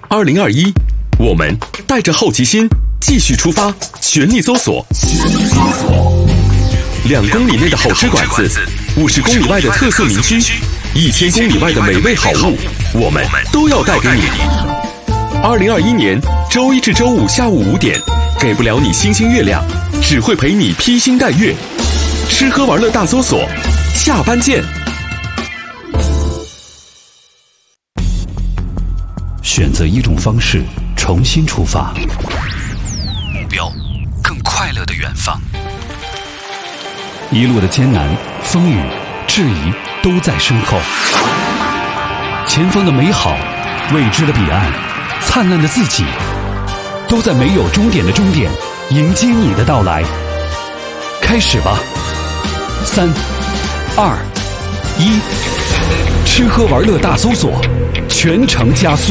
2021，我们带着好奇心继续出发，全力搜索。2公里内的好吃馆子，50公里外的特色名区，1000公里外的美味好物，我们都要带给你。2021年周一至周五下午5点，给不了你星星月亮，只会陪你披星戴月。吃喝玩乐大搜索，下班见。 选择一种方式，重新出发，目标更快乐的远方。一路的艰难、风雨、质疑都在身后，前方的美好、未知的彼岸、灿烂的自己，都在没有终点的终点迎接你的到来。开始吧，3、2、1，吃喝玩乐大搜索，全程加速。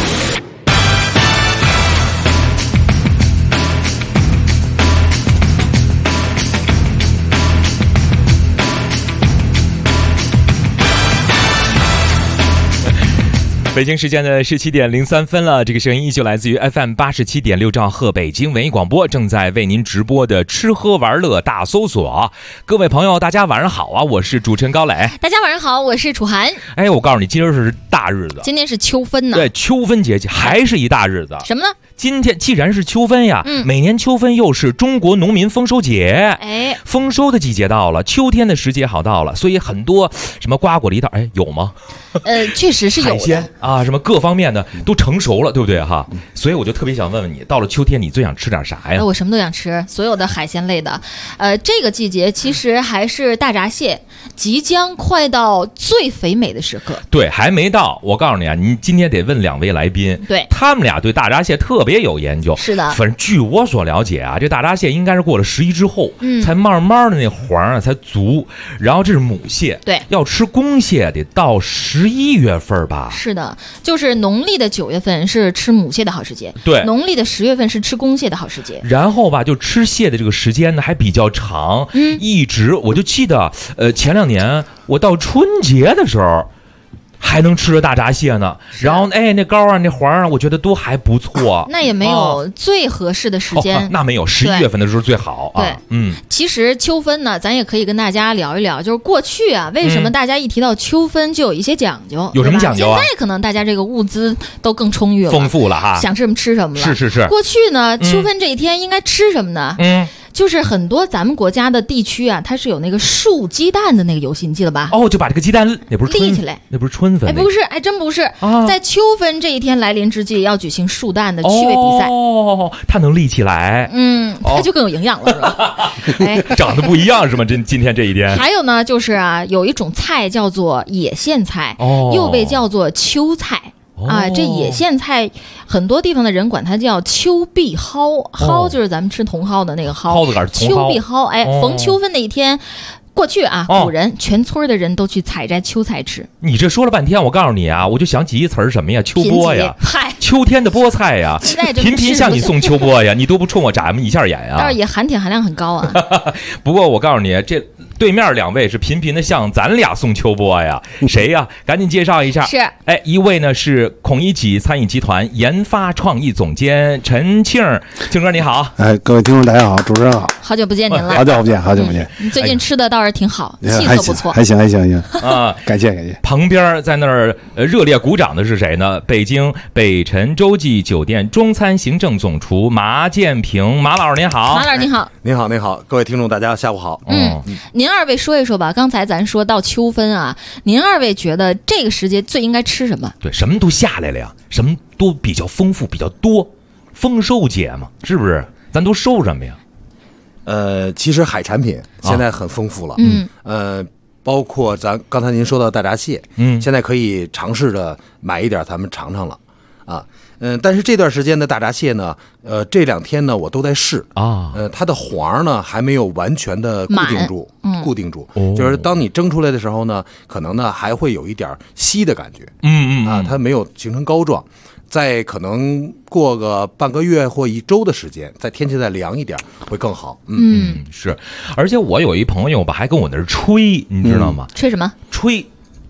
北京时间的17点03分了，这个声音依旧来自于 FM 87.6兆赫北京文艺广播，正在为您直播的吃喝玩乐大搜索。各位朋友，大家晚上好啊！我是主持人高磊。 大家晚上好，我是楚涵。 哎，我告诉你，今儿是大日子， 今天是秋分呢。 对，秋分节气还是一大日子。 什么呢？ 今天既然是秋分呀，每年秋分又是中国农民丰收节。哎，丰收的季节到了，秋天的时节好到了，所以很多什么瓜果梨桃，哎，有吗？ 确实是有的。 海鲜啊，什么各方面的都成熟了，对不对哈？所以我就特别想问问你，到了秋天，你最想吃点啥呀？ 我什么都想吃，所有的海鲜类的。这个季节其实还是大闸蟹即将快到最肥美的时刻。 对，还没到。我告诉你啊，你今天得问2位来宾， 对， 他们俩对大闸蟹特别有研究。 是的， 反正据我所了解啊，这大闸蟹应该是过了11之后，才慢慢的那黄啊才足。然后这是母蟹， 对， 要吃公蟹得到11月份吧？ 是的，就是农历的9月份是吃母蟹的好时节， 对， 农历的10月份是吃公蟹的好时节。 然后吧，就吃蟹的这个时间呢还比较长，一直我就记得，前2年我到春节的时候。还能吃着大闸蟹呢，然后哎，那膏啊，那黄啊，我觉得都还不错。 那也没有最合适的时间， 那没有11月份的时候最好啊。 对，其实秋分呢，咱也可以跟大家聊一聊，就是过去啊，为什么大家一提到秋分就有一些讲究？ 有什么讲究啊？ 现在可能大家这个物资都更充裕了， 丰富了哈， 想吃什么吃什么了。 是。 过去呢，秋分这一天应该吃什么呢？就是很多咱们国家的地区啊，它是有那个数鸡蛋的那个游戏，你记得吧？ 就把这个鸡蛋那不是立起来， 那不是春分？ 不是，真不是。在秋分这一天来临之际，要举行数蛋的趣味比赛。 它能立起来， 它就更有营养了，是吧？哎， 长得不一样是吗？今天这一天。 还有呢，就是啊，有一种菜叫做野苋菜，又被叫做秋菜。这野苋菜很多地方的人管它叫秋碧蒿，蒿就是咱们吃茼蒿的那个蒿，秋碧蒿。哎，逢秋分那一天，过去啊，古人全村的人都去采摘秋菜吃。 你这说了半天，我告诉你啊，我就想起一词儿什么呀？秋波呀，秋天的菠菜呀，频频向你送秋波呀，你都不冲我眨一下眼呀？ 倒是也含铁含量很高啊。 不过我告诉你，这对面2位是频频的向咱俩送秋波呀，谁呀？赶紧介绍一下。 是， 哎，一位呢是孔乙己餐饮集团研发创意总监陈庆哥，你好。 哎，各位听众大家好，主持人好， 好久不见您了。 好久不见。 你最近吃的倒是挺好，气色不错。 还行啊， 感谢。 旁边在那儿热烈鼓掌的是谁呢？北京北辰洲际酒店中餐行政总厨马建平，马老师您好。 马老师您好。 您好，各位听众大家下午好。 您2位说一说吧。刚才咱说到秋分啊，您2位觉得这个时节最应该吃什么？ 对，什么都下来了呀，什么都比较丰富，比较多，丰收节嘛，是不是？咱都收什么呀？ 其实海产品现在很丰富了。包括咱刚才您说到大闸蟹，现在可以尝试着买一点，咱们尝尝了啊。但是这段时间的大闸蟹呢，这2天呢我都在试啊。它的黄呢还没有完全的固定住，就是当你蒸出来的时候呢，可能呢还会有一点稀的感觉，它没有形成膏状。再可能过个半个月或1周的时间，在天气再凉一点会更好。 是。而且我有一朋友吧，还跟我那儿吹，你知道吗？ 吹什么？ 吹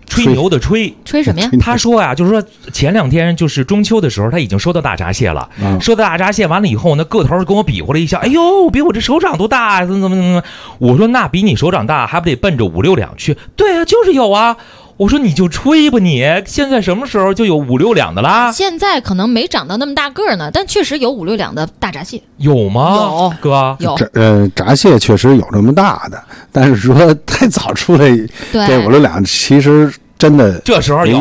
吹牛的吹什么呀？ 他说呀，就是说前2天就是中秋的时候，他已经收到大闸蟹了。收到大闸蟹完了以后呢，个头跟我比划了一下，哎呦，比我这手掌都大，怎么？我说那比你手掌大，还不得奔着5、6两去？对啊，就是有啊。我说你就吹吧你，现在什么时候就有5、6两的啦？ 现在可能没长到那么大个呢，但确实有5、6两的大闸蟹。 有吗？ 有哥有。 闸蟹确实有这么大的，但是说太早出来这5、6两，其实真的这时候有，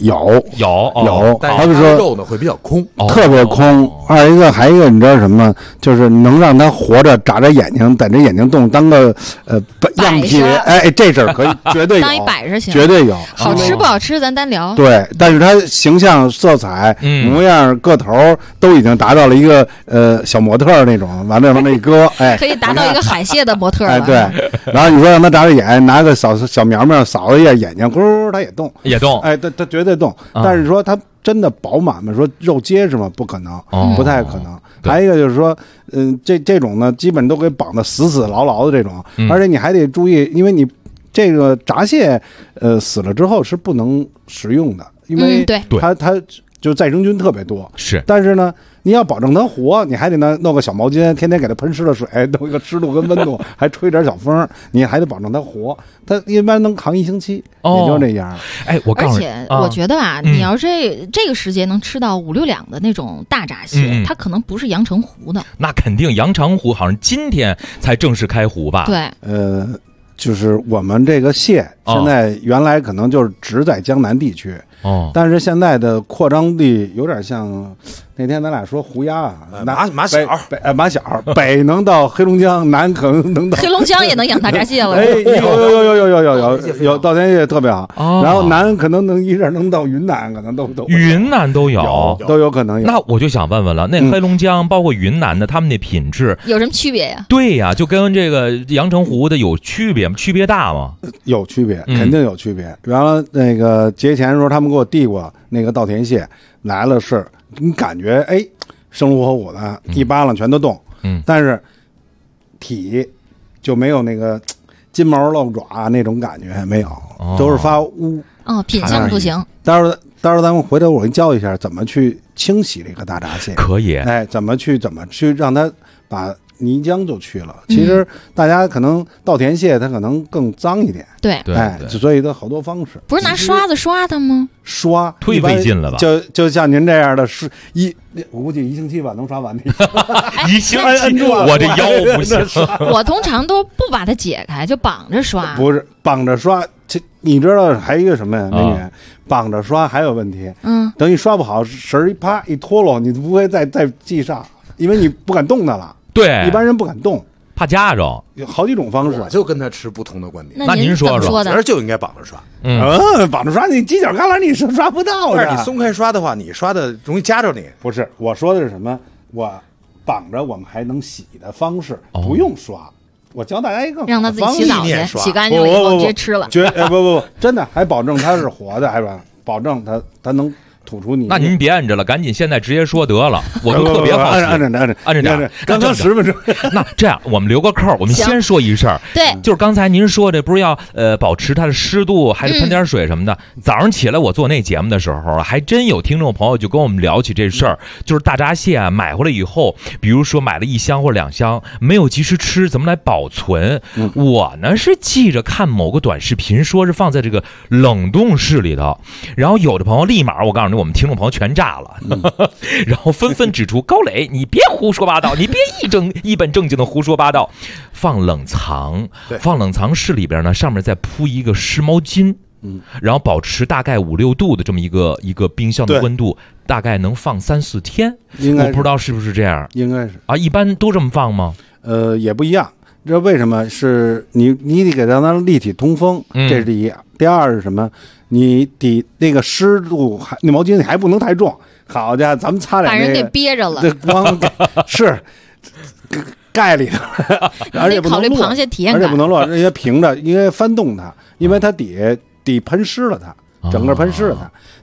好比说肉呢会比较空， 特别空。还一个你知道什么？就是能让它活着眨着眼睛，等着眼睛动，当个样品。哎，这事儿可以，绝对有， 当一摆设行， 绝对有。 好吃不好吃咱单聊。 对，但是它形象、色彩、模样、个头都已经达到了一个小模特那种，完了往那一搁，哎， 可以达到一个海蟹的模特了。 哎，对。然后你说让它眨着眼，拿个小苗苗扫一下眼睛，咕，它也动，哎，它绝对动。但是说它真的饱满吗？说肉结实吗？不可能，不太可能。还有一个就是说，这种呢，基本都给绑得死牢牢的这种，而且你还得注意，因为你这个闸蟹，死了之后是不能食用的，因为它就再生菌特别多。 是， 但是呢，你要保证它活，你还得弄个小毛巾，天天给它喷湿了水，弄一个湿度跟温度，还吹点小风，你还得保证它活。它一般能扛1星期，也就这样。 哎，我告诉你， 而且我觉得吧，你要这个时节能吃到5、6两的那种大闸蟹，它可能不是阳澄湖的。 那肯定，阳澄湖好像今天才正式开湖吧？ 对， 就是我们这个蟹现在原来可能就是只在江南地区。但是现在的扩张地有点像那天咱俩说胡鸭啊，马小北能到黑龙江，南可能能到黑龙江也能养大闸蟹了。 哎，有稻田蟹特别好。然后南可能一下能到云南，可能都云南都有可能有。 那我就想问问了，那黑龙江包括云南的，他们那品质有什么区别呀？ 对呀，就跟这个阳澄湖的有区别吗？区别大吗？ 有区别，肯定有区别。原来那个节前的时候，他们给我递过那个稻田蟹来了，是你感觉哎生龙活虎的，一扒拉全都动，但是体就没有那个金毛露爪那种感觉，没有，都是发乌。 品相不行。 到时候咱们回头我给你教一下怎么去清洗这个大闸蟹。 可以。 哎，怎么去让它把泥浆就去了。其实大家可能稻田蟹它可能更脏一点。 对， 哎，所以它好多方式。 不是拿刷子刷它吗？ 刷忒费劲了吧？ 就像您这样的我估计1星期吧能刷完的。 1星期，我这腰不行。 我通常都不把它解开，就绑着刷。 不是绑着刷，你知道还有一个什么呀？美女，绑着刷还有问题。等你刷不好，绳一啪一脱落，你不会再系上，因为你不敢动它了。 对， 一般人不敢动， 怕夹着。 有好几种方式。 我就跟他持不同的观点。 那您说我觉得就应该绑着刷。 绑着刷，你犄角旮旯你是刷不到的。 但是你松开刷的话，你刷的容易夹着你。 不是，我说的是什么？我绑着我们还能洗的方式，不用刷。我教大家一个， 让他自己洗澡去，洗干净了以后直接吃了。 不，真的还保证它是活的，还保证它能吐出你。 那您别按着了，赶紧现在直接说得了，我就特别好奇。 按着点，刚10分钟。 那这样，我们留个扣，我们先说一事儿。 对， 就是刚才您说这不是要保持它的湿度，还是喷点水什么的。早上起来我做那节目的时候，还真有听众朋友就跟我们聊起这事儿，就是大闸蟹啊，买回来以后，比如说买了1箱或者2箱，没有及时吃，怎么来保存？我呢是记着看某个短视频，说是放在这个冷冻室里头，然后有的朋友立马，我告诉你，我们听众朋友全炸了，然后纷纷指出高磊，你别胡说八道，你别一本正经的胡说八道，放冷藏室里边呢，上面再铺一个湿毛巾，然后保持大概5、6度的这么一个冰箱的温度，大概能放3、4天。我不知道是不是这样， 应该是啊，一般都这么放吗？ 也不一样。你知道为什么？是你得给它立体通风，这是第一。第二是什么？你得那个湿度那毛巾还不能太重。好家伙，咱们擦点把人给憋着了。 这光是盖里头，而且不能落， 考虑螃蟹体验感， 而且不能落，应该平着，应该翻动它，因为它底喷湿了它，整个喷湿了它。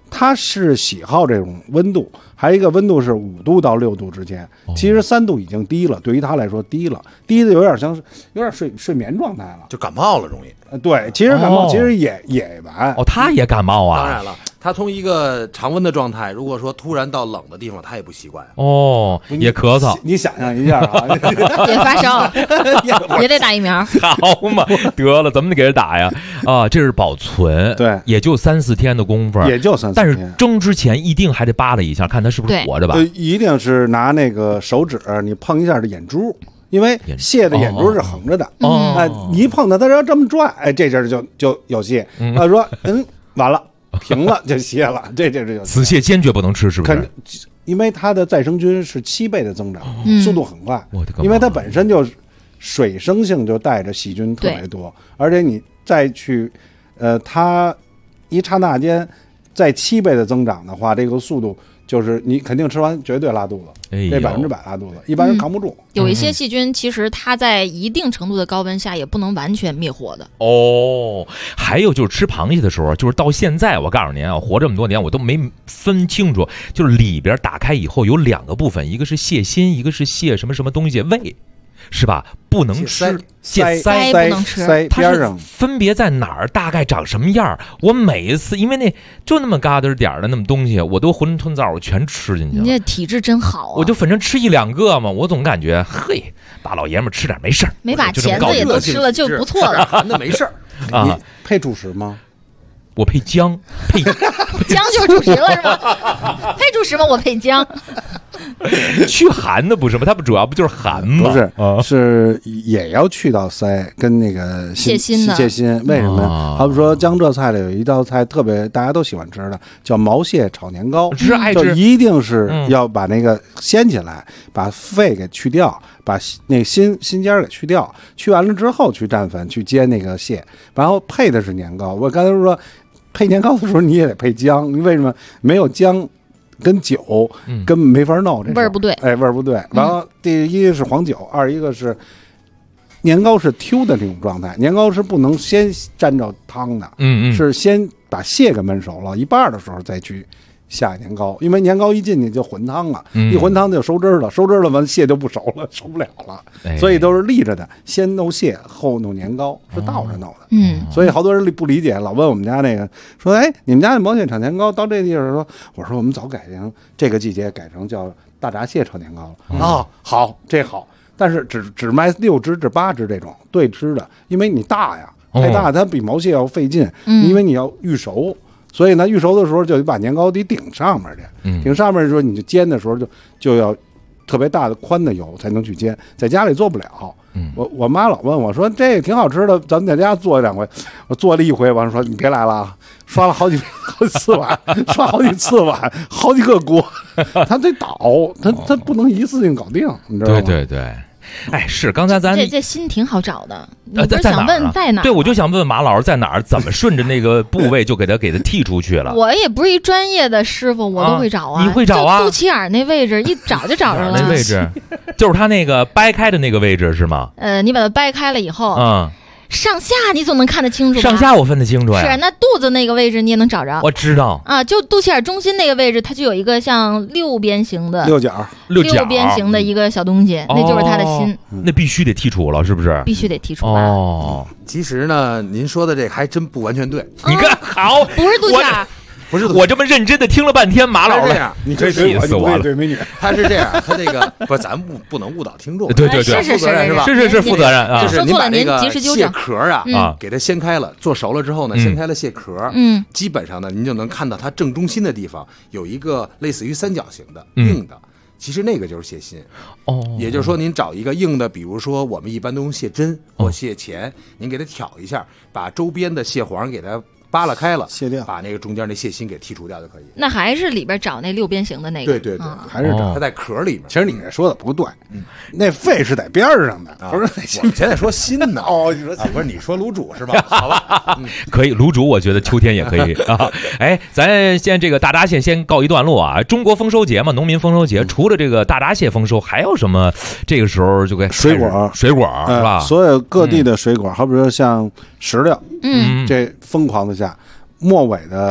它是喜好这种温度，还有一个温度是5度到6度之间。其实3度已经低了，对于它来说低了，低的有点睡眠状态了， 就感冒了容易。 对，其实感冒其实也完。 他也感冒啊？ 当然了。他从一个常温的状态，如果说突然到冷的地方，他也不习惯也咳嗽。 你想象一下啊， 也发烧，也得打疫苗。 好嘛，得了，怎么得给人打呀？这是保存， 对， 也就3-4天的功夫， 也就3-4天。 但是蒸之前一定还得扒拉一下，看它是不是活着吧？ 一定是拿那个手指你碰一下这眼珠。因为蟹的眼珠是横着的，你一碰它，它要这么转，这阵就有蟹。说完了。平了就歇了，这就此蟹坚决不能吃，是不是？ 因为它的再生菌是7倍的增长，速度很快。因为它本身就水生性就带着细菌特别多，而且你再去，它一刹那间在7倍的增长的话，这个速度就是你肯定吃完绝对拉肚子。这100%拉肚子，一般人扛不住。 有一些细菌，其实它在一定程度的高温下也不能完全灭活的。 还有就是吃螃蟹的时候，就是到现在，我告诉您啊，活这么多年，我都没分清楚，就是里边打开以后有2个部分，一个是蟹心，一个是蟹什么什么东西胃。是吧？不能吃， 蟹腮不能吃， 边上分别在哪儿？大概长什么样？我每一次因为那就那么嘎噔点的那么东西，我都浑吞枣我全吃进去了。 你这体质真好啊！ 我就反正吃1-2个嘛，我总感觉嘿，大老爷们吃点没事儿， 没把钳子也都吃了就不错了。 那没事儿你配主食吗？ 我配姜， 姜就是主食了是吗？配主食吗？我配姜。 去寒的不是吗？它不主要不就是寒吗？ 不是，是也要去到腮跟那个蟹心的。 蟹心为什么呢？好比说江浙菜里有一道菜特别大家都喜欢吃的，叫毛蟹炒年糕。就一定是要把那个掀起来，把肺给去掉，把那个心尖给去掉，去完了之后去蘸粉去煎那个蟹，然后配的是年糕。我刚才说配年糕的时候你也得配姜，为什么没有姜？跟酒根本没法弄，这味儿不对， 味儿不对。然后第一是黄酒，二一个是年糕是 Q 的那种状态，年糕是不能先沾着汤的，是先把蟹给焖熟了一半的时候再去下年糕，因为年糕一进去就混汤了，一混汤就收汁了，收汁了完蟹就不熟了，熟不了了，所以都是立着的，先弄蟹后弄年糕，是倒着弄的。所以好多人不理解，老问我们家那个说，你们家的毛蟹炒年糕到这地方说，我说我们早改成这个季节改成叫大闸蟹炒年糕了。好，这好，但是只卖6只至8只这种对吃的，因为你大呀，太大它比毛蟹要费劲，因为你要预熟。所以呢，预熟的时候就得把年糕得顶上面去，顶上面的时候你就煎的时候就要特别大的宽的油才能去煎，在家里做不了。我妈老问我说这个挺好吃的，咱们在家做2回，我做了1回，完了说你别来了，刷了好几次碗，刷好几次碗，好几个锅，它得倒，它不能一次性搞定，你知道吗？ 对。是刚才咱这心挺好找的，你不是想问在哪儿？ 对，我就想问马老师在哪儿，怎么顺着那个部位就给它剔出去了？ 我也不是一专业的师傅，我都会找啊。 你会找啊？ 就肚脐眼那位置一找就找着了。 那位置就是他那个掰开的那个位置是吗？ 你把它掰开了以后，上下你总能看得清楚吧？ 上下我分得清楚呀。 是，那肚子那个位置你也能找着。 我知道啊，就肚脐眼中心那个位置，它就有一个像6边形的六角边形的一个小东西，那就是它的心。 那必须得剔除了，是不是？ 必须得剔除吧。 其实呢，您说的这个还真不完全对。 你看，好， 不是肚脐眼。 不是我这么认真的听了半天，马老师， 你可以气死我了。 对美女， 他是这样，他这个不是咱不能误导听众。 对， 是负责任是吧？ 是负责任啊。 就是您把那个蟹壳啊给它掀开了，做熟了之后呢，掀开了蟹壳，基本上呢，您就能看到它正中心的地方有一个类似于三角形的硬的。其实那个就是蟹心，也就是说您找一个硬的，比如说我们一般都用蟹针或蟹钳，您给它挑一下，把周边的蟹黄给它扒拉开了， 卸掉， 把那个中间那蟹心给剔除掉就可以。 那还是里边找那6边形的那个。 对， 还是找它在壳里面。 其实你这说的不对，那肺是在边上的，不是我们现在说心呢。 你说不是你说卤煮是吧？好吧， 可以卤煮，我觉得秋天也可以啊。咱先这个大闸蟹先告一段落啊。中国丰收节嘛，农民丰收节，除了这个大闸蟹丰收，还有什么？这个时候就给水果是吧？ 所有各地的水果，好比说像石榴，这疯狂的下，末尾的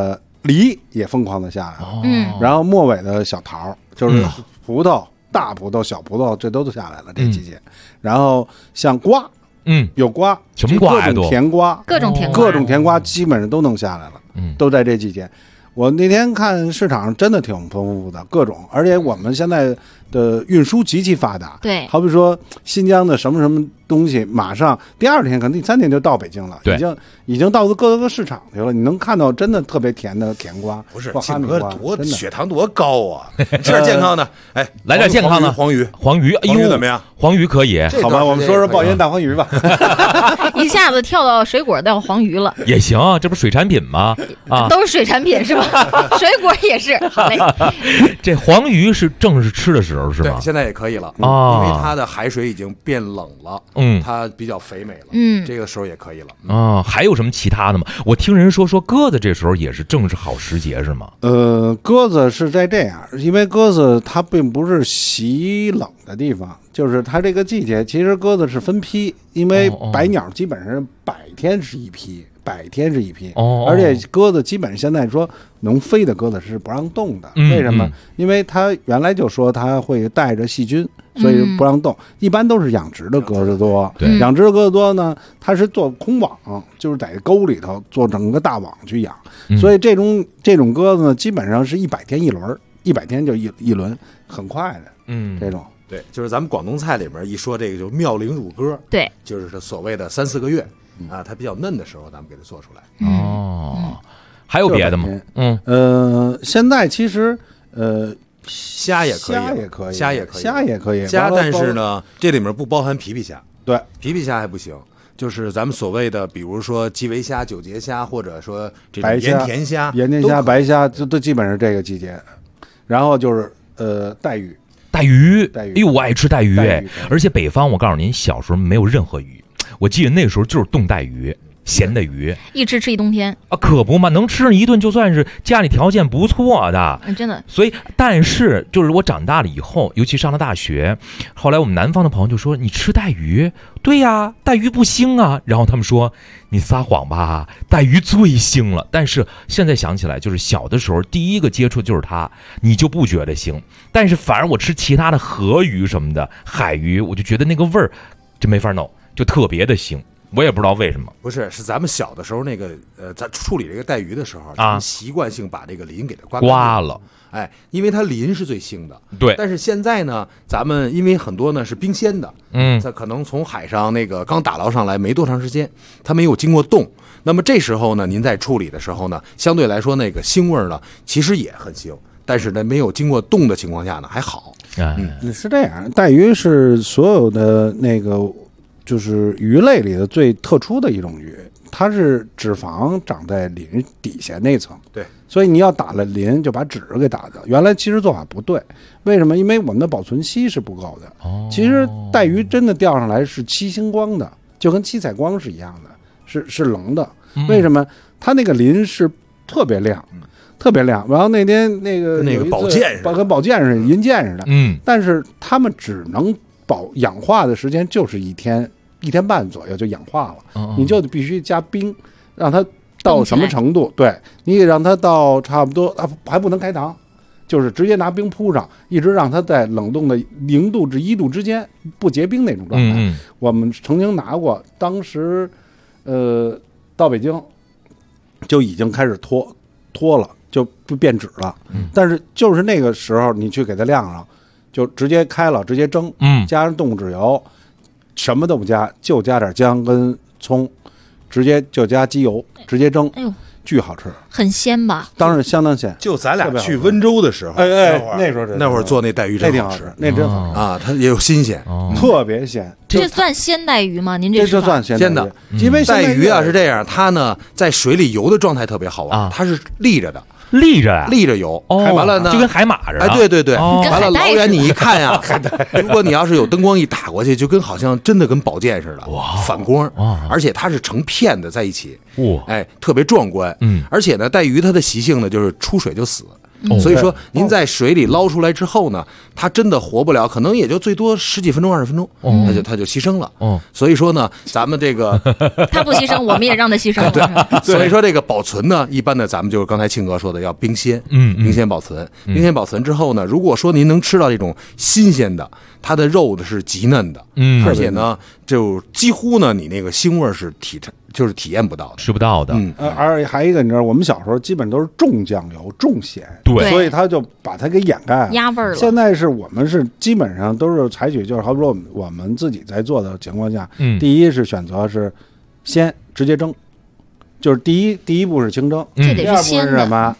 梨也疯狂的下来了，然后末尾的小桃就是葡萄、大葡萄、小葡萄，这都下来了这季节。然后像瓜，有瓜， 什么瓜呀？ 各种甜瓜， 各种甜瓜基本上都能下来了，都在这季节。我那天看市场上真的挺丰富的，各种，而且我们现在的运输极其发达， 对， 好比说新疆的什么什么东西，马上第2天可能第3天就到北京了，已经到各个市场去了。你能看到真的特别甜的甜瓜， 不是哈密瓜， 血糖多高啊！吃点健康的，哎， 来点健康的， 黄鱼， 哎呦怎么样？ 黄鱼可以， 好吧，我们说说爆烟大黄鱼吧。 一下子跳到水果到黄鱼了， 也行，这不是水产品吗？啊， 都是水产品是吧？水果也是，好嘞。 这黄鱼是正是吃的时候是吗？ 对，现在也可以了因为它的海水已经变冷了，它比较肥美了，这个时候也可以了。 还有什么其他的吗？我听人说鸽子这时候也是正是好时节是吗？ 鸽子是在这样，因为鸽子它并不是喜冷的地方，就是它这个季节其实鸽子是分批，因为百鸟基本上100天是一批。而且鸽子基本现在说能飞的鸽子是不让动的，为什么？因为它原来就说它会带着细菌，所以不让动。一般都是养殖的鸽子多，养殖的鸽子多呢，它是做空网，就是在沟里头做整个大网去养，所以这种鸽子呢，基本上是100天一轮，100天就一轮，很快的，这种。 对，就是咱们广东菜里面一说这个就妙龄乳鸽， 对， 就是它所谓的3、4个月。它比较嫩的时候，咱们给它做出来。 还有别的吗？ 现在其实虾也可以，虾也可以，但是呢，这里面不包含皮皮虾。 对， 皮皮虾还不行，就是咱们所谓的，比如说基围虾、九节虾，或者说这种盐田虾、 白虾，都基本上这个季节。然后就是带鱼， 哎呦，我爱吃带鱼哎！而且北方，我告诉您，小时候没有任何鱼。我记得那时候就是冻带鱼，咸的鱼， 一吃一冬天啊，可不嘛，能吃一顿就算是家里条件不错的， 真的。 所以，但是就是我长大了以后，尤其上了大学，后来我们南方的朋友就说：“你吃带鱼？对呀，带鱼不腥啊。”然后他们说：“你撒谎吧，带鱼最腥了。”但是现在想起来，就是小的时候第一个接触就是它，你就不觉得腥。但是反而我吃其他的河鱼什么的海鱼，我就觉得那个味儿就没法弄。就特别的腥，我也不知道为什么。 不是咱们小的时候那个咱处理这个带鱼的时候，咱们习惯性把这个鳞给它刮了， 哎，因为它鳞是最腥的。 对。 但是现在呢，咱们因为很多呢是冰鲜的，它可能从海上那个刚打捞上来没多长时间，它没有经过冻。那么这时候呢，您在处理的时候呢，相对来说那个腥味呢，其实也很腥，但是呢，没有经过冻的情况下呢，还好。 是这样，带鱼是所有的那个。就是鱼类里的最特殊的一种鱼，它是脂肪长在鳞底下那层， 对， 所以你要打了鳞就把脂给打掉。原来其实做法不对，为什么？因为我们的保存期是不够的。其实带鱼真的钓上来是七星光的，就跟七彩光是一样的，是棱的。为什么？它那个鳞是特别亮。特别亮，然后那天那个宝剑似的， 跟宝剑似的，银剑似的。但是它们只能氧化的时间就是1天半左右就氧化了，你就必须加冰，让它到什么程度？对，你得让它到差不多，还不能开膛，就是直接拿冰铺上，一直让它在冷冻的0度至1度之间不结冰那种状态。我们曾经拿过，当时到北京就已经开始脱了，就不变质了。但是就是那个时候你去给它晾上，就直接开了，直接蒸，加上动物脂油。什么都不加，就加点姜跟葱，直接就加鸡油，直接蒸，哎呦，巨好吃， 很鲜吧？ 当然相当鲜。 就咱俩去温州的时候，那会儿做那带鱼真好吃， 那真好吃啊，它也有新鲜， 特别鲜。 这算鲜带鱼吗？您这算鲜的， 因为带鱼啊是这样，它呢在水里游的状态特别好玩，它是立着的。 立着游， 完了呢， 就跟海马似的。 哎，对，完了老远你一看呀，如果你要是有灯光一打过去，就跟好像真的跟宝剑似的，反光，而且它是成片的在一起，哎，特别壮观。而且呢，带鱼它的习性呢就是出水就死， 所以说您在水里捞出来之后呢，它真的活不了，可能也就最多10几分钟、20分钟，它就牺牲了。所以说呢，咱们这个他不牺牲，我们也让他牺牲。 对，所以说这个保存呢，一般的咱们就是刚才庆哥说的要冰鲜，冰鲜保存。冰鲜保存之后呢，如果说您能吃到这种新鲜的，它的肉是极嫩的，而且呢，就几乎呢，你那个腥味是体验不到的， 吃不到的。 而还一个，你知道，我们小时候基本都是重酱油、重咸， 对， 所以他就把它给掩盖了， 压味儿了。 现在我们是基本上都是采取，就是好比说我们自己在做的情况下，第一是选择是先直接蒸，就是第一步是清蒸，第二步是什么？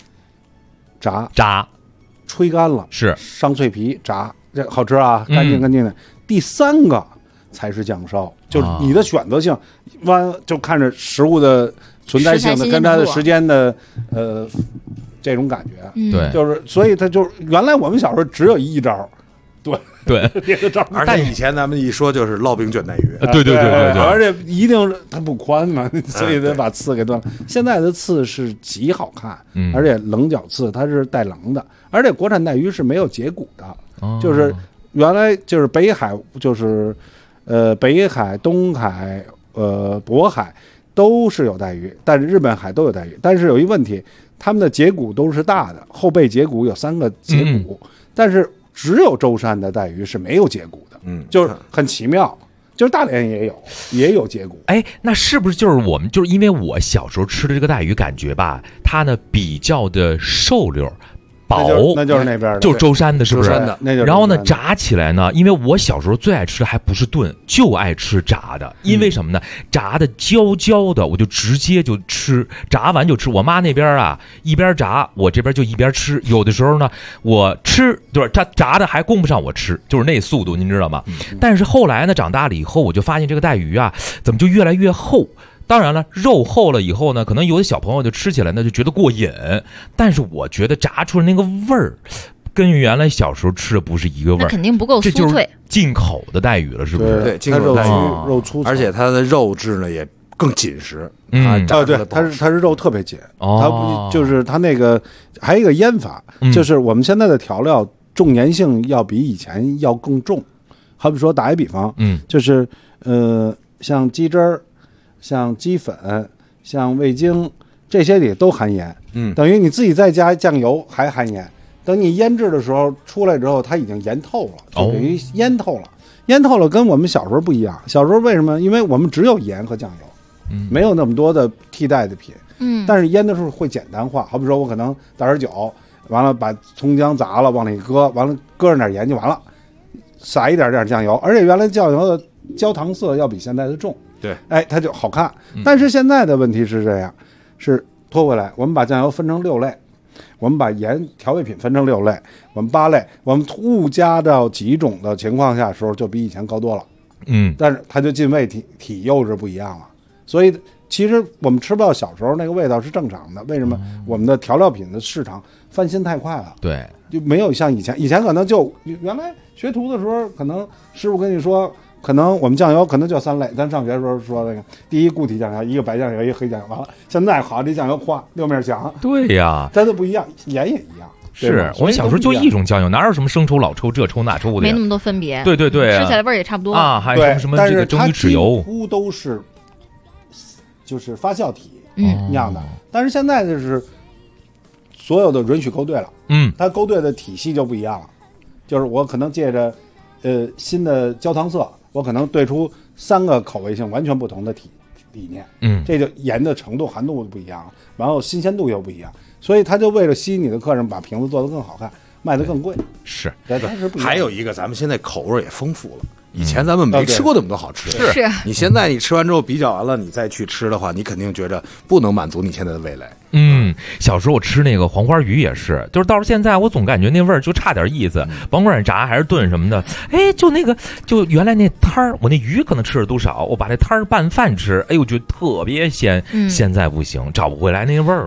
炸，吹干了是上脆皮，炸，这好吃啊，干净的。第三个才是酱烧，就是你的选择性，就看着食物的存在性的跟它的时间的这种感觉， 对， 就是所以它就是原来我们小时候只有一招，对，别的招。 而且以前咱们一说就是烙饼卷带鱼， 对， 而且一定它不宽嘛，所以得把刺给断了。现在的刺是极好看，而且棱角刺它是带棱的，而且国产带鱼是没有节骨的，就是原来就是北海就是北海、东海、渤海都是有带鱼，但是日本海都有带鱼，但是有一问题，他们的节骨都是大的，后背节骨有3个节骨，但是只有舟山的带鱼是没有节骨的，就是很奇妙，就是大连也有节骨。 哎，那是不是就是因为我小时候吃的这个带鱼，感觉吧，它呢比较的瘦溜。 那就是那边的， 就是舟山的，是不是？然后呢，炸起来呢，因为我小时候最爱吃的还不是炖，就爱吃炸的。因为什么呢？炸的焦焦的，我就直接就吃，炸完就吃。我妈那边啊，一边炸，我这边就一边吃。有的时候呢，我吃就是它炸的还供不上我吃，就是那速度，您知道吗？但是后来呢，长大了以后，我就发现这个带鱼啊，怎么就越来越厚。当然了，肉厚了以后呢，可能有的小朋友就吃起来呢就觉得过瘾，但是我觉得炸出来那个味儿，跟原来小时候吃的不是一个味儿， 那肯定不够酥脆。 这就是进口的带鱼了，是不是？ 对，进口带鱼肉粗， 而且它的肉质呢也更紧实。 对，它是肉特别紧，它就是它那个还有一个腌法，就是我们现在的调料重粘性要比以前要更重。好比说打一比方，就是像鸡汁儿。像鸡粉、像味精这些里都含盐，等于你自己再加酱油还含盐。等你腌制的时候出来之后，它已经腌透了，就等于腌透了。腌透了跟我们小时候不一样。小时候为什么？因为我们只有盐和酱油，没有那么多的替代的品。但是腌的时候会简单化。好比说我可能倒点酒，完了把葱姜砸了往里搁，完了搁上点盐就完了，撒一点酱油。而且原来酱油的焦糖色要比现在的重。 对， 哎，它就好看。但是现在的问题是这样，是拖回来，我们把酱油分成6类，我们把盐调味品分成6类，我们8类，我们误加到几种的情况下的时候，就比以前高多了。但是它就进味体又是不一样了。所以其实我们吃不到小时候那个味道是正常的。为什么？我们的调料品的市场翻新太快了。 对， 就没有像以前可能就原来学徒的时候，可能师傅跟你说。可能我们酱油可能就3类，咱上学的时候说那个，第一固体酱油，一个白酱油，一个黑酱油，完了。现在好，这酱油哗6面墙。 对呀， 咱都不一样，盐也一样。 是我们小时候就一种酱油，哪有什么生抽、老抽、这抽那抽的？ 没那么多分别。 对， 吃起来味儿也差不多啊。还有什么这个蒸鱼豉油， 几乎都是就是发酵体酿的。但是现在就是所有的允许勾兑了，它勾兑的体系就不一样了。就是我可能借着新的焦糖色。我可能对出3个口味性完全不同的理念，这就盐的程度、含度不一样，然后新鲜度又不一样，所以他就为了吸引你的客人，把瓶子做得更好看，卖得更贵。 是， 还有一个，咱们现在口味也丰富了。以前咱们没吃过那么多好吃的， 是你现在你吃完之后比较完了，你再去吃的话，你肯定觉着不能满足你现在的味蕾。 小时候我吃那个黄花鱼也是，就是到了现在，我总感觉那味儿就差点意思，甭管是炸还是炖什么的，哎，就原来那摊儿，我那鱼可能吃的都少，我把那摊儿拌饭吃，哎呦，觉得特别鲜。现在不行，找不回来那味儿了。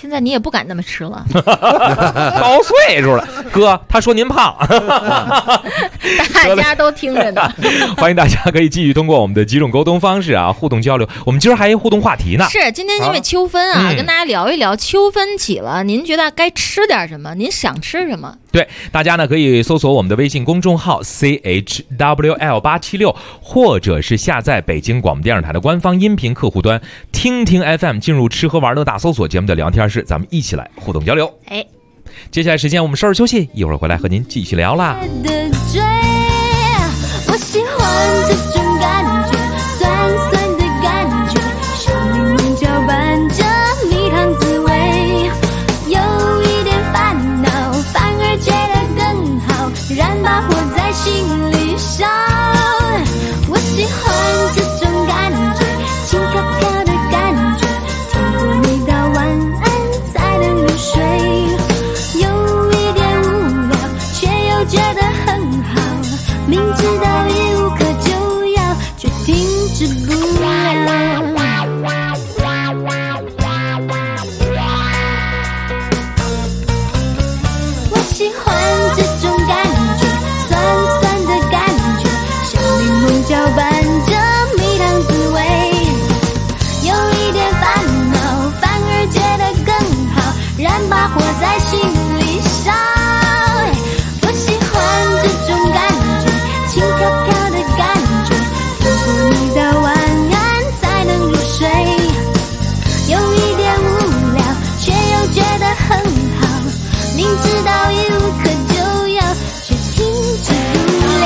现在你也不敢那么吃了， 高岁数了，哥，他说您胖， 大家都听着呢。 欢迎大家可以继续通过我们的几种沟通方式啊，互动交流。我们今儿还有互动话题呢。 是，今天因为秋分啊，跟大家聊一聊秋分起了，您觉得该吃点什么？您想吃什么？ 对，大家呢可以搜索我们的微信公众号 CHWL876，或者是下载北京广播电视台的官方音频客户端听听 FM， 进入吃喝玩乐大搜索节目的聊天室，咱们一起来互动交流。 哎， 接下来时间我们稍事休息，一会儿回来和您继续聊啦。 我喜欢这种感觉，酸酸的感觉，小柠檬搅拌着蜜糖滋味，有一点烦恼，反而觉得更好，燃把火在心里烧。我喜欢这种感觉，轻飘飘的感觉，听过你道晚安才能入睡，有一点无聊，却又觉得很好，明知道一无可救药，却停止不了。我喜欢这种感觉，酸酸的感觉，小柠檬搅拌着蜜糖滋味，有一点烦恼，反而觉得更好，燃把火在心里烧。我喜欢这种感觉，轻飘飘的感觉，听过你的晚安才能入睡，有一点无聊，却又觉得很好，明知道一无可救药，却停止不了。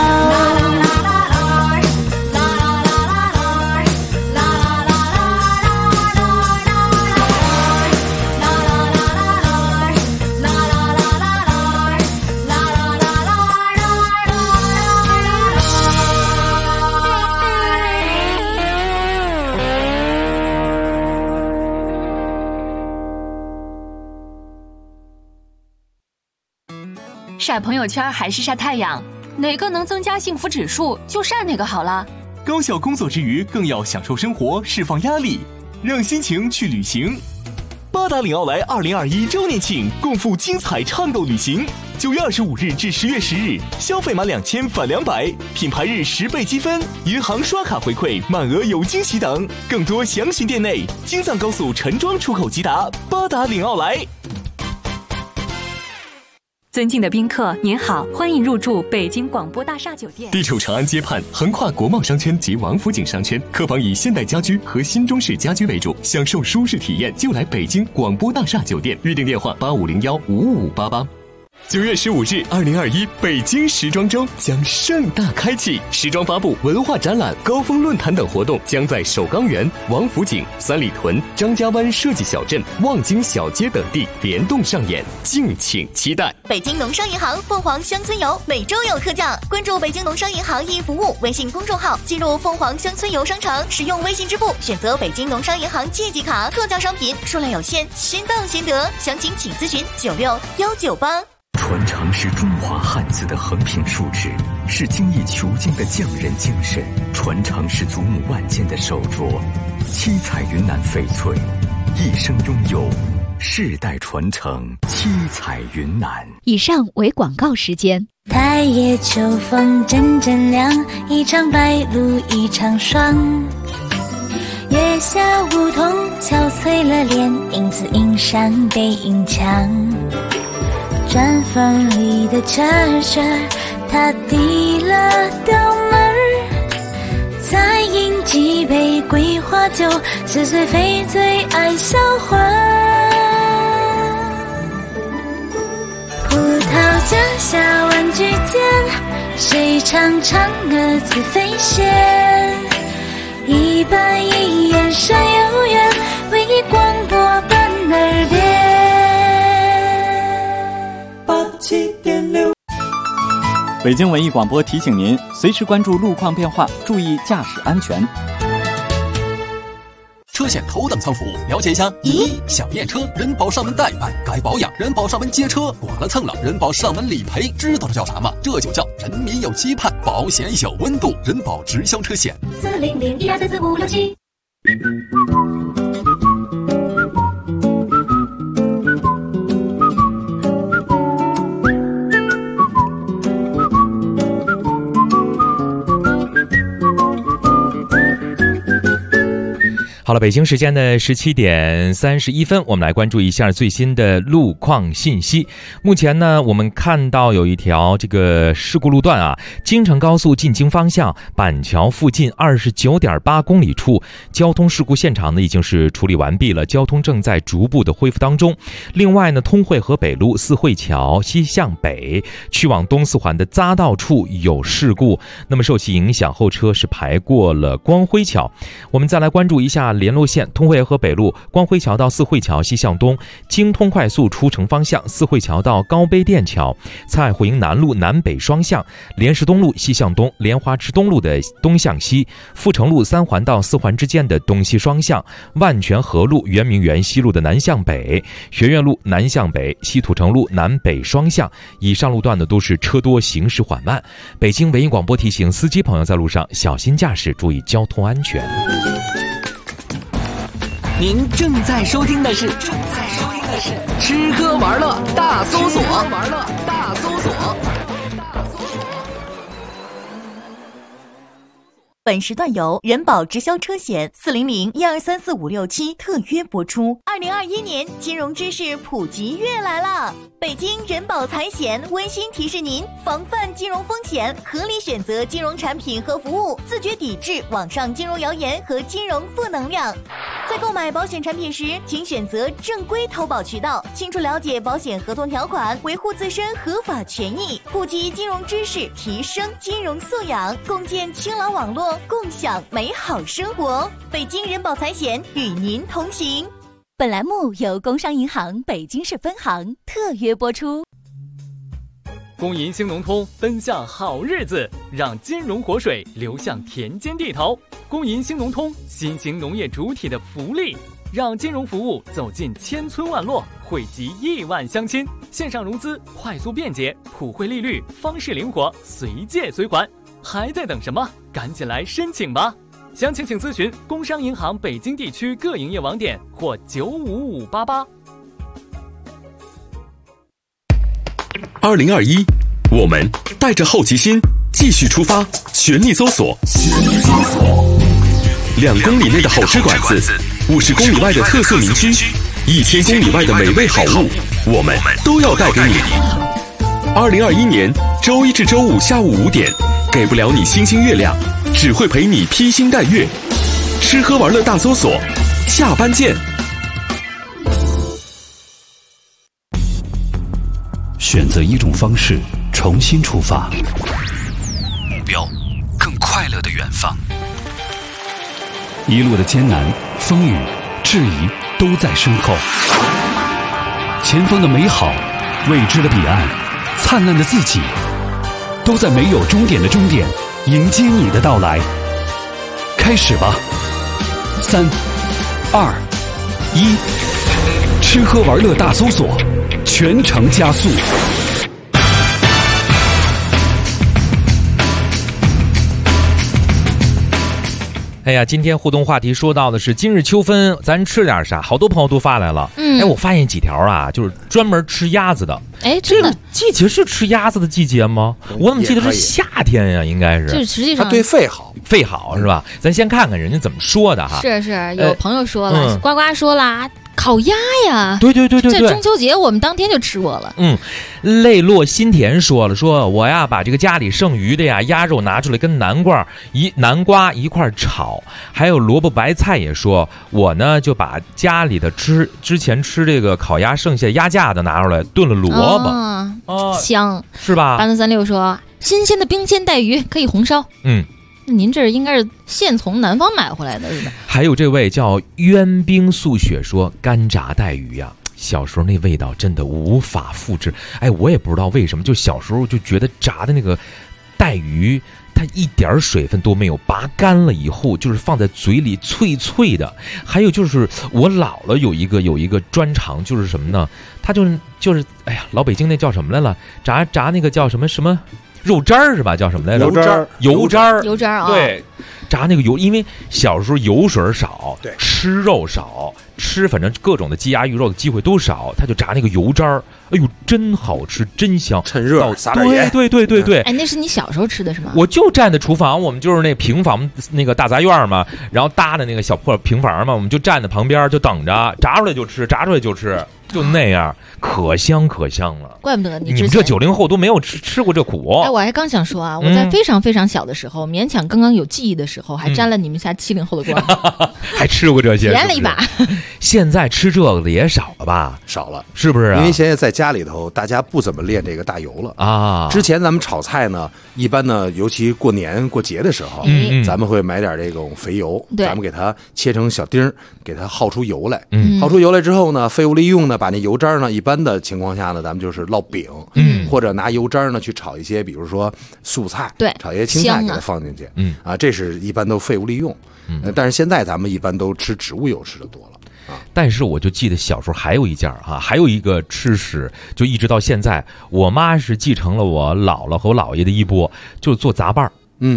晒朋友圈还是晒太阳，哪个能增加幸福指数就晒哪个好了。 高效工作之余，更要享受生活，释放压力，让心情去旅行。八达岭奥莱2021周年庆，共赴精彩畅购旅行。9月25日至10月10日，消费满2000返200，品牌日10倍积分，银行刷卡回馈，满额有惊喜等。更多详询店内。京藏高速陈庄出口吉达，八达岭奥莱。 尊敬的宾客，您好，欢迎入住北京广播大厦酒店。 地处长安街畔，横跨国贸商圈及王府井商圈，客房以现代家居和新中式家居为主，享受舒适体验就来北京广播大厦酒店。预订电话85015588。9月15日，2021北京时装周将盛大开启，时装发布、文化展览、高峰论坛等活动将在首钢园、王府井、三里屯、张家湾设计小镇、望京小街等地联动上演，敬请期待。 北京农商银行凤凰乡村游每周有特价，关注北京农商银行易服务微信公众号，进入凤凰乡村游商城，使用微信支付选择北京农商银行借记卡，特价商品数量有限，先到先得，详情请咨询96198。 传承是中华汉字的横平竖直，是精益求精的匠人精神；传承是祖母万间的手镯，七彩云南翡翠，一生拥有，世代传承，七彩云南。 以上为广告时间。 太夜秋风阵阵凉，一场白露一场霜，月下梧桐憔悴了脸，影子映上背影墙。毡房里的车车，他递了刀门儿，再饮几杯桂花酒，似醉非醉爱销魂。葡萄架下玩具间，谁唱嫦娥自飞仙？一板一眼山有缘，为你广播伴耳边。 87.6北京文艺广播提醒您，随时关注路况变化，注意驾驶安全。 车险头等舱服务，了解一下。1. 想验车，人保上门代办；该保养，人保上门接车；剐了蹭了，人保上门理赔。知道这叫啥吗？这就叫人民有期盼，保险有温度。人保直销车险。40012344567。 好了，北京时间的17点31分，我们来关注一下最新的路况信息。目前呢，我们看到有一条这个事故路段啊，京承高速进京方向板桥附近29.8公里处，交通事故现场呢已经是处理完毕了，交通正在逐步的恢复当中。另外呢，通惠河北路四惠桥西向北去往东四环的匝道处有事故，那么受其影响，后车是排过了光辉桥。我们再来关注一下联络线，通惠河北路光辉桥到四惠桥西向东，京通快速出城方向四惠桥到高碑店桥，蔡海营南路南北双向，莲石东路西向东，莲花池东路的东向西，阜成路3环到4环之间的东西双向，万泉河路圆明园西路的南向北，学院路南向北，西土城路南北双向。以上路段呢都是车多，行驶缓慢。北京文艺广播提醒司机朋友在路上小心驾驶，注意交通安全。 您正在收听的是吃喝玩乐大搜索。 本时段由人保直销车险400-1234567特约播出。2021年金融知识普及月来了，北京人保财险温馨提示您：防范金融风险，合理选择金融产品和服务，自觉抵制网上金融谣言和金融负能量。在购买保险产品时，请选择正规投保渠道，清楚了解保险合同条款，维护自身合法权益，普及金融知识，提升金融素养，共建清朗网络，共享美好生活。北京人保财险与您同行。 本栏目由工商银行北京市分行特约播出。 工银兴农通奔向好日子，让金融活水流向田间地头。工银兴农通新型农业主体的福利，让金融服务走进千村万落，惠及亿万乡亲。线上融资快速便捷，普惠利率，方式灵活，随借随还。还在等什么？赶紧来申请吧！详情请咨询工商银行北京地区各营业网点或95588。 2021，我们带着好奇心继续出发，全力搜索。2公里内的好吃馆子，50公里外的特色名区，1000公里外的美味好物，我们都要带给你。2021年周一至周五下午5点，给不了你星星月亮，只会陪你披星戴月。吃喝玩乐大搜索，下班见。 选择一种方式，重新出发， 目标更快乐的远方。 一路的艰难、风雨、质疑都在身后，前方的美好、未知的彼岸、灿烂的自己，都在没有终点的终点迎接你的到来。开始吧，3、2、1，吃喝玩乐大搜索，全程加速。 哎呀，今天互动话题说到的是今日秋分，咱吃点啥？好多朋友都发来了。哎，我发现几条啊，就是专门吃鸭子的。 哎， 这个季节是吃鸭子的季节吗？我怎么记得是夏天呀？应该是。 这实际上它对肺好， 肺好是吧？咱先看看人家怎么说的哈。 是，有朋友说了，呱呱说了。烤鸭呀， 对， 在中秋节我们当天就吃过了。 泪落心田说了，说我呀把这个家里剩余的呀鸭肉拿出来跟南瓜一块炒，还有萝卜白菜也说，我呢就把家里的之前吃这个烤鸭剩下鸭架的拿出来炖了萝卜， 香是吧 ？8436说新鲜的冰鲜带鱼可以红烧。您这应该是现从南方买回来的是吧？ 还有这位叫渊冰素雪说，干炸带鱼呀，小时候那味道真的无法复制。哎，我也不知道为什么，就小时候就觉得炸的那个带鱼，它一点水分都没有，拔干了以后就是放在嘴里脆脆的。还有就是我姥姥有一个专长，就是什么呢？她就是哎呀，老北京那叫什么来了？炸那个叫什么肉渣儿是吧？叫什么来着？ 油渣儿啊！ 对， 炸那个油，因为小时候油水少， 对， 吃肉少，吃反正各种的鸡鸭鱼肉的机会都少，他就炸那个油渣儿，哎呦，真好吃，真香， 趁热撒点盐。 对。 哎，那是你小时候吃的是吗？ 我就站在厨房，我们就是那平房那个大杂院嘛，然后搭的那个小破平房嘛，我们就站在旁边就等着，炸出来就吃，就那样，可香了。 怪不得你们这90后都没有吃过这苦。 哎，我还刚想说啊，我在非常非常小的时候，勉强刚刚有记忆的时候，还沾了你们家70后的光， 还吃过这些， 体验了一把。 现在吃这个的也少了吧？ 少了， 是不是啊？ 因为现在在家里头，大家不怎么练这个大油了啊。 之前咱们炒菜呢，一般呢，尤其过年过节的时候，咱们会买点这种肥油，咱们给它切成小丁儿，给它耗出油来。耗出油来之后呢，废物利用呢，把那油渣呢，一般的情况下呢，咱们就是烙饼，或者拿油渣呢去炒一些，比如说素菜， 对， 炒一些青菜给它放进去，这是一般都废物利用。但是现在咱们一般都吃植物油吃的多了。 但是我就记得小时候还有一件还有一个吃食，就一直到现在，我妈是继承了我姥姥和我姥爷的衣钵，就是做杂拌。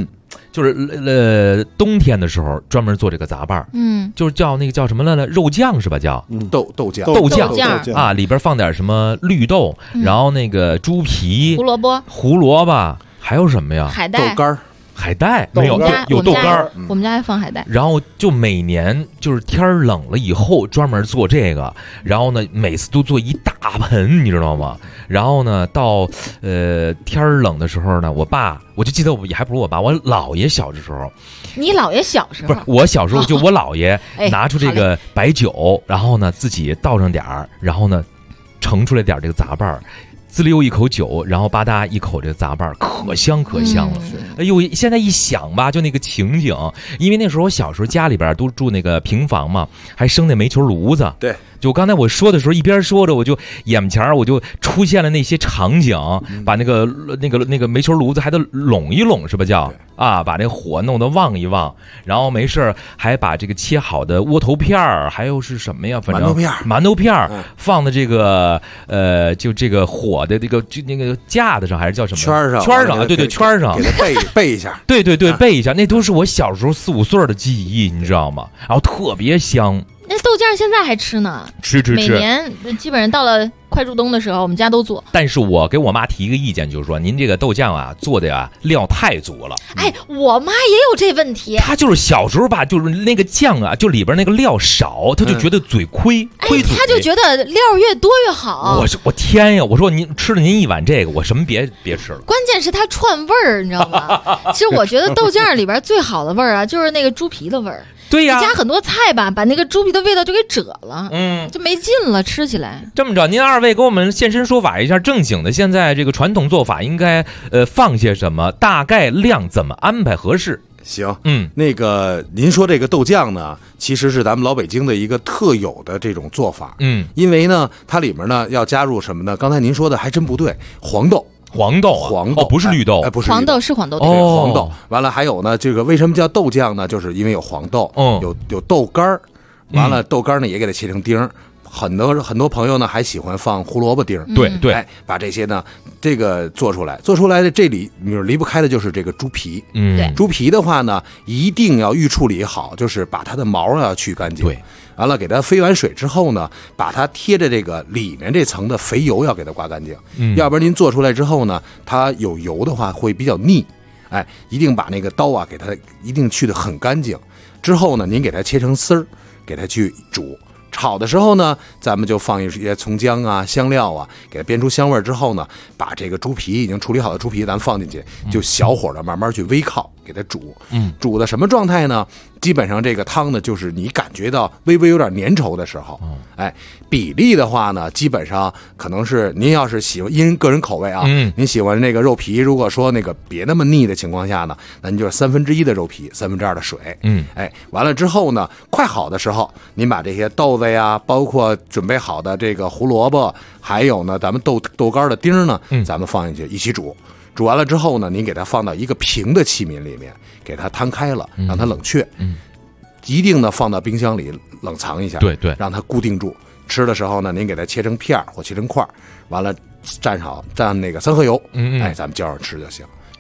就是冬天的时候专门做这个杂拌，就是叫那个叫什么来了，肉酱是吧？叫豆酱啊，里边放点什么绿豆，然后那个猪皮、胡萝卜，还有什么呀？ 海带、 海带没有，有豆干， 我们家还放海带。 然后就每年就是天冷了以后专门做这个，然后呢每次都做一大盆，你知道吗？然后呢到天冷的时候呢，我就记得也还不如我爸，我姥爷小的时候。 你姥爷小时候？ 不是，我小时候就我姥爷拿出这个白酒，然后呢自己倒上点儿，然后呢盛出来点这个杂拌。滋溜一口酒，然后吧嗒一口这个杂拌，可香了。哎呦，现在一想吧，就那个情景，因为那时候我小时候家里边都住那个平房嘛，还生那煤球炉子。 对， 就刚才我说的时候，一边说着，我就眼前我就出现了那些场景，把那个煤球炉子还得拢一拢，是吧？叫啊，把那火弄得旺一旺，然后没事还把这个切好的窝头片儿，还有是什么呀？反正馒头片儿放在这个就这个火的这个就那个架子上，还是叫什么圈上？ 对，圈上给它背一下。 对，背一下，那都是我小时候4、5岁的记忆，你知道吗？然后特别香。 那豆酱现在还吃呢， 吃， 每年基本上到了快入冬的时候，我们家都做。 但是我给我妈提一个意见，就是说您这个豆酱啊做的呀料太足了。 哎，我妈也有这问题。 她就是小时候吧，就是那个酱啊，就里边那个料少，她就觉得嘴亏，嘴。 她就觉得料越多越好。 我天呀！我说您吃了您一碗这个，我什么别吃了。 关键是它串味儿，你知道吗？其实我觉得豆酱里边最好的味儿啊，就是那个猪皮的味儿。 对呀， 加很多菜吧，把那个猪皮的味道就给遮了，就没劲了，吃起来。 这么着，您二位给我们现身说法一下，正经的现在这个传统做法应该放些什么，大概量怎么安排合适？ 行，那个您说这个豆酱呢，其实是咱们老北京的一个特有的这种做法，因为呢，它里面呢要加入什么呢？刚才您说的还真不对，黄豆不是绿豆， 不是黄豆是黄豆， 黄豆。完了还有呢，这个为什么叫豆酱呢？就是因为有黄豆，有豆干儿，完了豆干呢也给它切成丁儿。很多朋友呢还喜欢放胡萝卜丁儿， 对， 把这些呢这个做出来的这里你离不开的就是这个猪皮， 对， 猪皮的话呢一定要预处理好，就是把它的毛要去干净， 对， 完了给它飞完水之后呢，把它贴着这个里面这层的肥油要给它刮干净，要不然您做出来之后呢，它有油的话会比较腻，一定把那个刀啊给它一定去得很干净，之后呢您给它切成丝儿，给它去煮。炒的时候呢，咱们就放一些葱姜啊、香料啊，给它煸出香味之后呢，把这个猪皮已经处理好的猪皮咱们放进去，就小火的慢慢去微靠给它煮。煮的什么状态呢？基本上这个汤呢，就是你感觉到微微有点粘稠的时候，比例的话呢，基本上可能是您要是喜欢，因个人口味啊，您喜欢那个肉皮，如果说那个别那么腻的情况下呢，那您就是1/3的肉皮，2/3的水，完了之后呢，快好的时候，您把这些豆子呀，包括准备好的这个胡萝卜，还有呢咱们豆干的丁呢，咱们放进去一起煮。煮完了之后呢，您给它放到一个平的器皿里面，给它摊开了，让它冷却。一定呢放到冰箱里冷藏一下， 对， 让它固定住。吃的时候呢，您给它切成片或切成块，完了蘸那个三合油，咱们浇上吃就行。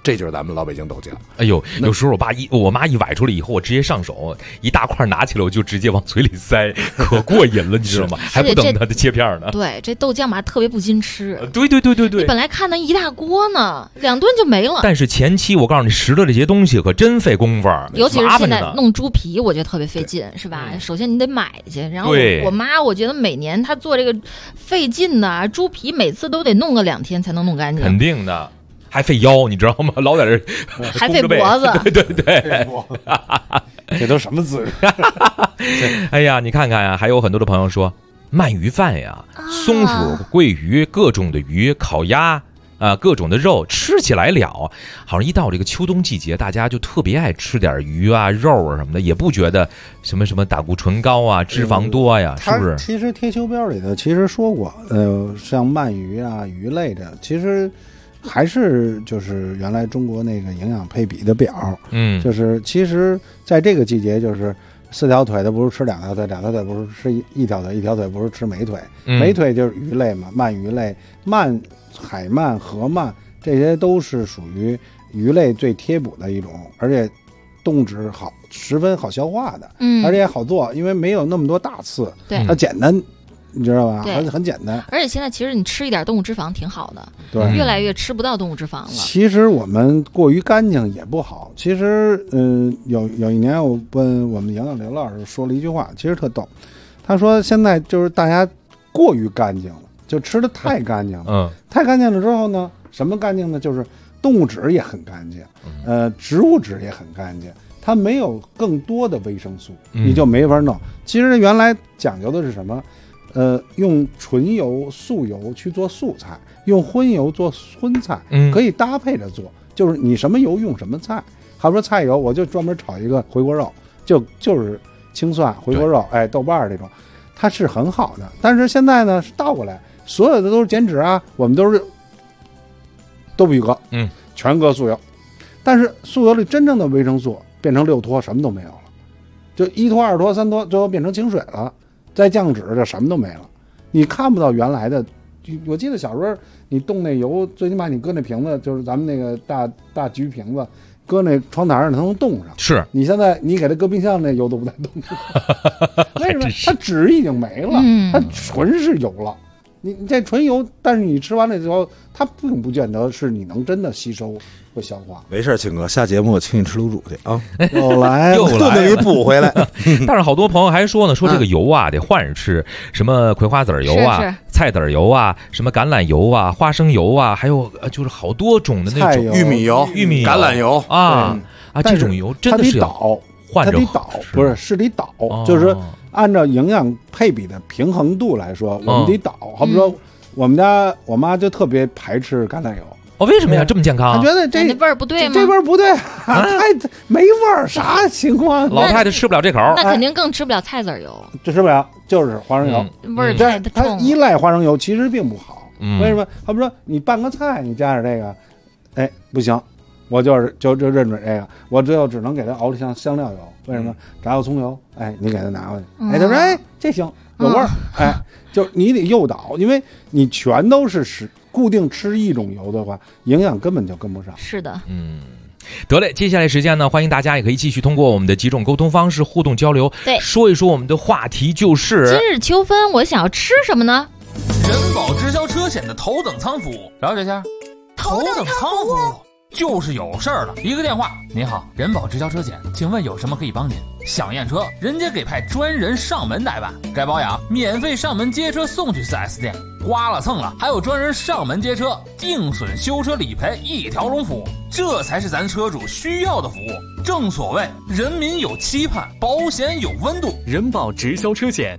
这就是咱们老北京豆浆。 哎呦，有时候我妈一崴出来以后，我直接上手一大块拿起来，我就直接往嘴里塞，可过瘾了，你知道吗？还不等它的切片呢。 对，这豆浆嘛特别不禁吃。 对， 你本来看那一大锅呢，2顿就没了。 但是前期我告诉你，拾掇这些东西可真费功夫， 尤其是现在弄猪皮，我觉得特别费劲，是吧？首先你得买去，然后我妈我觉得每年她做这个费劲的猪皮，每次都得弄个2天才能弄干净。 肯定的。还费腰，你知道吗？老在这还费脖子， 对， 这都什么滋味？ 哎呀，你看看呀，还有很多的朋友说鳗鱼饭呀，松鼠、桂鱼，各种的鱼，烤鸭啊，各种的肉，吃起来了。好像一到这个秋冬季节，大家就特别爱吃点鱼啊、肉啊什么的，也不觉得什么胆固醇高啊、脂肪多呀，是不是？ 其实贴秋膘里头其实说过，像鳗鱼啊、鱼类的，其实。还是就是原来中国那个营养配比的表，就是其实在这个季节，就是4条腿的不是吃2条腿，2条腿不是吃1条腿，1条腿不是吃美腿，美腿就是鱼类嘛，鳗鱼类、海鳗、河鳗这些都是属于鱼类最贴补的一种，而且动质好，十分好消化的，而且也好做，因为没有那么多大刺，它简单。你知道吧？很简单， 而且现在其实你吃一点动物脂肪挺好的， 对， 越来越吃不到动物脂肪了。 其实我们过于干净也不好。其实，有一年我问我们杨小刘老师说了一句话，其实特逗。他说现在就是大家过于干净了，就吃的太干净了。太干净了之后呢，什么干净呢？就是动物质也很干净，植物质也很干净。它没有更多的维生素，你就没法弄。其实原来讲究的是什么？用纯油、素油去做素菜，用荤油做荤菜，可以搭配着做。就是你什么油用什么菜，好比说菜油，我就专门炒一个回锅肉，就是青蒜、回锅肉，豆瓣这种，它是很好的。但是现在呢，是倒过来，所有的都是减脂啊，我们都不许搁，全搁素油。但是素油里真正的维生素变成6脱，什么都没有了，就1脱、2脱、3脱，最后变成清水了。再降脂就什么都没了，你看不到原来的。我记得小时候你冻那油，最起码你搁那瓶子，就是咱们那个大橘瓶子，搁那窗台上它能冻上。 是你现在你给它搁冰箱，那油都不带冻为什么？它脂已经没了，它纯是油了。你这纯油，但是你吃完了之后，它并不见得是你能真的吸收和消化。 没事，庆哥，下节目我请你吃卤煮去啊！ 又来都得给补回来。 但是好多朋友还说呢，说这个油啊得换着吃，什么葵花籽油啊、菜籽油啊、什么橄榄油啊、花生油啊，还有就是好多种的那种玉米油、橄榄油啊，这种油真的是要换着它得倒，不是得倒，就是按照营养配比的平衡度来说，我们得倒。好比说，我妈就特别排斥橄榄油。 为什么呀？这么健康？ 她觉得这味儿不对吗？ 这味儿不对，太没味儿，啥情况？ 老太太吃不了这口， 那肯定更吃不了菜籽油。 这吃不了，就是花生油， 味儿太重。 它依赖花生油其实并不好。为什么？好比说，你拌个菜，你加点这个，不行。我就认准这个，我最后只能给它熬成香料油。为什么？炸油葱油，你给它拿回去，他说这行有味儿，就你得诱导，因为你全都是固定吃一种油的话，营养根本就跟不上。 是的， 得嘞，接下来时间呢，欢迎大家也可以继续通过我们的几种沟通方式互动交流，说一说我们的话题就是今日秋分，我想要吃什么呢？ 人保直销车险的头等舱服务，了解一下。头等舱服务就是有事儿了，一个电话，您好，人保直销车险，请问有什么可以帮您？想验车，人家给派专人上门代办，该保养免费上门接车送去 4S 店，刮了蹭了还有专人上门接车，定损修车理赔一条龙服务，这才是咱车主需要的服务。正所谓人民有期盼，保险有温度。 人保直销车险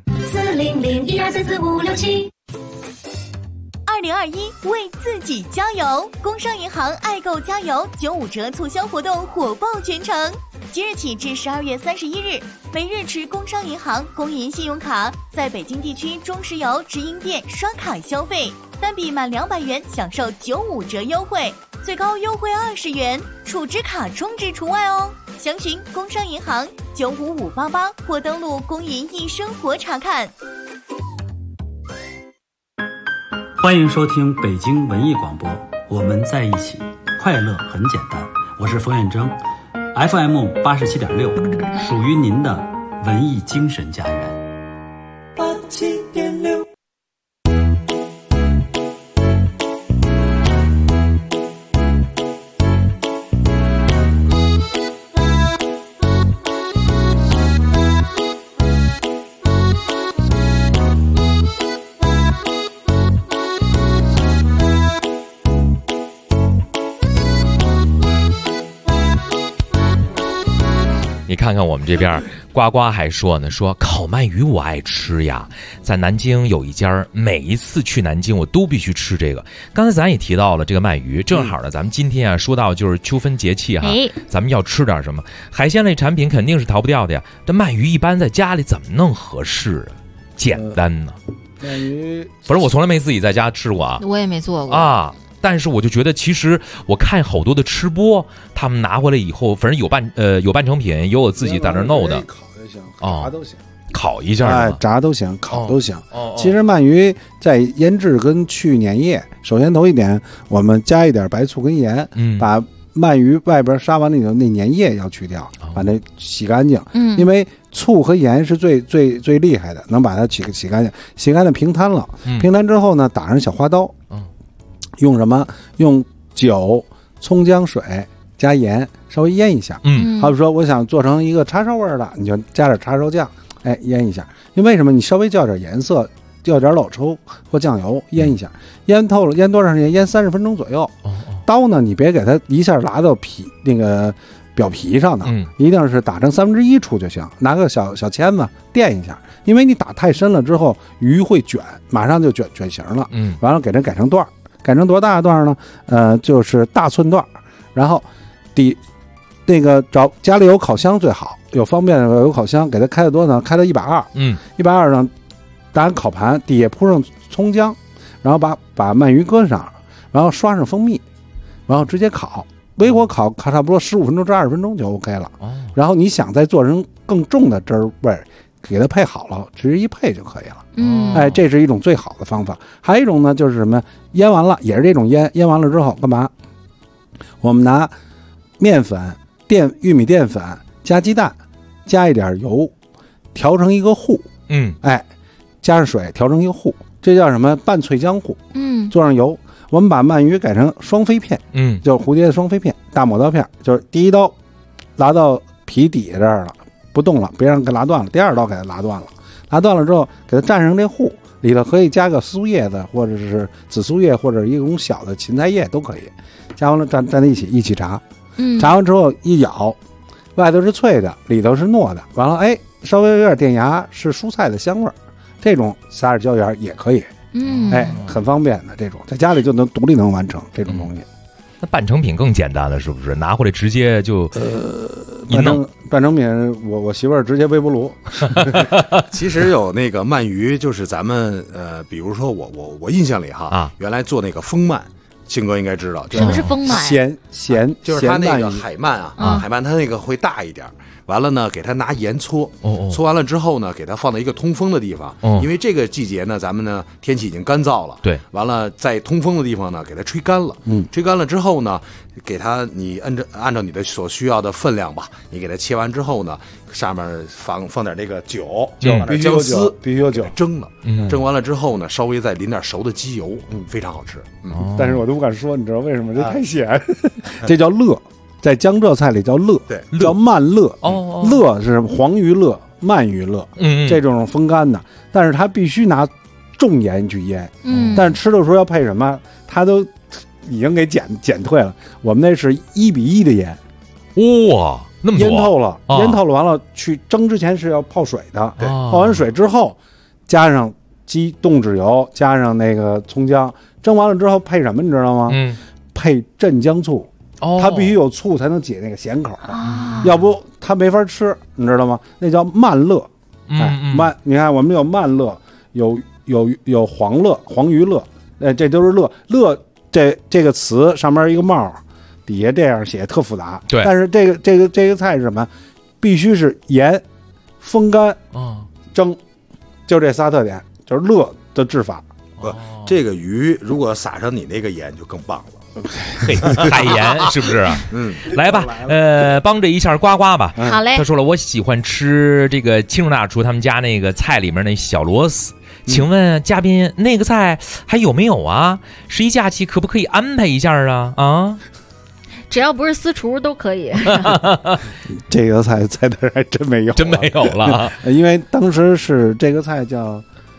400-1234567。2021为自己加油！工商银行爱购加油95折促销活动火爆全城，即日起至12月31日，每日持工商银行工银信用卡在北京地区中石油直营店刷卡消费，单笔满200元享受95折优惠，最高优惠20元，储值卡充值除外哦。详询工商银行95588或登录工银易生活查看。 欢迎收听北京文艺广播，我们在一起， 快乐很简单。我是冯远征 ，FM 87.6，属于您的文艺精神家园。 87.6。 你看看我们这边，呱呱还说呢，说烤鳗鱼我爱吃呀，在南京有一家，每一次去南京我都必须吃这个。刚才咱也提到了这个鳗鱼，正好呢，咱们今天啊说到就是秋分节气哈，咱们要吃点什么海鲜类产品肯定是逃不掉的呀。这鳗鱼一般在家里怎么弄合适啊？简单呢？ 鳗鱼， 反正我从来没自己在家吃过啊， 我也没做过啊。但是我就觉得，其实我看好多的吃播，他们拿回来以后，反正有半成品，有我自己在那弄的， 烤就行，炸都行， 烤一下， 炸都行，烤都行。其实鳗鱼在腌制跟去粘液，首先头一点，我们加一点白醋跟盐，把鳗鱼外边杀完了以后，那粘液要去掉，把它洗干净。因为醋和盐是最厉害的，能把它洗干净，洗干净平摊了，平摊之后呢，打上小花刀。用什么？用酒、葱姜水加盐稍微腌一下。好比说我想做成一个叉烧味的，你就加点叉烧酱，腌一下。因为什么？你稍微叫点颜色，叫点老抽或酱油腌一下，腌透了，腌多长时间？腌30分钟左右。刀呢，你别给它一下拉到皮那个表皮上的，一定是打成1/3处就行。拿个小签子垫一下，因为你打太深了之后，鱼会卷，马上就卷形了。完了给它改成段。改成多大的段呢？就是大寸段，然后那个找家里有烤箱最好，有方便有烤箱，给它开到多少？开到120，120上打烤盘，底下铺上葱姜，然后把鳗鱼搁上，然后刷上蜂蜜，然后直接烤，微火烤差不多15分钟至20分钟就 OK 了。然后你想再做成更重的汁儿味，给它配好了，直接一配就可以了。这是一种最好的方法。还有一种呢，就是什么？腌完了也是这种腌完了之后干嘛？我们拿面粉、玉米淀粉加鸡蛋，加一点油，调成一个糊。加上水调成一个糊，这叫什么？半脆浆糊。做上油，我们把鳗鱼改成双飞片。就是蝴蝶的双飞片，大抹刀片，就是第一刀拉到皮底下这儿了，不动了，别让它拉断了。第二刀给它拉断了。拉断了之后，给它蘸上这糊，里头可以加个酥叶子，或者是紫苏叶，或者一种小的芹菜叶都可以。加完了蘸在一起炸。炸完之后一咬，外头是脆的，里头是糯的。完了，稍微有点垫牙，是蔬菜的香味儿。这种撒点椒盐也可以。很方便的，这种在家里就能独立能完成这种东西。 那半成品更简单了，是不是？拿回来直接就半成品，我媳妇儿直接微波炉。 其实有那个鳗鱼，就是咱们比如说我印象里哈，原来做那个风鳗，庆哥应该知道什么是风鳗？ 咸就是它那个海鳗啊，海鳗它那个会大一点。完了呢，给它拿盐搓，搓完了之后呢，给它放到一个通风的地方，因为这个季节呢，咱们呢天气已经干燥了， 对， 完了在通风的地方呢，给它吹干了，吹干了之后呢，给它你按照你的所需要的分量吧，你给它切完之后呢，上面放点这个酒，姜丝， 必须有酒， 蒸了，蒸完了之后呢，稍微再淋点熟的鸡油，非常好吃， 但是我都不敢说，你知道为什么？这太咸，这叫乐。在江浙菜里叫乐， 对， 叫鳗乐。乐是黄鱼乐、鳗鱼乐，这种风干的，但是它必须拿重盐去腌。但是吃的时候要配什么？它都已经给减退了。我们那是1:1的盐。 哇，那么多腌透了，腌透了，完了去蒸之前是要泡水的。泡完水之后，加上鸡冻脂油，加上那个葱姜，蒸完了之后配什么？你知道吗？配镇江醋。它必须有醋才能解那个咸口，要不它没法吃，你知道吗？那叫鳗乐。鳗，你看我们有鳗乐，有黄乐、黄鱼乐，这都是乐。乐这个词上面一个帽，底下这样写特复杂。 对， 但是这个菜是什么？必须是盐、风干、蒸，就这仨特点，就是乐的制法。 这个鱼如果撒上你那个盐就更棒了。 嘿，海盐是不是？来吧，帮着一下呱呱吧。 好嘞。 他说了，我喜欢吃这个清楚大厨他们家那个菜里面那小螺丝。请问嘉宾，那个菜还有没有啊？十一假期可不可以安排一下啊？啊？ 只要不是私厨都可以。 这个菜在这还真没有， 真没有了。 因为当时是这个菜叫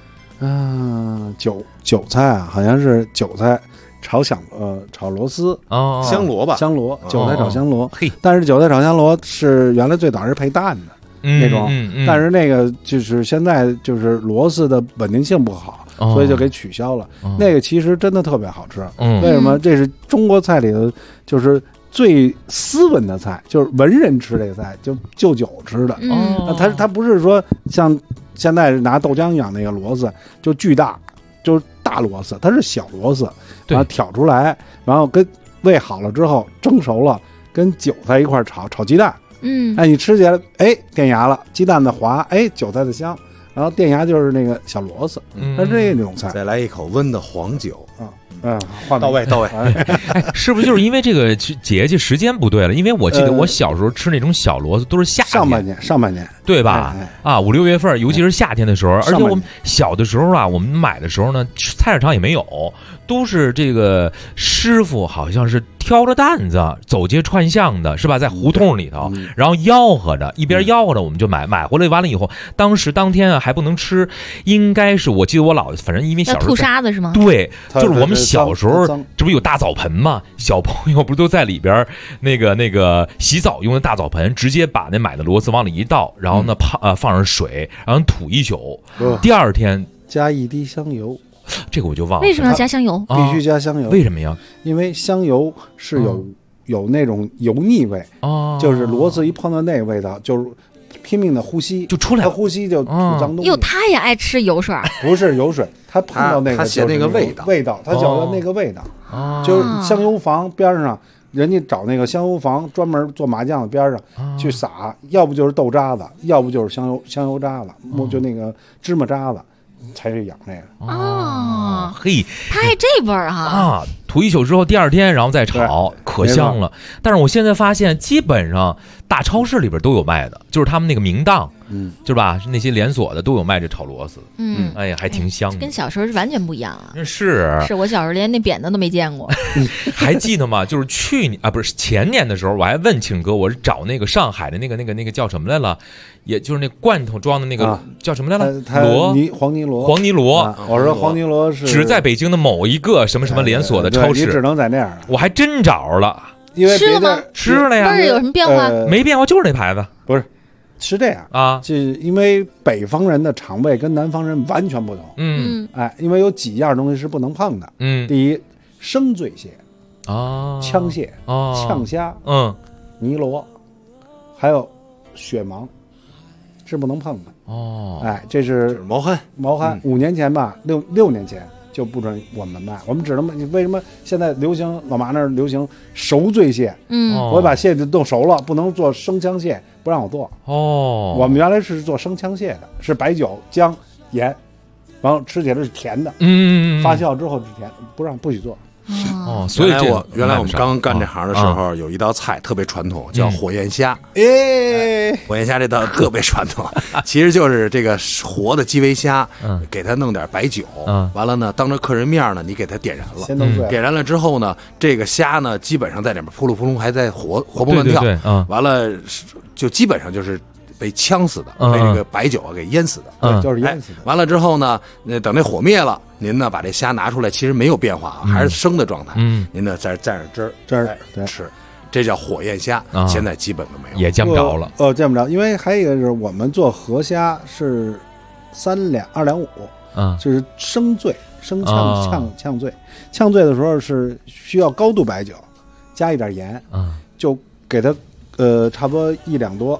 韭菜啊，好像是韭菜炒螺丝香螺吧， 香螺，韭菜炒香螺。但是韭菜炒香螺是原来最早是配蛋的那种，但是那个就是现在就是螺丝的稳定性不好，所以就给取消了。那个其实真的特别好吃。为什么？这是中国菜里的就是最斯文的菜，就是文人吃这个菜，就就酒吃的。它不是说像现在拿豆浆养那个螺丝就巨大，就是大螺丝，它是小螺丝，然后挑出来，然后跟煨好了之后蒸熟了，跟韭菜一块炒鸡蛋。你吃起来，垫牙了，鸡蛋的滑，韭菜的香，然后垫牙就是那个小螺丝，它是这种菜。 再来一口温的黄酒到位。 是不是就是因为这个节气时间不对了？因为我记得我小时候吃那种小螺丝都是夏天上半年对吧？啊，5、6月份，尤其是夏天的时候，而且我们小的时候啊，我们买的时候呢，菜市场也没有，都是这个师傅好像是挑着担子走街串巷的，是吧？在胡同里头，然后吆喝着，一边吆喝着，我们就买回来，完了以后，当天啊还不能吃，应该是我记得我姥，反正因为小时候吐沙子是吗？ 对，就是我们小时候这不有大澡盆吗？小朋友不是都在里边那个洗澡用的大澡盆，直接把那买的螺丝往里一倒，然后呢放上水，然后吐一宿，第二天加一滴香油。 这个我就忘了。 为什么要加香油？ 必须加香油。 为什么呀？ 因为香油是有那种油腻味，就是螺丝一碰到那个味道，就是拼命的呼吸就出来了， 他呼吸就吐脏东西。 哟，他也爱吃油水？ 不是油水，他碰到那个他写那个味道，他觉得那个味道，就是香油房边上。人家找那个香油房专门做麻酱的边上去撒，要不就是豆渣子，要不就是香油渣子，就那个芝麻渣子，才是养那个。 嘿， 它还这味儿啊！吐一宿之后，第二天然后再炒，可香了。但是我现在发现，基本上大超市里边都有卖的，就是他们那个明档，是吧？那些连锁的都有卖这炒螺丝。哎呀，还挺香的， 跟小时候是完全不一样啊。 是我小时候连那扁担都没见过。 还记得吗？就是去年不是前年的时候，我还问庆哥，我是找那个上海的那个叫什么来了？也就是那罐头装的那个叫什么来了？ 黄泥螺。 我说黄泥螺是只在北京的某一个什么连锁的超市， 你只能在那样。 我还真找着了， 因为吃了吗？ 吃了呀。 味儿有什么变化？ 没变化，就是那牌子。 不是，是这样啊，就因为北方人的肠胃跟南方人完全不同。因为有几样东西是不能碰的。第一，生醉蟹枪蟹呛虾泥螺，还有血芒。是不能碰的这是毛蚶 5年前吧，6年前就不准我们卖，我们只能卖。为什么现在流行老麻那儿流行熟醉蟹？我把蟹就冻熟了，不能做生呛蟹，不让我做。我们原来是做生呛蟹的，是白酒、姜、盐，然后吃起来是甜的。发酵之后是甜，不许做。 所以原来我们刚干这行的时候，有一道菜特别传统，叫火焰虾。火焰虾这道特别传统，其实就是这个活的基围虾，给它弄点白酒，完了呢，当着客人面呢，你给它点燃了，点燃了之后呢，这个虾呢，基本上在里面扑噜扑噜还在活蹦乱跳，完了就基本上就是被呛死的，被这个白酒给淹死的， 就是淹死的。 完了之后呢，等那火灭了，您呢把这虾拿出来，其实没有变化，还是生的状态。您呢再蘸上汁儿吃，这叫火焰虾。现在基本都没有， 也见不着了。 见不着，因为还有一个是我们做河虾是2两5，就是生醉，生呛醉。呛醉的时候是需要高度白酒，加一点盐，就给它差不多1两多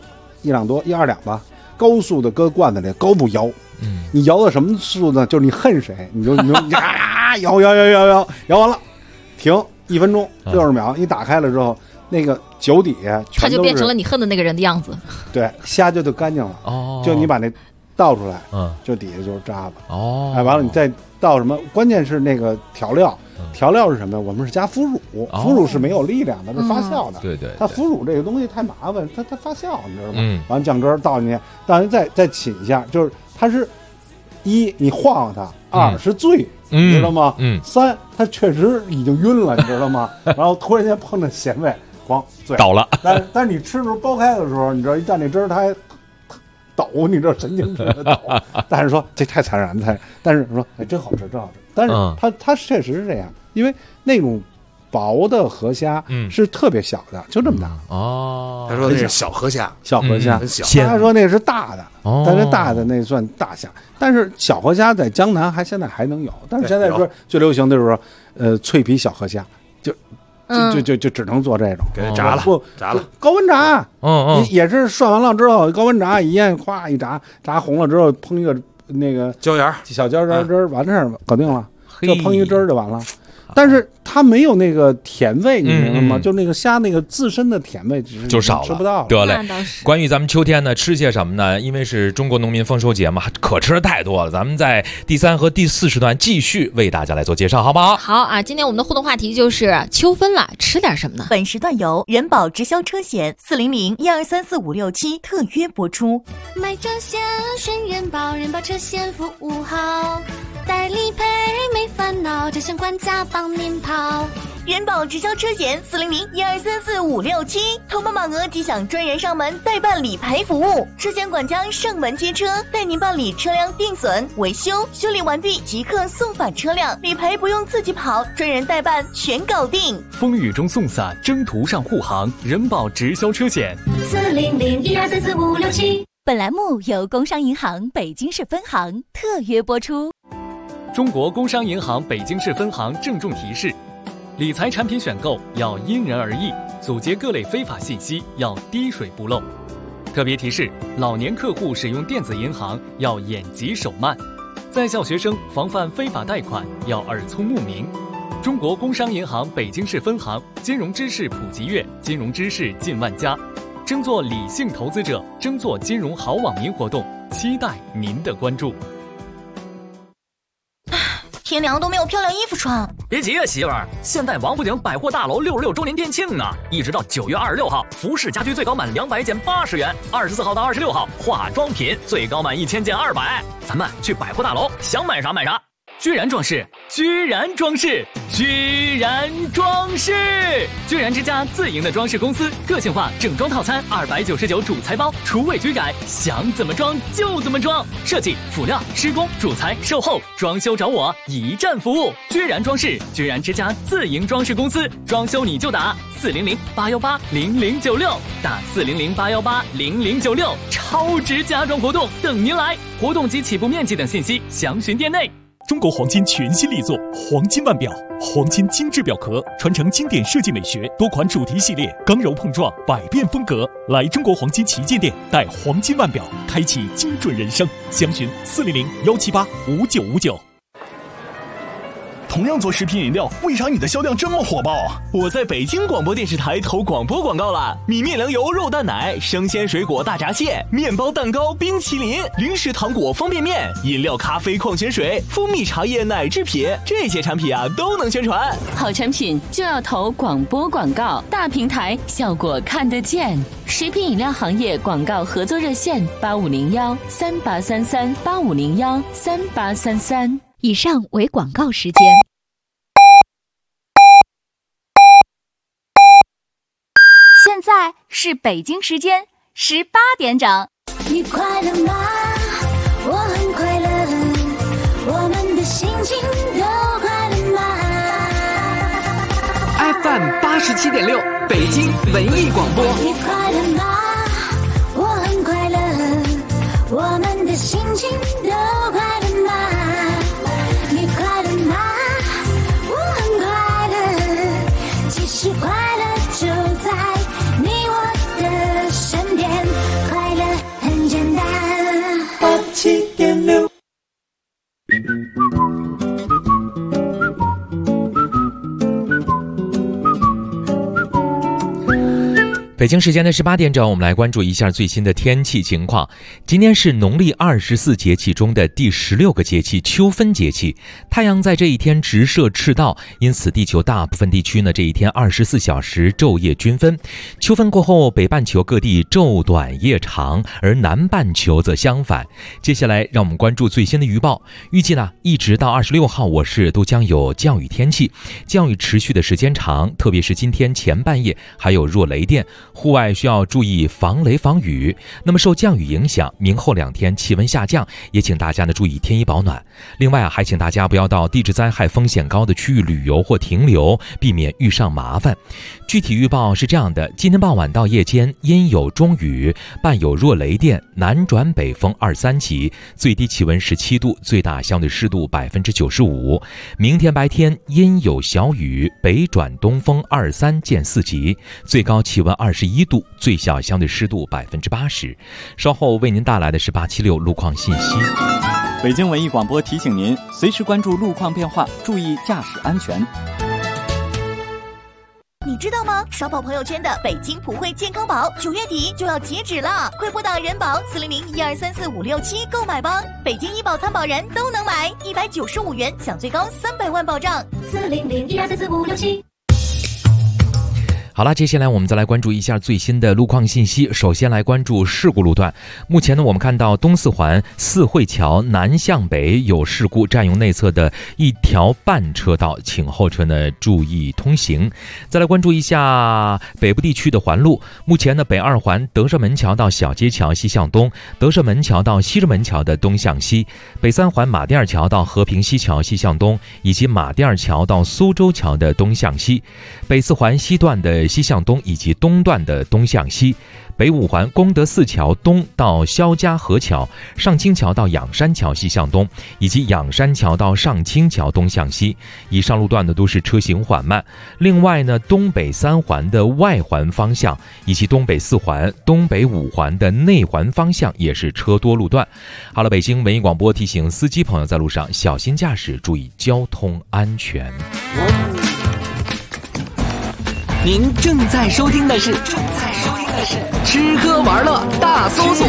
1、2两吧，高速的搁罐子里高速摇。你摇到什么速度呢？就是你恨谁，你就摇完了，停1分钟60秒，你打开了之后，那个酒底下它就变成了你恨的那个人的样子。 对，虾就干净了。就你把那倒出来，就底下就是渣子。完了你再到什么？关键是那个调料是什么？我们是加腐乳，腐乳是没有力量的，是发酵的。 对， 它腐乳这个东西太麻烦，它发酵，你知道吗？完酱汁倒进去，再起一下，就是它是一你晃它，二是醉，你知道吗？三它确实已经晕了，你知道吗？然后突然间碰着咸味，咣醉倒了。 但是你吃的时候剥开的时候，你知道一蘸那汁儿它还抖，你知道神经质的抖。但是说这太残忍了，但是说哎真好吃。但是它确实是这样，因为那种薄的河虾是特别小的，就这么大。 他说那是小河虾， 很小。他说那是大的，但是大的那算大虾。但是小河虾在江南现在还能有，但是现在说最流行的就是说脆皮小河虾，就只能做这种， 给炸了， 高温炸，也是涮完了之后高温炸，一腌咵一炸红了之后烹一个那个小椒盐汁，完事儿搞定了，就烹一个汁儿就完了。但是它没有那个甜味，你明白吗？就那个虾那个自身的甜味就少了， 吃不到。 得嘞，关于咱们秋天呢吃些什么呢？因为是中国农民丰收节嘛，可吃的太多了。咱们在第3和第4时段继续为大家来做介绍，好不好？ 好啊！今天我们的互动话题就是秋分了，吃点什么呢？ 本时段由人保直销车险400-1234567特约播出。 买车险选人保，人保车险服务好，代理赔没烦恼，车险管家帮您跑。 人保直销车险400-1234567，投保满额即享专人上门代办理赔服务，车险管家上门接车，带您办理车辆定损、维修，修理完毕即刻送返车辆，理赔不用自己跑，专人代办全搞定。 风雨中送伞，征途上护航，人保直销车险 400-1234567。本栏目由工商银行北京市分行特约播出。 中国工商银行北京市分行郑重提示：理财产品选购要因人而异，阻截各类非法信息要滴水不漏。特别提示：老年客户使用电子银行要眼疾手慢，在校学生防范非法贷款要耳聪目明。中国工商银行北京市分行金融知识普及月，金融知识进万家，争做理性投资者，争做金融好网民活动，期待您的关注。 天凉都没有漂亮衣服穿。 别急啊，媳妇儿，现在王府井百货大楼66周年店庆呢，一直到9月26号，服饰家居最高满200减80元，24号到26号，化妆品最高满1000减200。咱们去百货大楼，想买啥买啥。居然装饰，居然装饰，居然装饰！居然之家自营的装饰公司，个性化整装套餐299主材包，厨卫居改，想怎么装就怎么装。设计、辅料、施工、主材、售后、装修找我，一站服务。居然装饰，居然之家自营装饰公司，装修你就打400-818-0096，打400-818-0096，超值家装活动等您来，活动及起步面积等信息详询店内。 中国黄金全新力作黄金腕表，黄金精致表壳，传承经典设计美学，多款主题系列，刚柔碰撞，百变风格。来中国黄金旗舰店，带黄金腕表，开启精准人生。详询400-178-5959。 同样做食品饮料，为啥你的销量这么火爆啊？我在北京广播电视台投广播广告了，米面粮油肉蛋奶、生鲜水果大闸蟹、面包蛋糕、冰淇淋、零食糖果方便面、饮料咖啡矿泉水、蜂蜜茶叶奶制品，这些产品啊都能宣传。 好产品就要投广播广告，大平台效果看得见。食品饮料行业广告合作热线8501-3833-8501-3833。 以上为广告时间。 现在是北京时间18点整。 你快乐吗？我很快乐，我们的心情都快乐吗 ？FM 87.6，北京文艺广播。 你快乐吗？我很快乐，我们的心情都快乐吗？你快乐吗？我很快乐，其实快乐就在你我的身边，快乐很简单。87.6。 北京时间的18点整，我们来关注一下最新的天气情况。今天是农历24节气中的第16个节气秋分节气，太阳在这一天直射赤道，因此地球大部分地区呢这一天24小时昼夜均分。秋分过后，北半球各地昼短夜长，而南半球则相反。接下来让我们关注最新的预报，预计呢一直到26号我市都将有降雨天气，降雨持续的时间长，特别是今天前半夜还有弱雷电，户外需要注意防雷防雨。那么受降雨影响，明后2天气温下降，也请大家呢注意添衣保暖。另外还请大家不要到地质灾害风险高的区域旅游或停留，避免遇上麻烦。具体预报是这样的：今天傍晚到夜间阴有中雨，伴有弱雷电，南转北风2-3级，最低气温17度，最大相对湿度95%。明天白天阴有小雨，北转东风2-3见4级，最高气温21度，最小相对湿度80%。稍后为您带来的是876路况信息。 北京文艺广播提醒您，随时关注路况变化，注意驾驶安全。 你知道吗？刷爆朋友圈的北京普惠健康宝9月底就要截止了，快拨打人保400-1234-567购买吧！北京医保参保人都能买，195元享最高300万保障。400-1234-567。 好了，接下来我们再来关注一下最新的路况信息。首先来关注事故路段。目前呢，我们看到东四环四惠桥南向北有事故，占用内侧的1条半车道，请后车呢注意通行。再来关注一下北部地区的环路。目前呢，北2环德胜门桥到小街桥西向东，德胜门桥到西直门桥的东向西，北3环马甸桥到和平西桥西向东，以及马甸桥到苏州桥的东向西，北4环西段的西向东以及东段的东向西，北5环功德寺桥东到肖家河桥，上清桥到仰山桥西向东，以及仰山桥到上清桥东向西。以上路段呢都是车行缓慢。另外呢，东北3环的外环方向以及东北4环、东北5环的内环方向也是车多路段。好了，北京文艺广播提醒司机朋友在路上小心驾驶，注意交通安全。 您正在收听的是吃喝玩乐大搜索。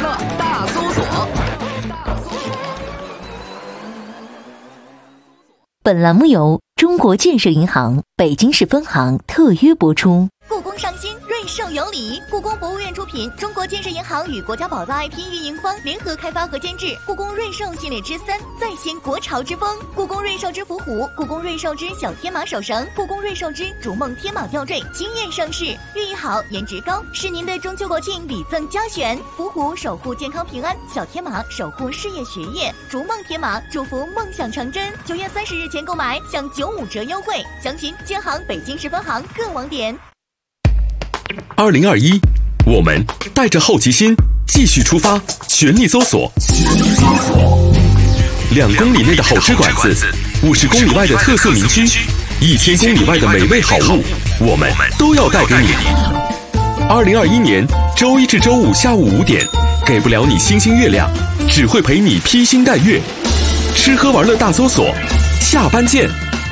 本栏目由中国建设银行北京市分行特约播出。 故宫上新，瑞兽有礼。故宫博物院出品，中国建设银行与国家宝藏 IP 运营方联合开发和监制故宫瑞兽系列之3，再现国潮之风。故宫瑞兽之伏虎，故宫瑞兽之小天马手绳，故宫瑞兽之逐梦天马吊坠惊艳上市，寓意好，颜值高，是您的中秋国庆礼赠佳选。伏虎守护健康平安，小天马守护事业学业，逐梦天马祝福梦想成真。9月30日前购买享95折优惠，详询建行北京市分行各网点。 2021，我们带着好奇心继续出发，全力搜索。2公里内的好吃馆子，50公里外的特色名区，1000公里外的美味好物，我们都要带给你。2021年周1至周5下午5点，给不了你星星月亮，只会陪你披星戴月。吃喝玩乐大搜索，下班见。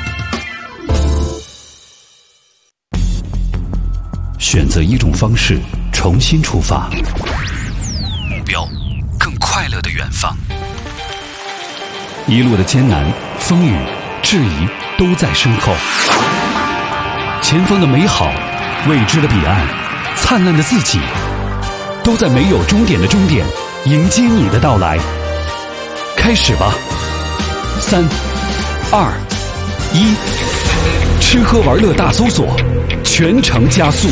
选择一种方式，重新出发， 目标更快乐的远方。 一路的艰难、风雨、质疑都在身后，前方的美好、未知的彼岸、灿烂的自己，都在没有终点的终点迎接你的到来。开始吧，3、2、1，吃喝玩乐大搜索，全程加速。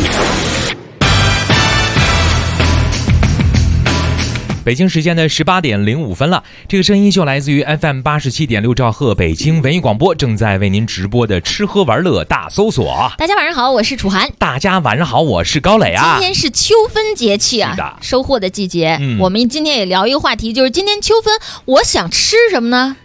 北京时间的18点05分了，这个声音就来自于 FM 87.6兆赫北京文艺广播，正在为您直播的吃喝玩乐大搜索。 大家晚上好，我是楚涵。 大家晚上好，我是高磊啊。 今天是秋分节气啊，收获的季节。我们今天也聊一个话题，就是今天秋分，我想吃什么呢？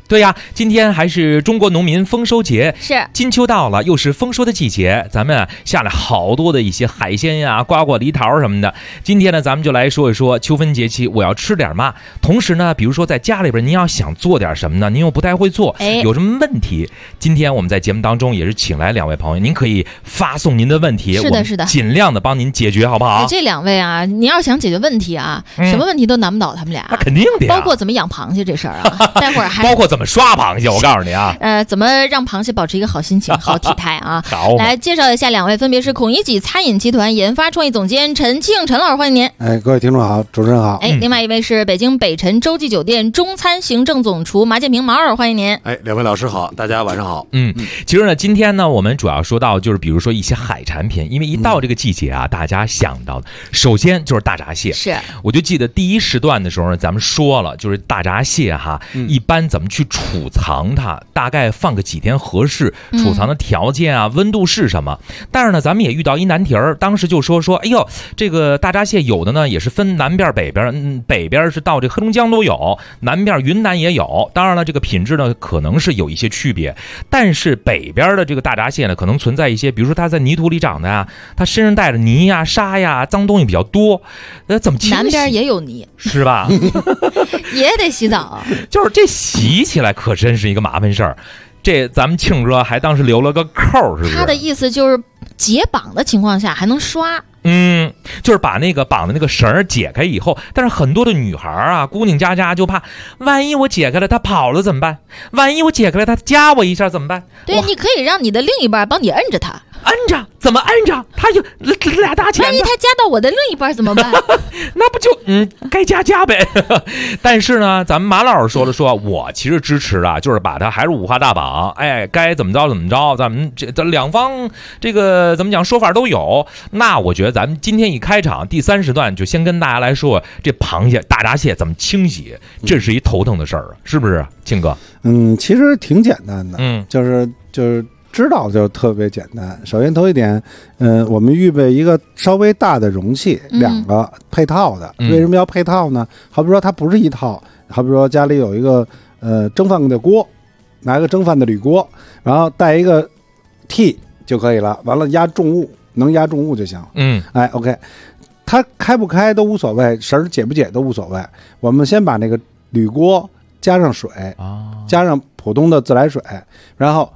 对呀，今天还是中国农民丰收节， 是金秋到了，又是丰收的季节，咱们下来好多的一些海鲜呀、瓜果梨桃什么的。今天呢，咱们就来说一说秋分节气我要吃点嘛。同时呢，比如说在家里边您要想做点什么呢，您又不太会做，有什么问题？今天我们在节目当中也是请来2位朋友，您可以发送您的问题， 是的， 尽量的帮您解决，好不好？ 这2位啊，你要是想解决问题啊，什么问题都难不倒他们俩， 那肯定的， 包括怎么养螃蟹这事儿啊，待会儿还包括怎么刷螃蟹，我告诉你啊， 怎么让螃蟹保持一个好心情、好体态啊？ 好， 来介绍一下2位，分别是孔乙己餐饮集团研发创意总监陈庆，陈老师，欢迎您。 各位听众好，主持人好。 另外一位是北京北辰洲际酒店中餐行政总厨马建平，马尔，欢迎您。 2位老师好，大家晚上好。 其实呢，今天呢，我们主要说到就是比如说一些海产品，因为一到这个季节啊，大家想到的首先就是大闸蟹。 是， 我就记得第一时段的时候呢，咱们说了，就是大闸蟹哈，一般怎么去储藏它，大概放个几天合适，储藏的条件啊，温度是什么？但是呢，咱们也遇到一难题儿，当时就说，哎呦，这个大闸蟹有的呢也是分南边北边，北边是到这黑龙江都有，南边云南也有。当然了，这个品质呢可能是有一些区别，但是北边的这个大闸蟹呢，可能存在一些，比如说它在泥土里长的呀，它身上带着泥呀、沙呀、脏东西比较多，怎么清洗？ 南边也有泥， 是吧？ 也得洗澡， 就是这洗起来可真是一个麻烦事儿。这咱们庆哥还当时留了个扣，是不是？ 他的意思就是解绑的情况下还能刷。 就是把那个绑的那个绳解开以后，但是很多的女孩啊，姑娘家就怕，万一我解开了他跑了怎么办？万一我解开了他夹我一下怎么办？ 对，你可以让你的另一半帮你摁着他， 摁着怎么摁着？他就俩大钳子， 万一他夹到我的另一半怎么办？ 那不就该夹呗。但是呢，咱们马老师说我其实支持啊，就是把它还是五花大绑，该怎么着怎么着，咱们这两方这个怎么讲说法都有。那我觉得咱们今天一开场第3时段就先跟大家来说这螃蟹大闸蟹怎么清洗，这是一头疼的事儿，是不是庆哥？ 其实挺简单的，就是知道就特别简单。首先头一点，我们预备一个稍微大的容器，2个配套的。为什么要配套呢？好比说它不是一套，好比说家里有一个蒸饭的锅，拿一个蒸饭的铝锅，然后带一个屉就可以了。完了压重物，能压重物就行。OK， 它开不开都无所谓，绳解不解都无所谓。我们先把那个铝锅加上水，加上普通的自来水，然后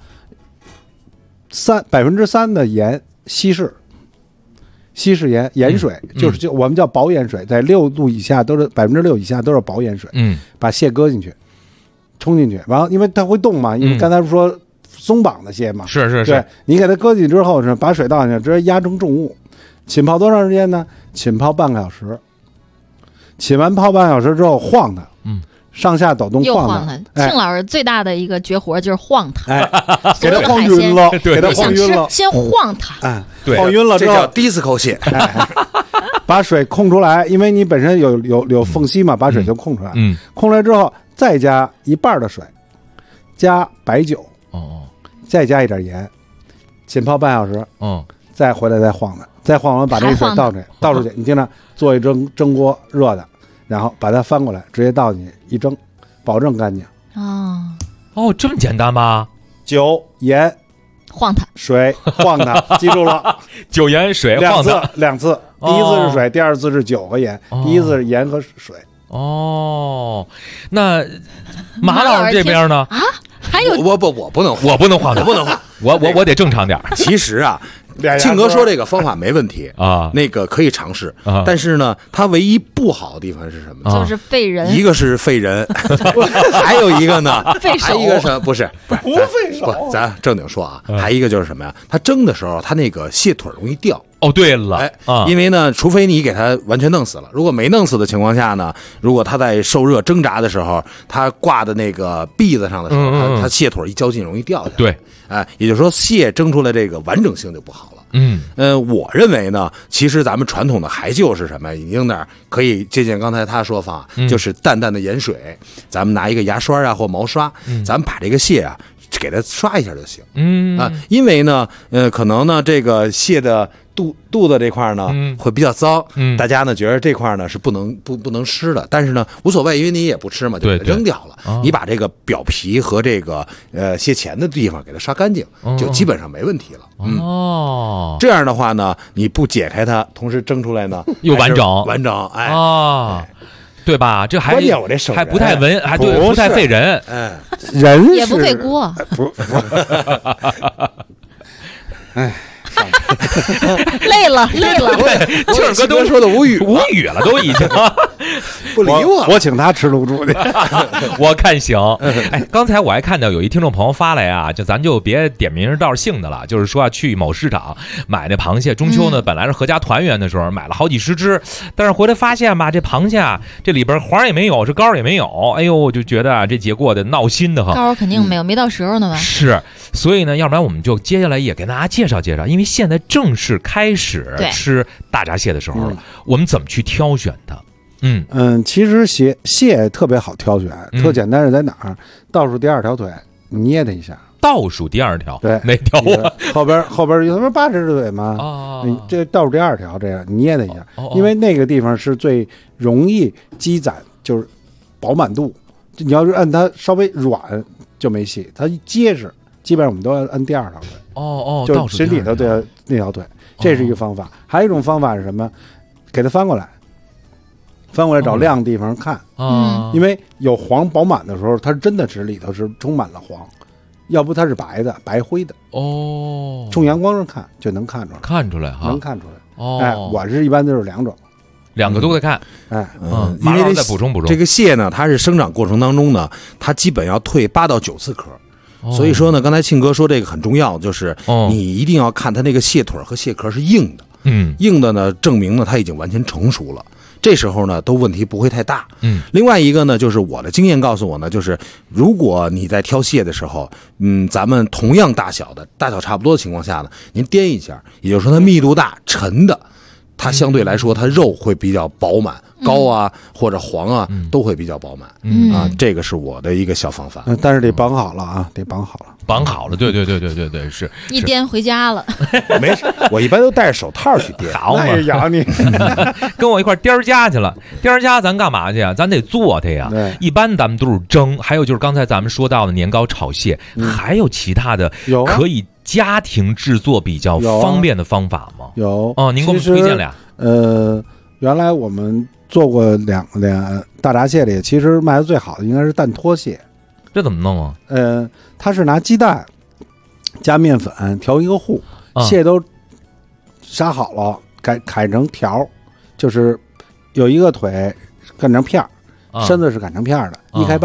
3%的盐稀释盐，盐水就我们叫薄盐水，在6度以下都是6%以下都是薄盐水。把蟹搁进去，冲进去，然后因为它会动嘛，因为刚才说松绑的蟹嘛， 是， 对，你给它搁进去之后是把水倒进去，直接压成重物。浸泡多长时间呢？浸泡半个小时。浸完泡半小时之后晃它，上下抖动晃它。庆老师最大的一个绝活就是晃它， 给它晃晕了，给它晃晕了， 先晃它， 晃晕了之后， 这叫disco蟹。 把水控出来，因为你本身有缝隙嘛，把水就控出来。控出来之后，再加1半的水，加白酒，再加一点盐，浸泡半小时，再回来再晃它，再晃完把这水倒出去，你听着，做一蒸锅热的，然后把它翻过来，直接倒进去一蒸，保证干净。 这么简单吗？ 酒盐晃它， 水晃它，记住了， 酒盐水晃它 2次，第一次是水，第2次是酒和盐，第一次是盐和水。 那马老师这边呢？ 还有我不能晃， 我不能晃，我得正常点。 其实啊，庆哥说这个方法没问题啊，那个可以尝试，但是呢，它唯一不好的地方是什么？ 就是费人。 一个是费人，还有一个呢，还一个是不费手？不，咱正经说啊，还一个就是什么呀？它蒸的时候，它那个蟹腿容易掉。 对了， 因为呢，除非你给它完全弄死了，如果没弄死的情况下呢，如果它在受热挣扎的时候，它挂的那个篦子上的时候，它蟹腿一较劲容易掉下来。 对， 也就是说蟹蒸出来这个完整性就不好了。我认为呢，其实咱们传统的还就是什么，你用点可以借鉴刚才他说法，就是淡淡的盐水，咱们拿一个牙刷啊或毛刷，咱们把这个蟹啊给它刷一下就行。因为呢，可能呢这个蟹的肚子这块呢会比较脏，大家呢觉得这块呢是不能吃的，但是呢无所谓，因为你也不吃嘛，就给它扔掉了。你把这个表皮和这个蟹钳的地方给它刷干净，就基本上没问题了。这样的话呢，你不解开它，同时蒸出来呢又完整，对吧？这还还不太文，还对不太费人， 人也不费锅， 哎。 累了， 庆儿哥都说的无语了，都已经不理我请他吃卤煮去， 我看行。哎，刚才我还看到有一听众朋友发来啊，咱就别点名道姓的了，就是说去某市场买那螃蟹，中秋呢本来是合家团圆的时候买了好几十只，但是回来发现吧，这螃蟹啊这里边黄也没有，这膏也没有，哎呦，我就觉得这节过得闹心的很。 膏肯定没有，没到时候呢吧？ 是，所以呢，要不然我们就接下来也给大家介绍介绍，因为现在正式开始吃大闸蟹的时候了，我们怎么去挑选它？ 其实蟹特别好挑选，特简单是在哪儿？倒数第2条腿，你捏它一下。 倒数第2条， 对， 哪条啊？ 后边有他妈8只腿吗？你这倒数第2条，这样你捏它一下，因为那个地方是最容易积攒，就是饱满度。你要是按它稍微软就没戏，它结实，基本上我们都要按第2条腿。就是身体头的那条腿，这是一个方法。还有一种方法是什么？给它翻过来找亮的地方看。因为有黄饱满的时候，它真的是里头是充满了黄，要不它是白灰的。冲阳光上看就能看出来，能看出来。我是一般都是2种。 2个都得看， 因为再补充这个蟹呢，它是生长过程当中呢，它基本要蜕8到9次壳。所以说呢，刚才庆哥说这个很重要，就是你一定要看它那个蟹腿和蟹壳是硬的，硬的呢证明呢它已经完全成熟了，这时候呢都问题不会太大。另外一个呢，就是我的经验告诉我呢，就是如果你在挑蟹的时候，咱们同样大小差不多的情况下呢，您掂一下，也就是说它密度大沉的，它相对来说它肉会比较饱满，膏啊或者黄啊都会比较饱满。这个是我的一个小方法。 但是得绑好了啊，得绑好了。 对，是一颠回家了。 没事，我一般都戴着手套去颠。 好嘛， 咬你， 跟我一块颠家去了。颠家咱干嘛去啊？咱得做它呀。一般咱们都是蒸，还有就是刚才咱们说到的年糕炒蟹，还有其他的可以家庭制作比较方便的方法吗？ 有您给我们推荐俩。 原来我们做过两大闸蟹里，其实卖的最好的应该是蛋脱蟹。 这怎么弄啊？ 它是拿鸡蛋加面粉调一个糊，蟹都杀好了，砍成条，就是有一个腿擀成片儿，身子是擀成片儿的，1开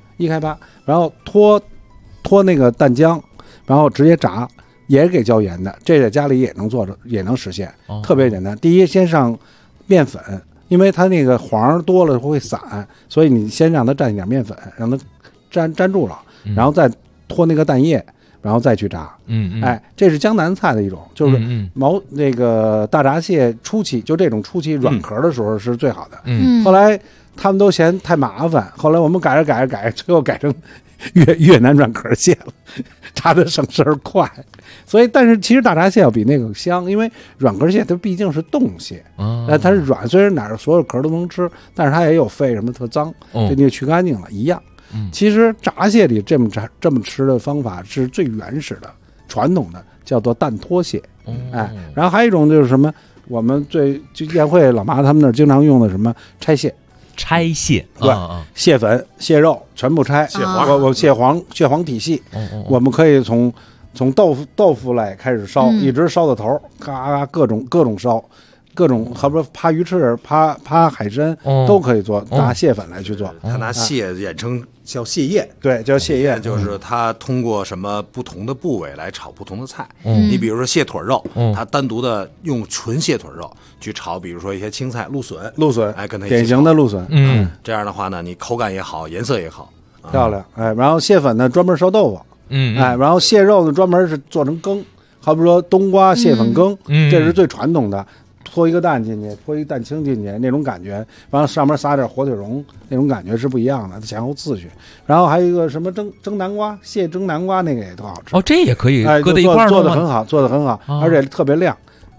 8，然后脱那个蛋浆，然后直接炸，也是给浇盐的，这在家里也能做着，也能实现，特别简单。第一，先上面粉，因为它那个黄多了会散，所以你先让它蘸一点面粉，让它粘住了，然后再脱那个蛋液，然后再去炸。这是江南菜的一种，就是那个大闸蟹初期，就这种初期软壳的时候是最好的。后来他们都嫌太麻烦，后来我们改着，最后改成越南软壳蟹了，炸的省事儿快。所以，但是其实大闸蟹要比那个香，因为软壳蟹它毕竟是冻蟹，它是软，虽然哪儿所有壳都能吃，但是它也有肺什么特脏，这你去干净了一样。其实闸蟹里这么吃的方法是最原始的、传统的，叫做蛋脱蟹。然后还有一种就是什么，我们就宴会老妈他们那儿经常用的什么拆蟹，对，蟹粉、蟹肉全部拆，我蟹黄体系，我们可以从豆腐来开始烧，一直烧到头，咔各种烧。各种，好比趴鱼翅、趴海参都可以做，拿蟹粉来去做。 他拿蟹衍称叫蟹宴， 对，叫蟹宴， 就是他通过什么不同的部位来炒不同的菜。你比如说蟹腿肉，他单独的用纯蟹腿肉去炒，比如说一些青菜、鹿笋，跟它典型的鹿笋， 这样的话呢，你口感也好，颜色也好， 漂亮。然后蟹粉呢专门烧豆腐，然后蟹肉呢专门是做成羹，好比说冬瓜蟹粉羹，这是最传统的。脱一个蛋进去，脱一个蛋清进去，那种感觉，然后上面撒点火腿蓉，那种感觉是不一样的，前后次序。然后还有一个什么蒸南瓜，蟹蒸南瓜那个也特好吃。 这也可以搁在一块儿做的很好，而且特别亮。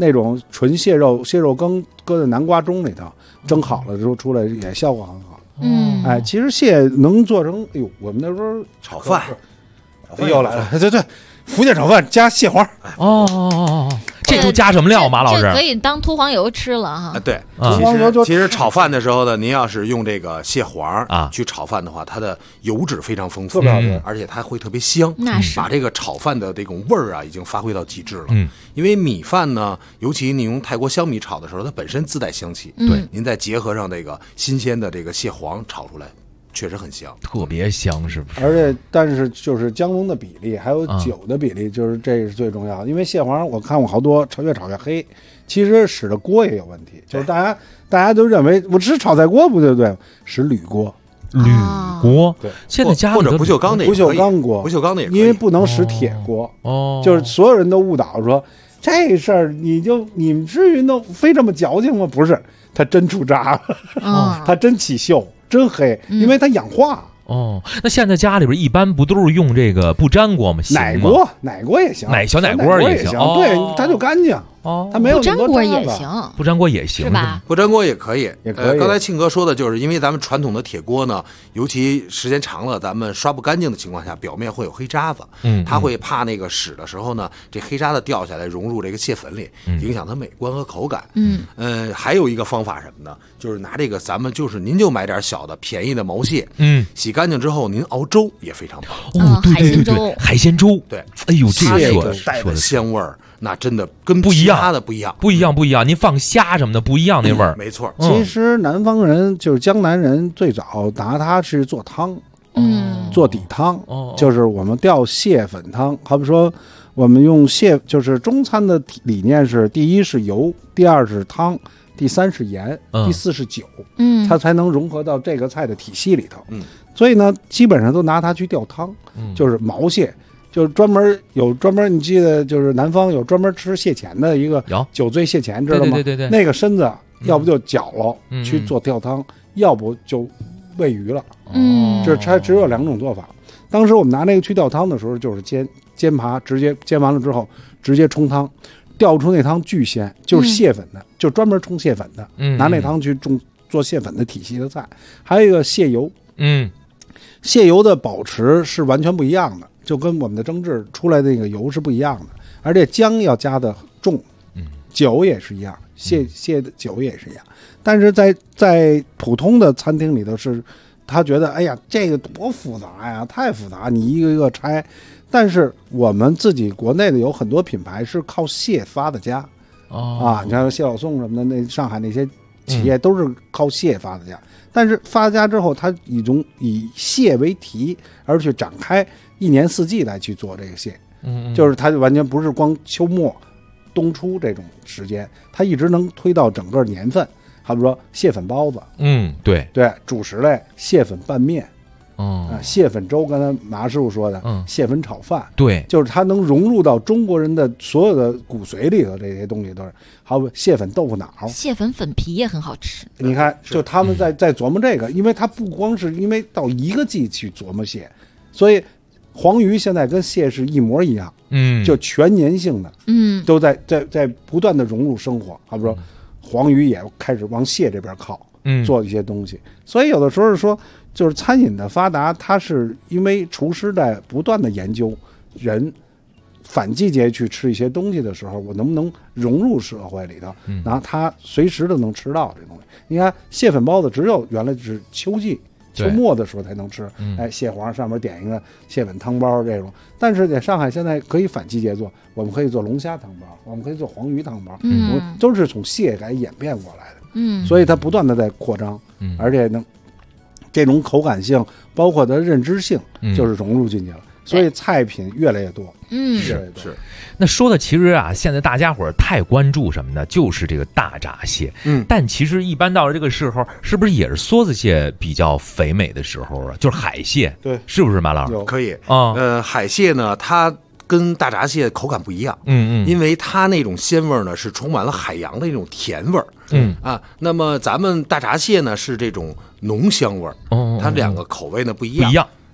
那种纯蟹肉羹搁在南瓜盅里头蒸好了之后出来也效果很好。哎，其实蟹能做成，哎呦，我们那时候炒饭， 又来了，对，福建炒饭加蟹黄。 这都加什么料？马老师， 这可以当秃黄油吃了哈。 对，其实炒饭的时候呢，您要是用这个蟹黄去炒饭的话，它的油脂非常丰富，而且它会特别香。 那是把这个炒饭的这种味儿啊，已经发挥到极致了。因为米饭呢，尤其你用泰国香米炒的时候，它本身自带香气。 对， 您再结合上这个新鲜的这个蟹黄炒出来。确实很香， 特别香，是不是？ 而且，但是就是姜蓉的比例，还有酒的比例，就是这是最重要的。因为蟹黄，我看过好多越炒越黑，其实使的锅也有问题。就是大家都认为我吃炒菜锅不对不对，使铝锅。 铝锅， 对， 现在家里或者不锈钢的， 不锈钢锅， 不锈钢的也可以， 因为不能使铁锅。就是所有人都误导说这事儿，你们至于弄非这么矫情吗？不是，它真出渣了，它真起锈。真黑，因为它氧化。 那现在家里边一般不都是用这个不粘锅吗？ 奶锅也行， 小奶锅也行。 对，它就干净。它没有不粘锅也行， 不粘锅也行是吧？ 不粘锅也可以， 也可以。 刚才庆哥说的就是，因为咱们传统的铁锅呢，尤其时间长了，咱们刷不干净的情况下，表面会有黑渣子。它会怕那个使的时候呢，这黑渣子掉下来融入这个蟹粉里，影响它美观和口感。还有一个方法什么呢？就是拿这个您就买点小的便宜的毛蟹，洗干净之后您熬粥也非常棒。 对，海鲜粥。 对， 哎呦，这个带的鲜味儿。那真的跟不一样， 其他的不一样。您放虾什么的不一样那味儿， 没错。 其实南方人就是江南人，最早拿它是做汤，做底汤，就是我们吊蟹粉汤。好比说，我们用蟹，就是中餐的理念是：第一是油，第二是汤，第三是盐，第四是酒，它才能融合到这个菜的体系里头。所以呢，基本上都拿它去吊汤，就是毛蟹。就是专门，你记得就是南方有专门吃蟹钳的一个酒醉蟹钳，知道吗？ 对， 那个身子要不就绞了去做吊汤，要不就喂鱼了。这它只有两种做法。当时我们拿那个去吊汤的时候，就是煎扒，直接煎完了之后直接冲汤，吊出那汤巨鲜，就是蟹粉的，就专门冲蟹粉的，拿那汤去做蟹粉的体系的菜。还有一个蟹油，蟹油的保持是完全不一样的。就跟我们的蒸制出来的那个油是不一样的，而且姜要加的重，酒也是一样，蟹的酒也是一样。但是在普通的餐厅里头是，他觉得哎呀这个多复杂呀，太复杂，你一个一个拆。但是我们自己国内的有很多品牌是靠蟹发的家，你看蟹老宋什么的，那上海那些企业都是靠蟹发的家。但是发家之后，它以蟹为题而去展开一年四季来去做这个蟹，就是它完全不是光秋末冬初这种时间，它一直能推到整个年份。好比说蟹粉包子， 对， 主食类蟹粉拌面，蟹粉粥，刚才马师傅说的，蟹粉炒饭， 对， 就是它能融入到中国人的所有的骨髓里头，这些东西都是。好比蟹粉豆腐脑， 蟹粉粉皮也很好吃。 你看，就他们在琢磨这个，因为它不光是因为到一个季去琢磨蟹，所以黄鱼现在跟蟹是一模一样，就全年性的，都在不断的融入生活。好比说，黄鱼也开始往蟹这边靠，做一些东西。所以有的时候说，就是餐饮的发达，它是因为厨师在不断的研究人反季节去吃一些东西的时候，我能不能融入社会里头，然后他随时都能吃到这东西。你看蟹粉包子，只有原来是秋季秋末的时候才能吃，蟹黄上面点一个蟹粉汤包这种。但是在上海现在可以反季节做，我们可以做龙虾汤包，我们可以做黄鱼汤包，我们都是从蟹来演变过来的。所以它不断的在扩张，而且呢，这种口感性，包括它的认知性，就是融入进去了。所以菜品越来越多， 是。 那说的其实啊，现在大家伙太关注什么呢？就是这个大闸蟹。但其实一般到了这个时候，是不是也是梭子蟹比较肥美的时候啊？就是海蟹， 对， 是不是马老师？ 可以啊。海蟹呢，它跟大闸蟹口感不一样，因为它那种鲜味呢是充满了海洋的那种甜味儿，那么咱们大闸蟹呢是这种浓香味儿，它两个口味呢不一样。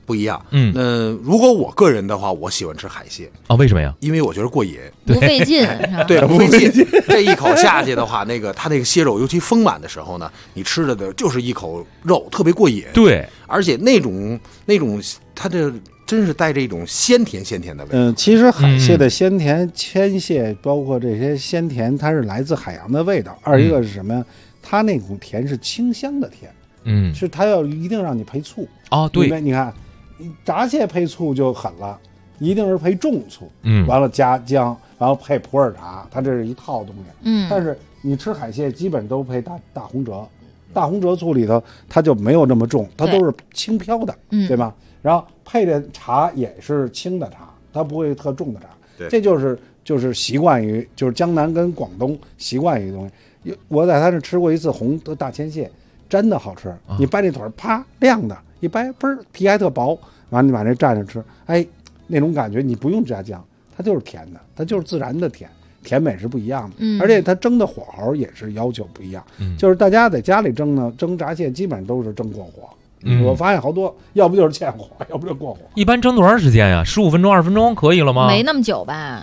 不一样。如果我个人的话，我喜欢吃海蟹啊，为什么呀？ 因为我觉得过瘾， 不费劲， 对，不费劲。这一口下去的话，它那个蟹肉尤其丰满的时候呢，你吃的就是一口肉，特别过瘾。 对， 而且那种它这真是带着一种鲜甜的味道。 其实海蟹的鲜甜，铅蟹包括这些鲜甜，它是来自海洋的味道。二一个是什么呀？它那种甜是清香的甜，是它要一定让你配醋哦。对， 你看炸蟹配醋就狠了，一定是配重醋，完了加姜，然后配普洱茶，它这是一套东西。但是你吃海蟹基本都配大红折，大红折醋里头它就没有那么重，它都是轻飘的，对吧？然后配的茶也是轻的茶，它不会特重的茶。这就是习惯于，就是江南跟广东习惯于的东西。我在他那吃过一次红的大千蟹，真的好吃。你掰那腿啪亮的，一掰嘣皮还特薄，完了你把那蘸着吃，哎，那种感觉你不用加酱，它就是甜的，它就是自然的甜，甜美是不一样的。而且它蒸的火候也是要求不一样。就是大家在家里蒸炸蟹基本都是蒸过火。我发现好多，要不就是欠火，要不就过火。 一般蒸多长时间呀？15分钟、20分钟可以了吗？ 没那么久吧。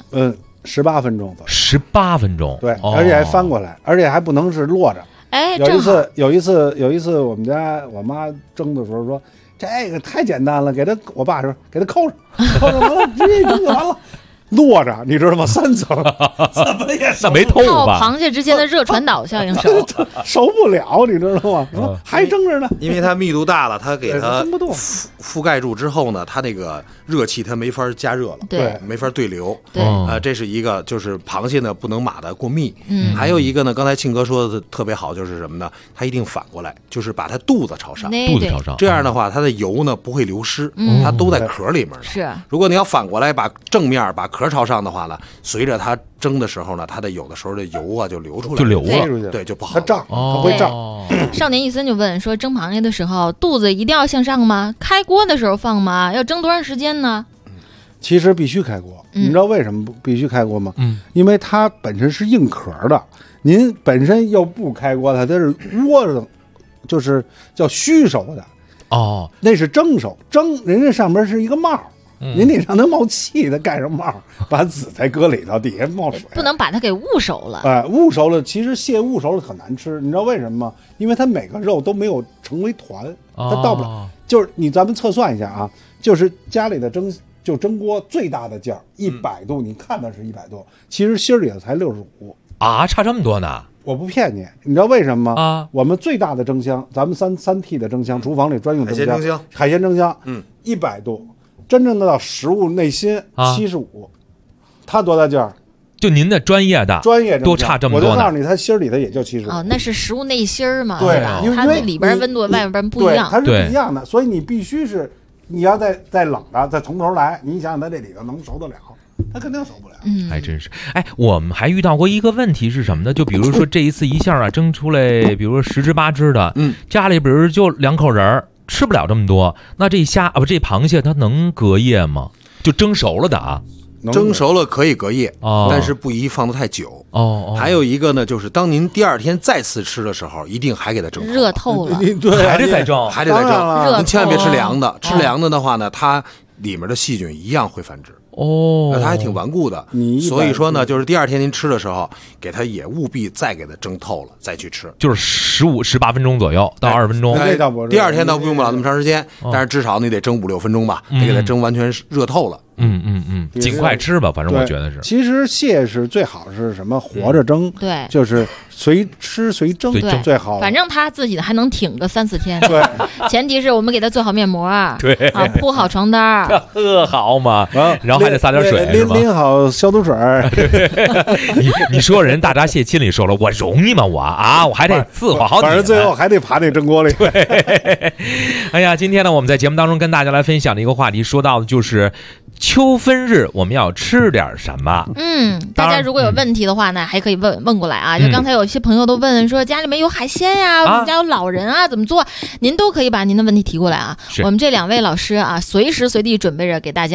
18分钟左右。 18分钟。 对，而且还翻过来，而且还不能是落着。 哎， 有一次，我们家我妈蒸的时候说，这个太简单了，我爸说给它扣上，扣上完了直接蒸就完了。落着，你知道吗？3层，怎么也那没透吧？ 螃蟹之间的热传导效应熟不了，你知道吗？还蒸着呢， 因为它密度大了，它给它覆盖住之后呢，它那个热气它没法加热了， 对， 没法对流。 对， 这是一个，就是螃蟹呢不能码得过密。还有一个呢，刚才庆哥说的特别好，就是什么呢？它一定反过来，就是把它肚子朝上，这样的话，它的油呢不会流失，它都在壳里面呢。 是， 如果你要反过来把正面把壳朝上的话呢，随着它蒸的时候呢，它的有的时候的油啊就流出来， 就流了， 对，就不好， 它胀，它会胀。 少年伊森就问说，蒸螃蟹的时候肚子一定要向上吗？开锅的时候放吗？要蒸多长时间呢？ 其实必须开锅，你知道为什么必须开锅吗？因为它本身是硬壳的，您本身要不开锅，它是窝着，就是叫虚熟的。那是蒸熟，人家上面是一个帽。您得让它冒气，再盖上帽，把籽再搁里头，底下冒水， 不能把它给焐熟了。 焐熟了，其实蟹焐熟了很难吃，你知道为什么吗？因为它每个肉都没有成为团，它到不了。就是咱们测算一下啊，就是家里的蒸锅最大的劲儿100度，你看的是100度，其实心里头才65 啊，差这么多呢。 我不骗你，你知道为什么吗？我们最大的蒸箱，咱们三 T 的蒸箱，厨房里专用蒸箱，海鲜蒸箱，100度。真正的到食物内心75，它多大劲儿？ 就您的专业都差这么多呢。 我就告诉你，它心里头也就75。 那是食物内心嘛， 对吧？它里边温度外边不一样， 它是不一样的。所以你必须是，你要再冷的，再从头来，你想想它这里头能熟得了，它肯定熟不了。 还真是。哎，我们还遇到过一个问题是什么呢？就比如说这一次一下啊，蒸出来，比如说10只8只的，家里比如就2口人吃不了这么多，那这这螃蟹它能隔夜吗？就蒸熟了的啊， 蒸熟了可以隔夜，但是不宜放得太久。还有一个呢，就是当您第2天再次吃的时候，一定还给它蒸热透了， 对， 还得再蒸， 您千万别吃凉的，吃凉的话呢，它里面的细菌一样会繁殖。它还挺顽固的，所以说呢，就是第2天您吃的时候，给它也务必再给它蒸透了再去吃， 就是18分钟左右到20分钟。 第2天倒不用不了那么长时间，但是至少你得蒸5-6分钟吧，得给它蒸完全热透了。 尽快吃吧，反正我觉得是。 其实蟹是最好是什么？活着蒸， 对， 就是随吃随蒸最好。 反正它自己还能挺个3-4天。 对， 前提是我们给它做好面膜， 对啊，铺好床单， 好嘛，然后还得撒点水， 淋好消毒水。 你说人大闸蟹心里说了，我容易吗？我还得伺候好你， 反正最后还得爬那蒸锅里。 对，哎呀，今天呢，我们在节目当中跟大家来分享的一个话题，说到的就是秋分日我们要吃点什么。 大家如果有问题的话呢，还可以问过来啊。就刚才有一些朋友都问说，家里面有海鲜呀，我们家有老人啊，怎么做？您都可以把您的问题提过来啊。我们这2位老师啊，随时随地准备着给大家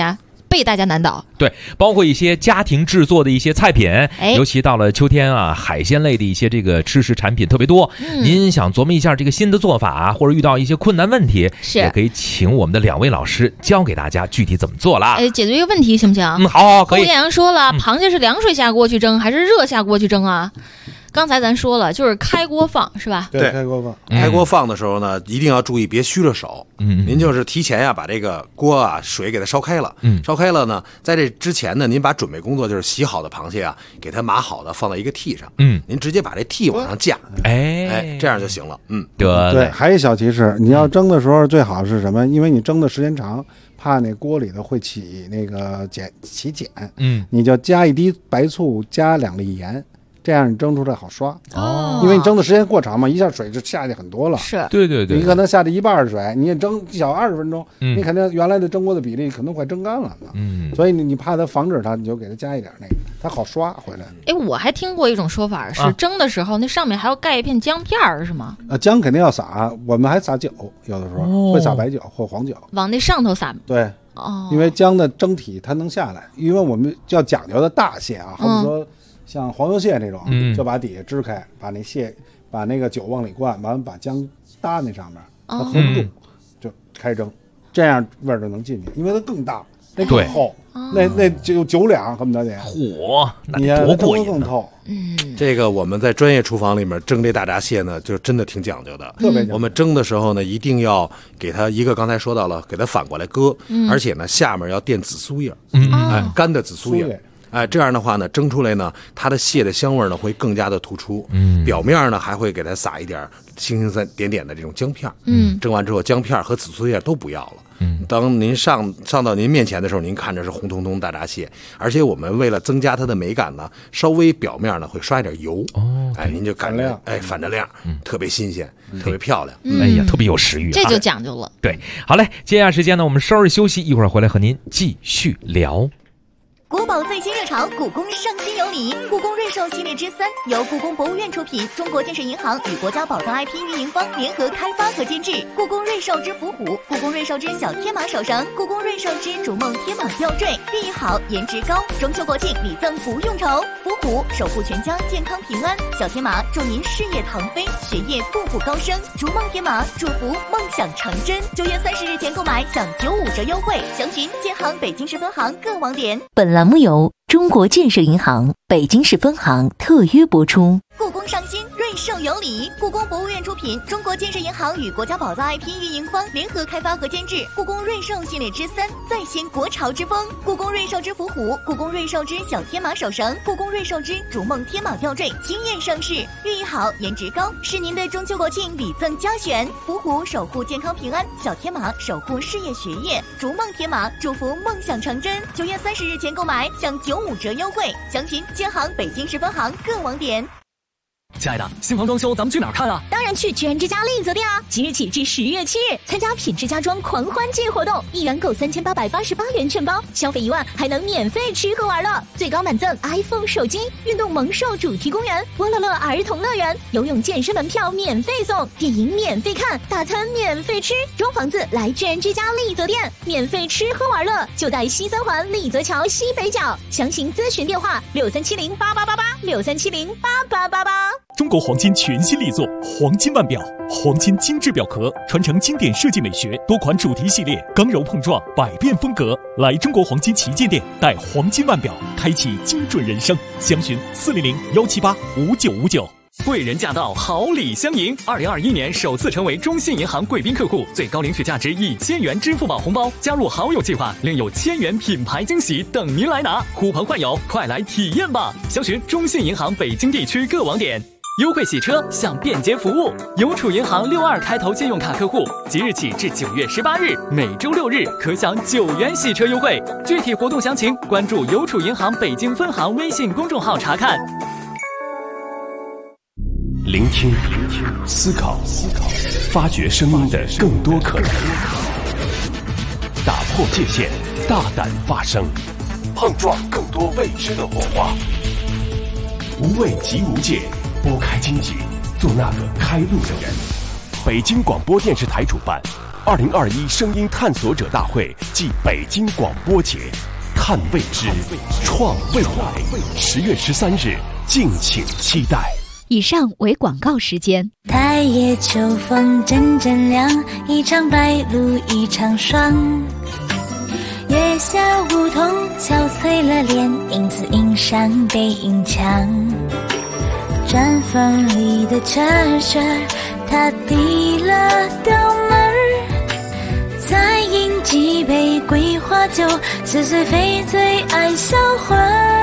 被大家难倒。 对，包括一些家庭制作的一些菜品，尤其到了秋天啊，海鲜类的一些这个吃食产品特别多。您想琢磨一下这个新的做法，或者遇到一些困难问题，也可以请我们的2位老师教给大家具体怎么做了。 解决一个问题行不行？ 好，可以。 欧艳阳说了，螃蟹是凉水下锅去蒸还是热下锅去蒸啊？刚才咱说了，就是开锅放是吧？ 对，开锅放。 开锅放的时候呢，一定要注意别虚了手。您就是提前呀，把这个锅啊水给它烧开了。烧开了呢，在这之前呢，您把准备工作就是洗好的螃蟹啊，给它码好的放到一个屉上。您直接把这屉往上架，这样就行了。 对。还有一小提示，你要蒸的时候最好是什么？因为你蒸的时间长，怕那锅里头会起那个起碱。你就加1滴白醋，加2粒盐。这样你蒸出来好刷因为你蒸的时间过长嘛，一下水就下去很多了。 是， 对， 你可能下去1半的水，你也蒸小20分钟，你肯定原来的蒸锅的比例可能快蒸干了所以你怕它防止它，你就给它加一点那个，它好刷回来。 我还听过一种说法是蒸的时候那上面还要盖一片姜片是吗？ 姜肯定要撒，我们还撒酒，有的时候会撒白酒或黄酒往那上头撒。 对，因为姜的蒸体它能下来，因为我们要讲究的大蟹啊，好比说像黄油蟹这种，就把底下支开，把那蟹把那个酒往里灌，完了把姜搭那上面，它喝不住，就开蒸，这样味儿就能进去，因为它更大，那更厚，那就9两恨不得得， 那得多过瘾， 更透。 这个我们在专业厨房里面蒸这大闸蟹呢，就真的挺讲究的。 特别讲究。 我们蒸的时候呢，一定要给它一个刚才说到了，给它反过来搁，而且呢下面要垫紫苏叶，干的紫苏叶。这样的话呢，蒸出来呢，它的蟹的香味呢会更加的突出。表面呢还会给它撒一点星星点点的这种姜片。蒸完之后，姜片和紫苏叶都不要了。当您上到您面前的时候，您看着是红彤彤大闸蟹，而且我们为了增加它的美感呢，稍微表面呢会刷一点油。您就感觉反着亮，特别新鲜，特别漂亮。 特别有食欲， 这就讲究了。 对，好嘞，接下来时间呢，我们稍事休息，一会儿回来和您继续聊。 国宝最新热潮，故宫上新有礼。故宫瑞兽系列之3由故宫博物院出品，中国建设银行与国家宝藏 IP 运营方联合开发和监制。故宫瑞兽之伏虎，故宫瑞兽之小天马手绳，故宫瑞兽之逐梦天马吊坠，寓意好，颜值高。中秋国庆礼赠不用愁。伏虎守护全家健康平安，小天马祝您事业腾飞，学业步步高升。逐梦天马祝福梦想成真。9月30日前购买享95折优惠，详询建行北京市分行各网点。 本栏目由中国建设银行北京市分行特约播出。 故宫上新，瑞兽有礼。故宫博物院出品，中国建设银行与国家宝藏 IP 运营方联合开发和监制。故宫瑞兽系列之3再现国潮之风。故宫瑞兽之伏虎，故宫瑞兽之小天马手绳，故宫瑞兽之逐梦天马吊坠，惊艳盛世，寓意好，颜值高，是您的中秋国庆礼赠佳选。伏虎守护健康平安，小天马守护事业学业，逐梦天马祝福梦想成真。9月30日前购买享95折优惠，详询建行北京市分行各网点。 亲爱的，新房装修咱们去哪儿看啊？ 当然去全之家丽泽店啊！即日起至10月7日，参加品质家装狂欢季活动，1元购3888元券包，消费1万还能免费吃喝玩乐，最高满赠 iPhone 手机，运动萌兽主题公园、波乐乐儿童乐园，游泳健身门票免费送，电影免费看，大餐免费吃，装房子来全之家丽泽店，免费吃喝玩乐，就在西3环丽泽桥西北角，详情咨询电话63708888，63708888。 中国黄金全新力作黄金腕表，黄金精致表壳，传承经典设计美学，多款主题系列，刚柔碰撞，百变风格。来中国黄金旗舰店，戴黄金腕表，开启精准人生。详询400-178-5959。 贵人驾到，好礼相迎。2021年首次成为中信银行贵宾客户，最高领取价值1000元支付宝红包，加入好友计划，另有1000元品牌惊喜等您来拿。呼朋唤友，快来体验吧！详询中信银行北京地区各网点。优惠洗车享便捷服务，邮储银行62开头信用卡客户，即日起至9月18日，每周6日可享9元洗车优惠。具体活动详情关注邮储银行北京分行微信公众号查看。 聆听，思考，发掘声音的更多可能，打破界限，大胆发声，碰撞更多未知的火花。无畏即无界，拨开荆棘，做那个开路的人。北京广播电视台主办2021声音探索者大会暨北京广播节探未知，创未来。10月13日，敬请期待。 以上为广告时间。 太夜秋风阵阵凉，一场白露一场霜。月下梧桐憔悴了脸，影子映上背影墙。毡房里的车车，他递了刀门儿，再饮几杯桂花酒，似水非醉爱销魂。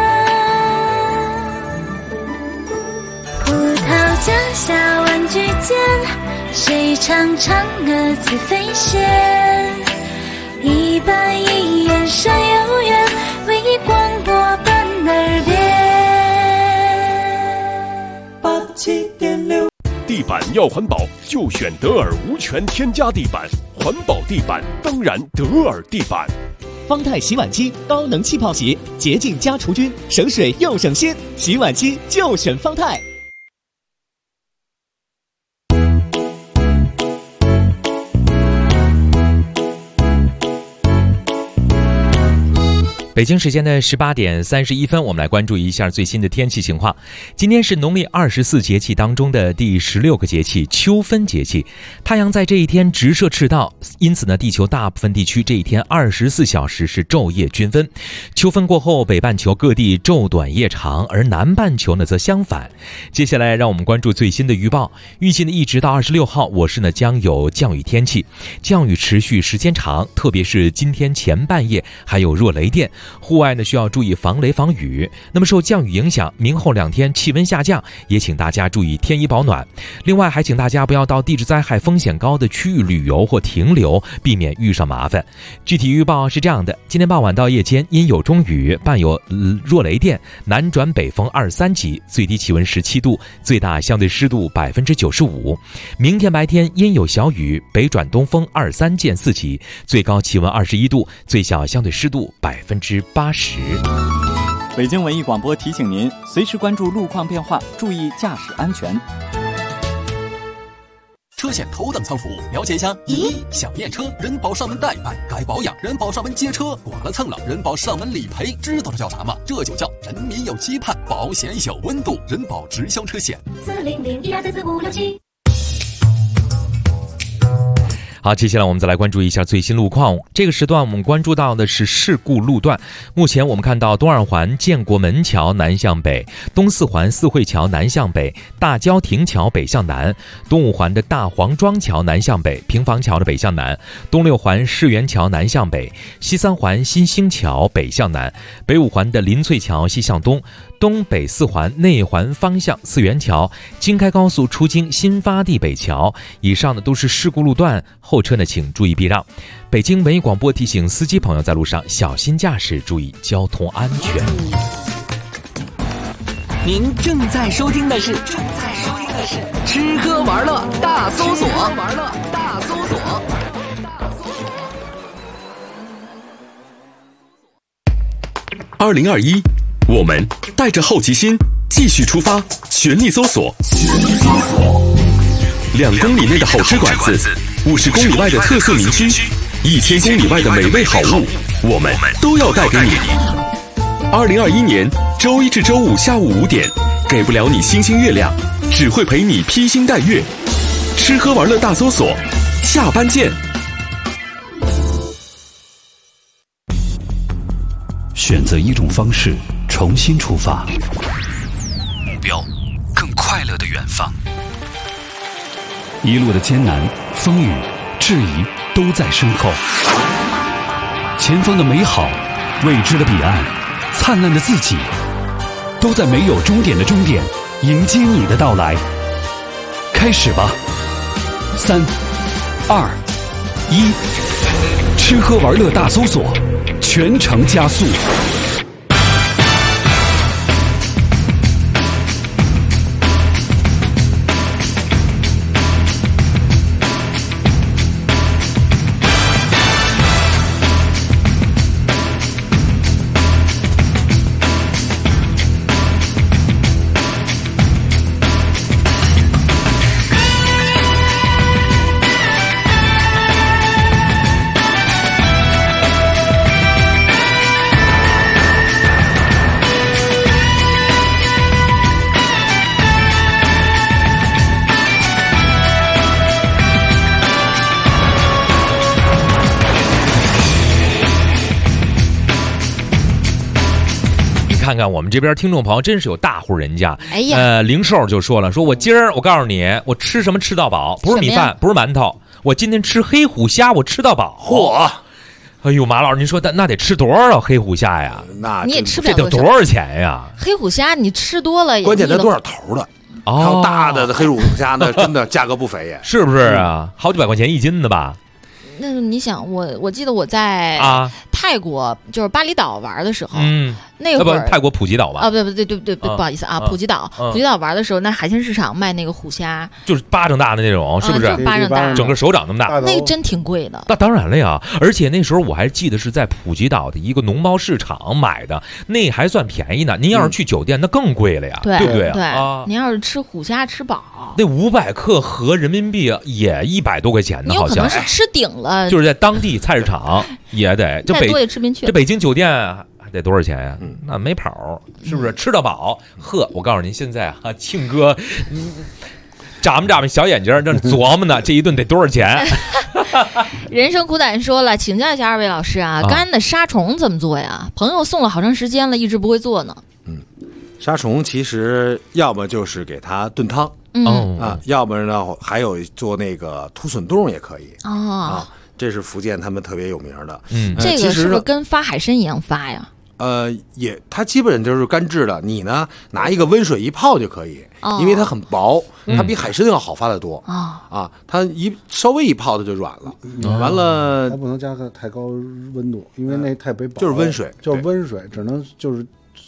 葡萄架下玩具间，谁唱嫦娥自飞仙？一板一眼山有缘，唯一广播伴耳边。87.6， 地板要环保，就选德尔无醛添加地板。环保地板当然德尔地板。 方太洗碗机高能气泡洗，洁净加除菌，省水又省心。洗碗机就选方太。 北京时间的18点31分，我们来关注一下最新的天气情况。今天是农历24节气当中的第16个节气秋分节气，太阳在这一天直射赤道，因此呢，地球大部分地区这一天24小时是昼夜均分。秋分过后，北半球各地昼短夜长，而南半球呢则相反。接下来让我们关注最新的预报，预计呢一直到26号，我市呢将有降雨天气，降雨持续时间长，特别是今天前半夜还有弱雷电。户外呢需要注意防雷防雨。那么受降雨影响，明后2天气温下降，也请大家注意添衣保暖。另外还请大家不要到地质灾害风险高的区域旅游或停留，避免遇上麻烦。具体预报是这样的：今天傍晚到夜间阴有中雨，伴有弱雷电，南转北风2、3级，最低气温17度，最大相对湿度95%。明天白天阴有小雨，北转东风2、3见4级，最高气温21度，最小相对湿度80%。 北京文艺广播提醒您，随时关注路况变化，注意驾驶安全。 车险头等舱服务，了解一下。1. 想验车，人保上门代办，该保养，人保上门接车，剐了蹭了，人保上门理赔，知道这叫啥吗？这就叫人民有期盼，保险有温度，人保直销车险。40012444567。 好，接下来我们再来关注一下最新路况。这个时段我们关注到的是事故路段。目前我们看到东二环建国门桥南向北，东四环四惠桥南向北，大郊亭桥北向南，东五环的大黄庄桥南向北，平房桥的北向南，东六环世园桥南向北，西三环新兴桥北向南，北五环的林翠桥西向东，东北四环内环方向四元桥，京开高速出京新发地北桥。以上的都是事故路段，后车呢请注意避让。北京文艺广播提醒司机朋友在路上小心驾驶，注意交通安全。 您正在收听的是吃喝玩乐大搜索。 2021，我们带着好奇心继续出发，全力搜索。2公里内的好吃馆子，50公里外的特色名区，1000公里外的美味好物，我们都要带给你。2021年周一至周五下午5点，给不了你星星月亮，只会陪你披星戴月。吃喝玩乐大搜索，下班见。 选择一种方式，重新出发， 目标更快乐的远方。 一路的艰难、风雨、质疑都在身后，前方的美好、未知的彼岸、灿烂的自己，都在没有终点的终点迎接你的到来。开始吧！3、2、1，吃喝玩乐大搜索，全程加速。 看看我们这边听众朋友真是有大户人家。 哎呀， 零售就说了，说我今儿我告诉你，我吃什么吃到饱，不是米饭，不是馒头，我今天吃黑虎虾，我吃到饱。 嚯！ 哎呦，马老师，您说那得吃多少黑虎虾呀？ 那你也吃不了这得多少钱呀？ 黑虎虾你吃多了， 关键它多少头的？还有大的黑虎虾呢，真的价格不菲耶， 是不是啊？好几百块钱一斤的吧？ 那你想，我记得我在泰国，就是巴厘岛玩的时候，那会儿泰国普吉岛吧？ 对，不好意思啊，普吉岛玩的时候，那海鲜市场卖那个虎虾， 就是巴掌大的那种，是不是？ 就是巴掌大， 整个手掌那么大， 那真挺贵的。 那当然了呀，而且那时候我还记得是在普吉岛的一个农贸市场买的，那还算便宜呢。您要是去酒店，那更贵了呀，对不对啊？ 您要是吃虎虾吃饱， 那500克合人民币也100多块钱呢，好像。 你有可能是吃顶了， 就是在当地菜市场也得， 再多也吃不进去。 这北京酒店还得多少钱呀？那没跑，是不是？吃到饱，呵！我告诉您，现在啊，庆哥，眨巴小眼睛，正琢磨呢，这一顿得多少钱？ 人生苦短说了，请教一下2位老师啊，干的沙虫怎么做呀？朋友送了好长时间了，一直不会做呢。 沙虫其实要么就是给它炖汤，要不然呢还有做那个土笋冻也可以这是福建他们特别有名的。 这个是不是跟发海参一样发呀？ 它基本就是干制的。你呢拿一个温水一泡就可以，因为它很薄，它比海参要好发得多它稍微一泡它就软了。完了， 它不能加个太高温度，因为那太薄， 就是温水， 就是温水，只能就是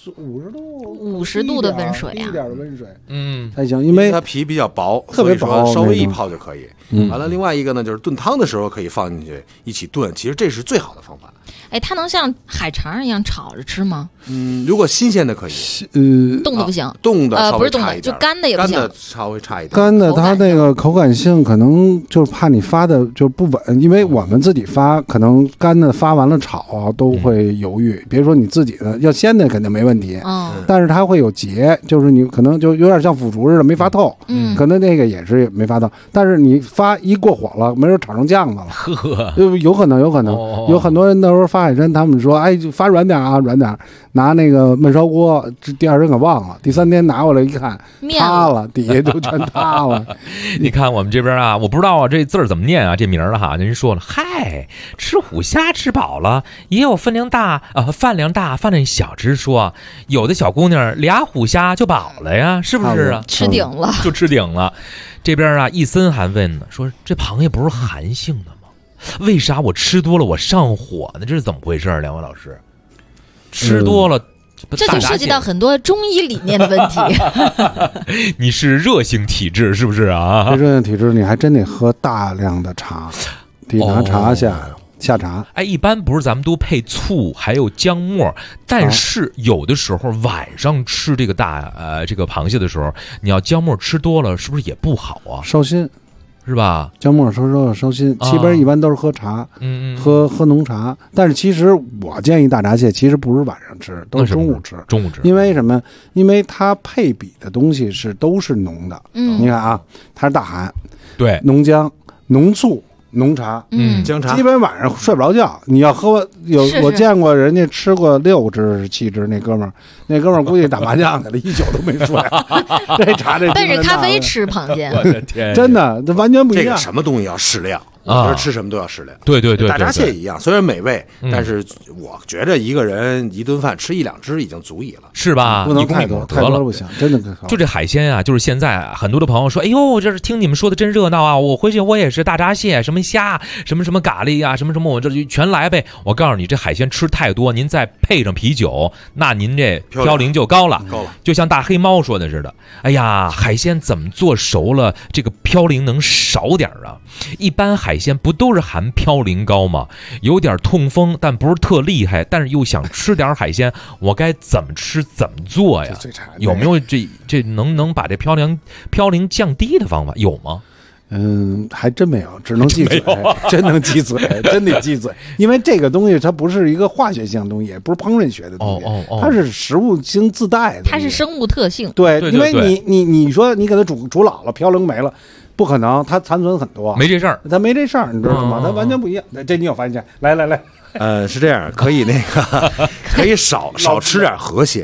50度的温水一点的温水， 才行，因为它皮比较薄， 特别薄， 稍微一泡就可以。完了，另外一个呢，就是炖汤的时候可以放进去一起炖，其实这是最好的方法。 它能像海肠一样炒着吃吗？ 如果新鲜的可以， 冻的不行， 冻的稍微不是冻的，就干的也不行， 干的稍微差一点。 干的它那个口感性可能就是怕你发的就不稳，因为我们自己发，可能干的发完了炒都会犹豫。别说你自己的，要鲜的肯定没问题，但是它会有结，就是你可能就有点像腐竹似的没发透，可能那个也是没发透，但是你发一过火了，没准炒成酱子了，有可能，有很多人那时候发海参，他们说就发软点啊，软点，拿那个焖烧锅，第2天可忘了，第3天拿过来一看，塌了，底下就全塌了。 你看我们这边啊，我不知道啊，这字儿怎么念啊，这名儿了哈。人说了，嗨，吃虎虾吃饱了，也有饭量大饭量小之说，有的小姑娘俩虎虾就饱了呀，是不是啊？ 吃顶了， 就吃顶了。这边啊，一森还问呢，说这螃蟹不是寒性的吗？为啥我吃多了我上火呢？这是怎么回事？2位老师，吃多了， 这就涉及到很多中医理念的问题。 你是热性体质是不是啊？ 热性体质，你还真得喝大量的茶，得拿茶下茶。 一般不是咱们都配醋还有姜末，但是有的时候晚上吃这个这个螃蟹的时候，你要姜末吃多了，是不是也不好啊？ 烧心。 是吧？ 姜末烧心，西边一般都是喝茶，喝浓茶。但是其实我建议大闸蟹其实不是晚上吃，都是中午吃。因为什么？因为它配比的东西都是浓的。你看啊，它是大寒， 对， 浓姜、浓醋。浓茶， 姜茶， 基本晚上睡不着觉。你要喝我见过人家吃过6只7只，那哥们儿估计打麻将去了，一宿都没睡。这茶但是咖啡吃螃蟹， 我的天， 真的，这完全不一样。 这个什么东西要适量。我觉得吃什么都要适量。 对， 大闸蟹也一样，虽然美味，但是我觉得一个人一顿饭吃1-2只已经足以了， 是吧？ 不能太多了不行，真的。 就这海鲜啊，就是现在很多的朋友说，哎呦，这是听你们说的真热闹啊！我回去我也是大闸蟹，什么虾，什么咖喱呀，什么我这就全来呗。我告诉你，这海鲜吃太多，您再配上啤酒，那您这嘌呤就高了。就像大黑猫说的似的，哎呀，海鲜怎么做熟了，这个嘌呤能少点啊？一般海鲜不都是含嘌呤高吗？有点痛风，但不是特厉害，但是又想吃点海鲜，我该怎么吃怎么做呀？有没有这能把这嘌呤降低的方法？有吗？ 还真没有，只能忌嘴，真能忌嘴，真得忌嘴。因为这个东西它不是一个化学性的东西，也不是烹饪学的东西，它是食物性自带的， 它是生物特性。 对，因为你说你给它煮老了，嘌呤没了。不可能，它残存很多， 没这事儿， 它没这事儿，你知道吗？它完全不一样。这你有发现？来， 是这样，可以可以少吃点河蟹，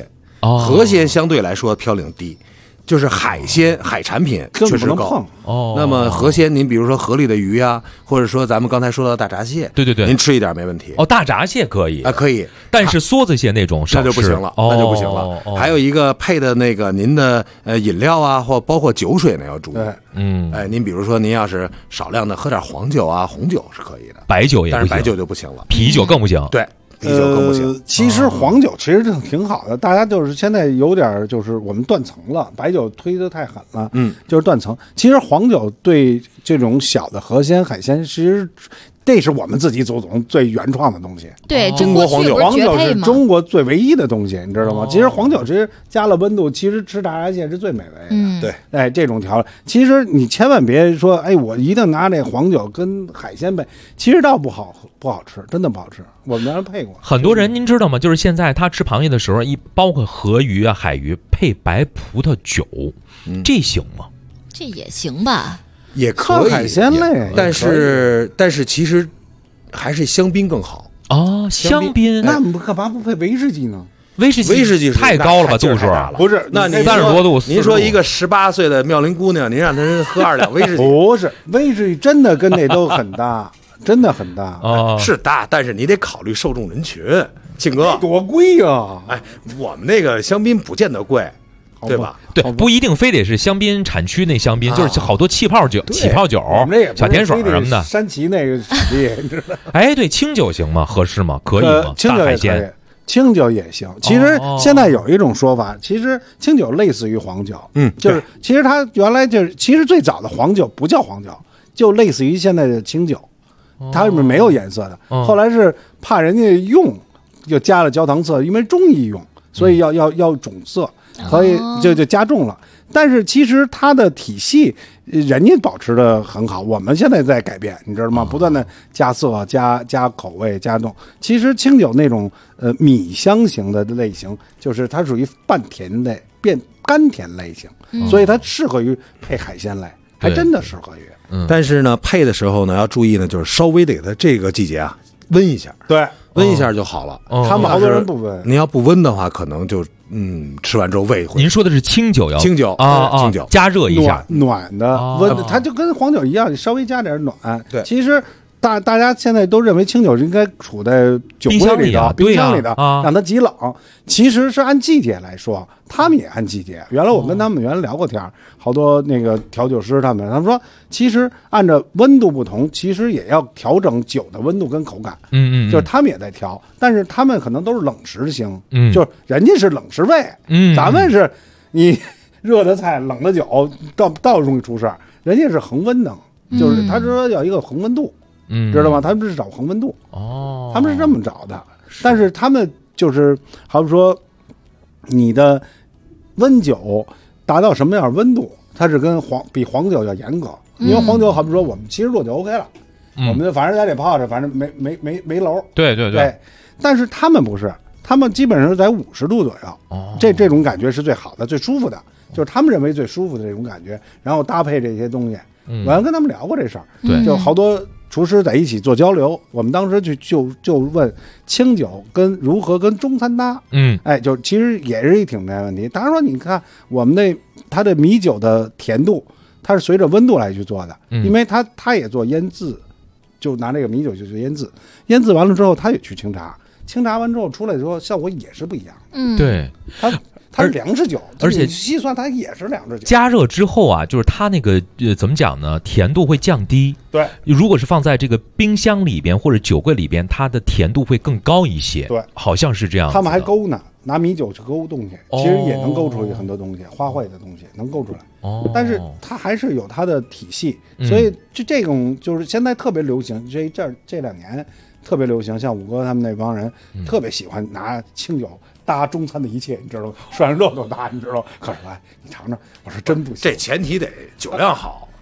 河鲜相对来说嘌呤低。就是海鲜、海产品确实高哦。 那么河鲜，您比如说河里的鱼啊，或者说咱们刚才说到的大闸蟹， 对， 您吃一点没问题。 大闸蟹可以啊，可以， 但是梭子蟹那种那就不行了，那就不行了。还有一个配的那个您的饮料啊，或包括酒水呢要注意。您比如说您要是少量的喝点黄酒啊、红酒是可以的， 白酒也不行， 但是白酒就不行了， 啤酒更不行。 对。啤酒更不行。 其实黄酒其实挺好的，大家就是现在有点就是我们断层了，白酒推得太狠了，就是断层。其实黄酒对这种小的河鲜海鲜，其实这是我们自己祖宗最原创的东西。 对， 中国黄酒，黄酒是中国最唯一的东西，你知道吗？其实黄酒其实加了温度，其实吃大闸蟹是最美味的。 对， 哎，这种调料，其实你千万别说，哎，我一定拿这黄酒跟海鲜配，其实倒不好吃，真的不好吃。我们原来配过。 很多人您知道吗？就是现在他吃螃蟹的时候，包括河鱼啊、海鱼配白葡萄酒，这行吗？ 这也行吧。 也可以海鲜类， 但是其实还是香槟更好啊。香槟那干嘛不配威士忌呢？ 威士忌太高了吧，度数不是？ 那你 30多度， 您说一个18岁的妙龄姑娘，您让她喝2两威士忌， 不是威士忌真的跟那都很大，真的很大是大，但是你得考虑受众人群，庆哥多贵呀！ 哎，我们那个香槟不见得贵。对吧？ 对，不一定非得是香槟产区那香槟，就是好多气泡酒、 我们这也小甜水什么的。 山崎那个产地，你知道？ 哎，对，清酒行吗？合适吗？可以吗？ 清酒也可以，清酒也行。其实现在有一种说法，其实清酒类似于黄酒，就是其实它原来就是，其实最早的黄酒不叫黄酒，就类似于现在的清酒，它里面没有颜色的。后来是怕人家用，就加了焦糖色，因为中医用，所以要种色。所以就加重了，但是其实它的体系人家保持的很好，我们现在在改变，你知道吗？不断的加色、加口味、加重。其实清酒那种米香型的类型，就是它属于半甜类变甘甜类型，所以它适合于配海鲜类，还真的适合于。 但是呢，配的时候呢要注意呢，就是稍微得给它这个季节啊温一下， 对， 温一下就好了。 他们好多人不温， 您要不温的话，可能就吃完之后胃会。 您说的是清酒呀？ 清酒啊， 清酒加热一下， 暖的温，它就跟黄酒一样，你稍微加点暖。 对， 其实大家现在都认为清酒应该储在酒柜里头、冰箱里头，让它极冷。其实是按季节来说，他们也按季节。原来我跟他们原来聊过天，好多那个调酒师他们说，其实按照温度不同，其实也要调整酒的温度跟口感。就是他们也在调，但是他们可能都是冷食型，就是人家是冷食胃，咱们是你热的菜、冷的酒倒容易出事儿，人家是恒温的，就是他说要一个恒温度。知道吗？他们是找恒温度他们是这么找的。但是他们就是好比说，你的温酒达到什么样温度，它是比黄酒要严格。因为黄酒好比说我们70度就 OK 了，我们反正在这泡着，反正没楼。 对。 但是他们不是，他们基本上是在50度左右。这种感觉是最好的、最舒服的，就是他们认为最舒服的这种感觉。然后搭配这些东西，我还跟他们聊过这事儿，就好多厨师在一起做交流，我们当时就问清酒如何跟中餐搭，就其实也是一挺没问题。当然说，你看我们它的米酒的甜度，它是随着温度来去做的，因为它也做腌制，就拿这个米酒就做腌制，腌制完了之后，它也去清茶，清茶完之后出来之后效果也是不一样。 对， 它是粮食酒， 而且细算它也是粮食酒。 加热之后啊，就是它那个怎么讲呢？甜度会降低。 对， 如果是放在这个冰箱里边或者酒柜里边，它的甜度会更高一些。 对， 好像是这样。 他们还勾呢，拿米酒去勾东西，其实也能勾出很多东西，花卉的东西能勾出来。但是它还是有它的体系，所以这种就是现在特别流行，这2年特别流行，像五哥他们那帮人特别喜欢拿清酒搭中餐的一切，你知道吗？涮肉都搭，你知道吗？可是你尝尝，我说真不行， 这前提得酒量好，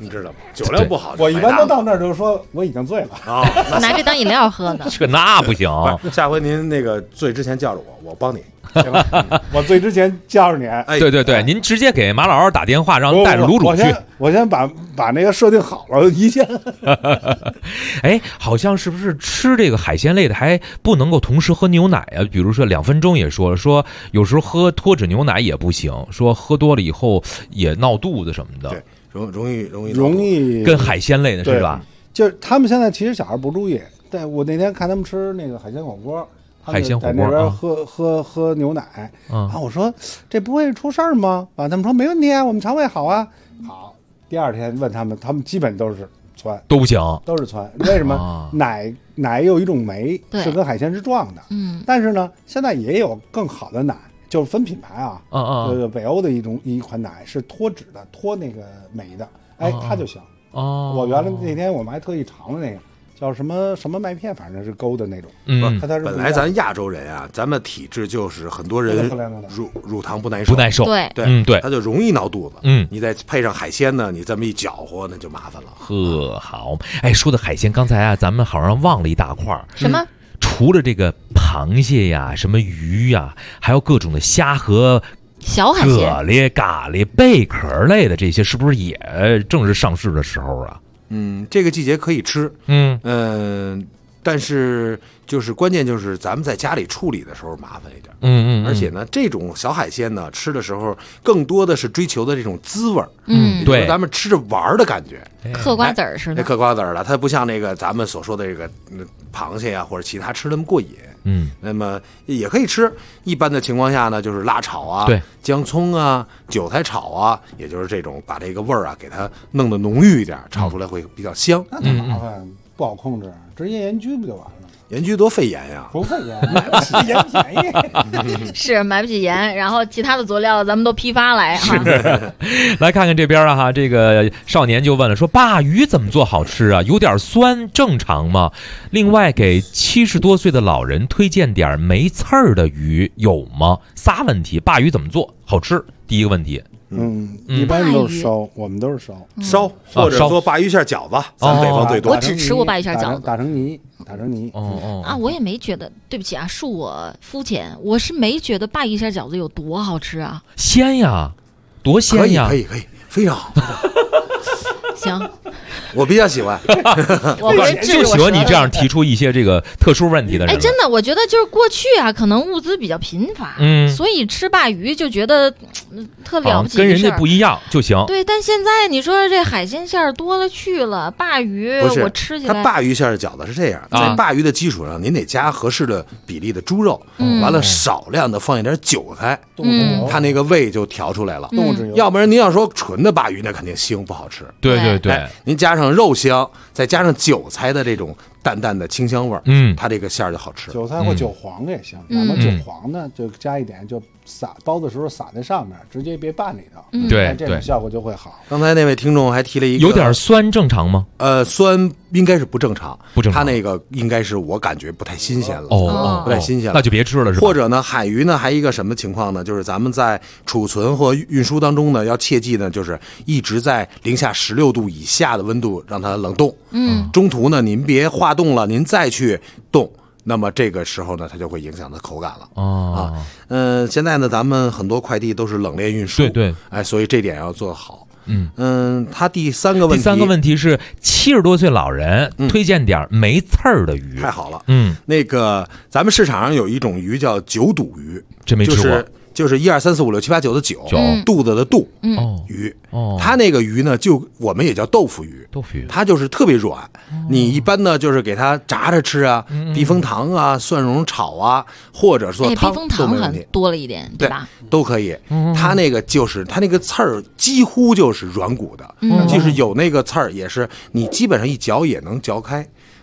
你知道吗？酒量不好， 我一般都到那儿就说我已经醉了啊， 拿这当饮料喝呢。 那不行， 下回您那个醉之前叫着我帮你。 我醉之前叫着你。 对，您直接给马老师打电话，让带着卤煮去。 我先把那个设定好了，一先。 哎，好像是不是吃这个海鲜类的还不能够同时喝牛奶啊？比如说2分钟也说了，说有时候喝脱脂牛奶也不行，说喝多了以后也闹肚子什么的。 对，容易跟海鲜类的是吧？ 就是他们现在其实小孩不注意，但我那天看他们吃那个海鲜火锅。 海鲜火锅在那边喝牛奶啊！我说这不会出事儿吗？啊，他们说没问题啊，我们肠胃好啊。好，第二天问他们基本都是湍， 都不行， 都是湍。为什么？奶有一种酶是跟海鲜是撞的，但是呢，现在也有更好的奶，就是分品牌啊，北欧的一款奶是脱脂的，脱那个酶的，哎，它就行。我原来那天我们还特意尝了那个。叫什么麦片，反正是勾的那种。 本来咱亚洲人啊，咱们体质就是很多人乳糖不耐受， 对， 他就容易闹肚子。你再配上海鲜呢，你这么一搅和，那就麻烦了。 呵，好，哎，说的海鲜，刚才啊，咱们好像忘了一大块儿。 什么？ 除了这个螃蟹呀、什么鱼呀，还有各种的虾和小海鲜、 蛤蜊、咖喱、贝壳类的这些，是不是也正是上市的时候啊？ 这个季节可以吃，但是就是关键就是咱们在家里处理的时候麻烦一点，而且呢，这种小海鲜呢，吃的时候更多的是追求的这种滋味， 对， 咱们吃着玩的感觉， 嗑瓜子儿似的， 嗑瓜子儿了，它不像那个咱们所说的这个螃蟹呀或者其他吃那么过瘾，那么也可以吃。一般的情况下呢，就是辣炒啊， 对， 姜葱啊，韭菜炒啊，也就是这种把这个味儿啊给它弄得浓郁一点，炒出来会比较香。 那挺麻烦，不好控制，直接盐焗不就完了？ 盐焗多费盐呀！ 不费盐，买不起盐便宜。 是买不起盐，然后其他的佐料咱们都批发来哈。 来看看这边啊哈，这个少年就问了，说鲅鱼怎么做好吃啊？有点酸，正常吗？另外给70多岁的老人推荐点没刺儿的鱼有吗？3问题，鲅鱼怎么做好吃？第一个问题。 一般都是烧，我们都是烧，或者做鲅鱼馅饺子，咱北方最多。 我只吃过鲅鱼馅饺子， 打成泥。 我也没觉得，对不起啊，恕我肤浅，我是没觉得鲅鱼馅饺子有多好吃啊， 鲜呀，多鲜呀， 可以，非常好。 行， 我比较喜欢， 我就喜欢你这样提出一些这个特殊问题的人。 哎，真的，我觉得就是过去啊，可能物资比较贫乏，所以吃鲅鱼就觉得特了不起， 跟人家不一样就行。 对，但现在你说这海鲜馅多了去了，鲅鱼我吃起来， 它鲅鱼馅的饺子是这样，在鲅鱼的基础上，您得加合适的比例的猪肉，完了少量的放一点韭菜，它那个味就调出来了。要不然您要说纯的鲅鱼，那肯定腥不好吃。 对， 您加上肉香，再加上韭菜的这种淡淡的清香味儿，它这个馅儿就好吃。 韭菜或韭黄也行，那么韭黄呢，就加一点，就包的时候撒在上面，直接别拌里头， 对， 这种效果就会好。 刚才那位听众还提了一个， 有点酸，正常吗？ 酸应该是不正常，他那个应该是我感觉不太新鲜了，不太新鲜了， 那就别吃了，是吧？ 或者呢，海鱼呢，还一个什么情况呢？就是咱们在储存或运输当中呢，要切记呢，就是一直在零下16度以下的温度让它冷冻，中途呢您别化冻了，您再去冻。那么这个时候呢，它就会影响它口感了。现在呢，咱们很多快递都是冷链运输， 对， 所以这点要做好。他第三个问题是70多岁老人推荐点没刺儿的鱼。 太好了，那个咱们市场上有一种鱼叫九肚鱼， 这没吃过。 就是1、2、3、4、5、6、7、8、9的9，肚子的肚，鱼，它那个鱼呢，就我们也叫豆腐鱼，它就是特别软。你一般呢，就是给它炸着吃啊，避风塘啊，蒜蓉炒啊，或者说汤都没问题， 多了一点，对吧？ 都可以。它那个就是它那个刺儿几乎就是软骨的，就是有那个刺儿也是你基本上一嚼也能嚼开。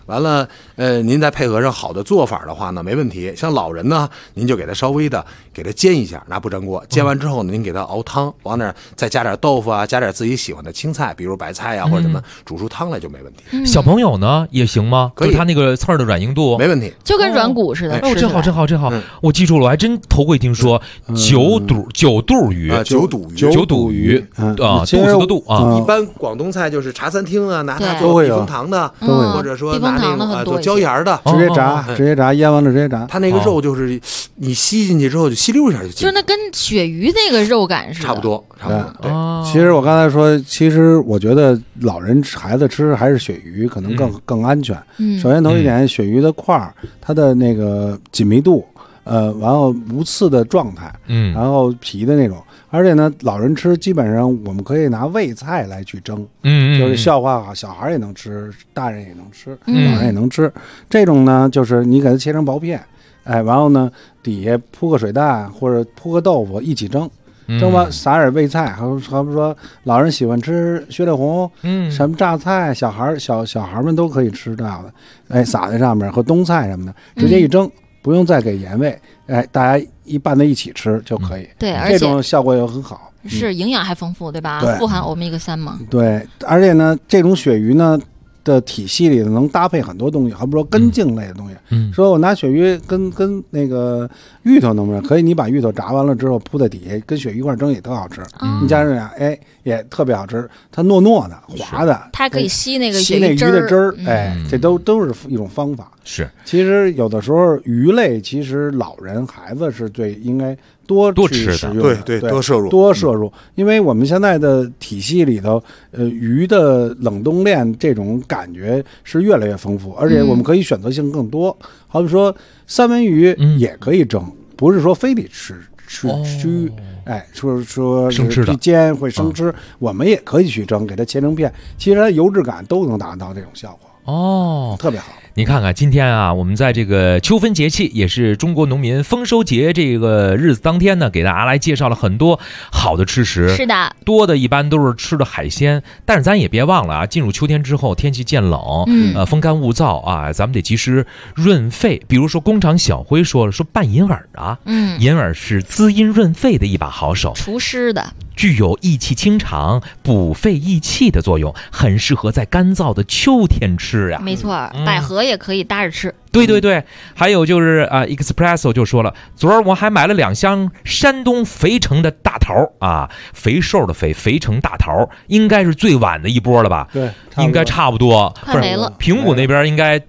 完了，您再配合上好的做法的话呢，没问题。像老人呢，您就给他稍微的给他煎一下，拿不粘锅，煎完之后呢，您给他熬汤，往那儿再加点豆腐啊，加点自己喜欢的青菜，比如白菜呀或者什么，煮出汤来就没问题。 小朋友呢也行吗？ 可以， 他那个刺儿的软硬度没问题， 就跟软骨似的。 哦，真好，真好，真好！我记住了，我还真头回听说九肚鱼， 九肚鱼啊，肚子的肚啊。 一般广东菜就是茶餐厅啊，拿它做避风塘的，或者说拿那个做椒盐的， 直接炸，腌完了直接炸。 它那个肉就是你吸进去之后就吸溜一下就进去， 就是那跟鳕鱼那个肉感似的， 差不多。对， 其实我刚才说，其实我觉得老人孩子吃还是鳕鱼可能更安全。首先头一点，鳕鱼的块儿它的那个紧密度，然后无刺的状态，然后皮的那种。而且呢，老人吃基本上我们可以拿味菜来去蒸，就是消化好，小孩也能吃，大人也能吃，老人也能吃。这种呢，就是你给它切成薄片，然后呢底下铺个水蛋或者铺个豆腐一起蒸，蒸完撒点味菜，还不说老人喜欢吃雪里红，什么榨菜，小孩们都可以吃到的，撒在上面和冬菜什么的，直接一蒸。不用再给盐味，大家一拌在一起吃就可以。 对，而且这种效果又很好， 是营养还丰富，对吧？ 对， 富含欧米伽3嘛。 对，而且呢，这种鳕鱼呢的体系里能搭配很多东西，好比说根茎类的东西。说我拿鳕鱼跟那个芋头能不能？可以，你把芋头炸完了之后铺在底下，跟鳕鱼一块蒸也特好吃。你加上也特别好吃，它糯糯的、滑的， 它可以吸那个鱼的汁儿。这都是一种方法。 是， 其实有的时候鱼类，其实老人孩子是最应该多吃使用的， 对，多摄入，因为我们现在的体系里头，鱼的冷冻链这种感觉是越来越丰富，而且我们可以选择性更多。好比说三文鱼也可以蒸，不是说非得吃须，说生吃的煎会生吃，我们也可以去蒸，给它切成片，其实它油脂感都能达到这种效果，特别好。 你看看今天啊，我们在这个秋分节气，也是中国农民丰收节这个日子当天呢，给大家来介绍了很多好的吃食。 是的， 多的一般都是吃的海鲜，但是咱也别忘了啊，进入秋天之后，天气渐冷，风干物燥啊，咱们得及时润肺。比如说工厂小辉说了，说拌银耳啊，银耳是滋阴润肺的一把好手， 除湿的。 具有益气清肠、补肺益气的作用，很适合在干燥的秋天吃呀。 没错，百合也可以搭着吃。 对，还有就是Espresso 就说了，昨儿我还买了2箱山东肥城的大桃啊，肥瘦的肥城大桃，应该是最晚的一波了吧？ 对， 应该差不多， 快没了。 平谷那边应该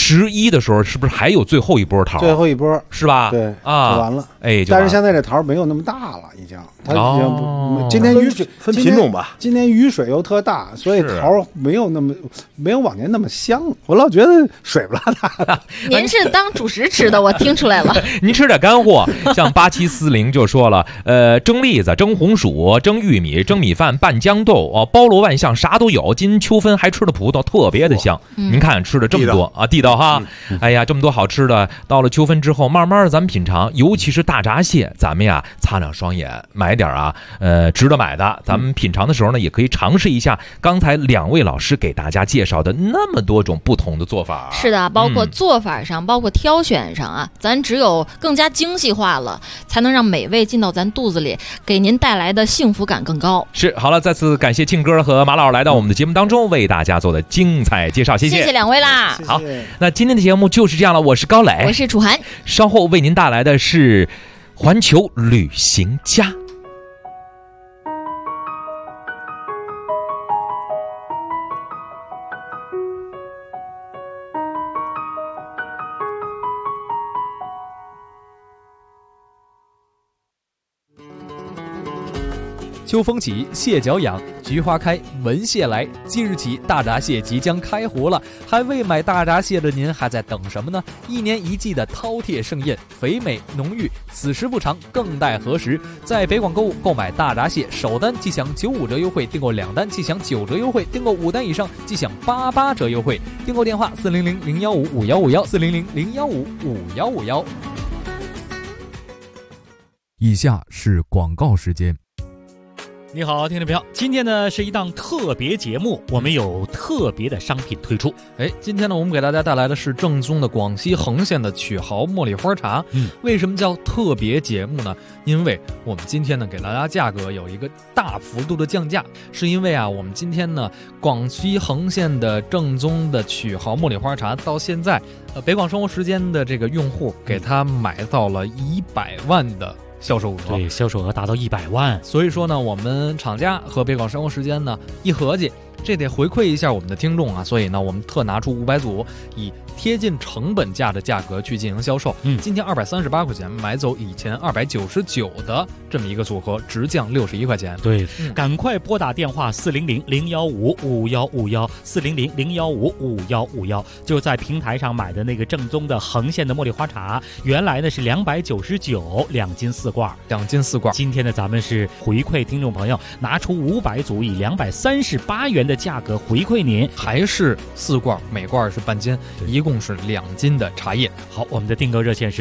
11的时候，是不是还有最后一波桃？ 最后一波是吧？ 对啊， 就完了。但是现在这桃没有那么大了，已经。它已经今年雨水分品种吧， 今年雨水又特大，所以桃没有往年那么香。我老觉得水不拉大的。 您是当主食吃的，我听出来了。 您吃点干货，像8740就说了，蒸栗子、蒸红薯、蒸玉米、蒸米饭、拌豇豆包罗万象，啥都有。今秋分还吃的葡萄，特别的香。您看吃的这么多啊，地道哈。哎呀，这么多好吃的，到了秋分之后，慢慢的咱们品尝，尤其是大闸蟹，咱们呀擦亮双眼，买点啊，值得买的。咱们品尝的时候呢，也可以尝试一下刚才2位老师给大家介绍的那么多种不同的做法。 是的，包括做法上，包括挑选上啊，咱只有更加精细化了，才能让美味进到咱肚子里，给您带来的幸福感更高。 是，好了，再次感谢庆哥和马老师来到我们的节目当中，为大家做的精彩介绍，谢谢2位啦。 好，那今天的节目就是这样了，我是高磊， 我是楚涵， 稍后为您带来的是环球旅行家。 秋风起，蟹脚痒，菊花开，闻蟹来。即日起，大闸蟹即将开湖了，还未买大闸蟹的您还在等什么呢？1年1季的饕餮盛宴，肥美浓郁，此时不长，更待何时？在北广购物购买大闸蟹，首单即享95折优惠，订购2单即享9折优惠，订购5单以上即享88折优惠。订购电话400-015-5151，400-015-5151。 以下是广告时间。 你好，听众朋友，今天呢是一档特别节目，我们有特别的商品推出。 今天呢我们给大家带来的是正宗的广西恒县的曲豪茉莉花茶。为什么叫特别节目呢？因为我们今天呢给大家价格有一个大幅度的降价，是因为啊我们今天呢广西恒县的正宗的曲豪茉莉花茶到现在北广生活时间的这个用户给他买到了100万的销售额， 对，销售额达到100万。 所以说呢，我们厂家和北广生活时间呢一合计，这得回馈一下我们的听众啊，所以呢，我们特拿出500组，以贴近成本价的价格去进行销售。今天238块钱买走以前299的这么一个组合，直降61块钱。 对，赶快拨打电话400-015-5151，400-015-5151，就在平台上买的那个正宗的恒县的茉莉花茶，原来呢是299，2斤4罐 ，2斤4罐。 今天呢，咱们是回馈听众朋友，拿出500组，以238元的价格回馈您， 还是4罐，每罐是半斤，一共是2斤的茶叶。 好，我们的订购热线是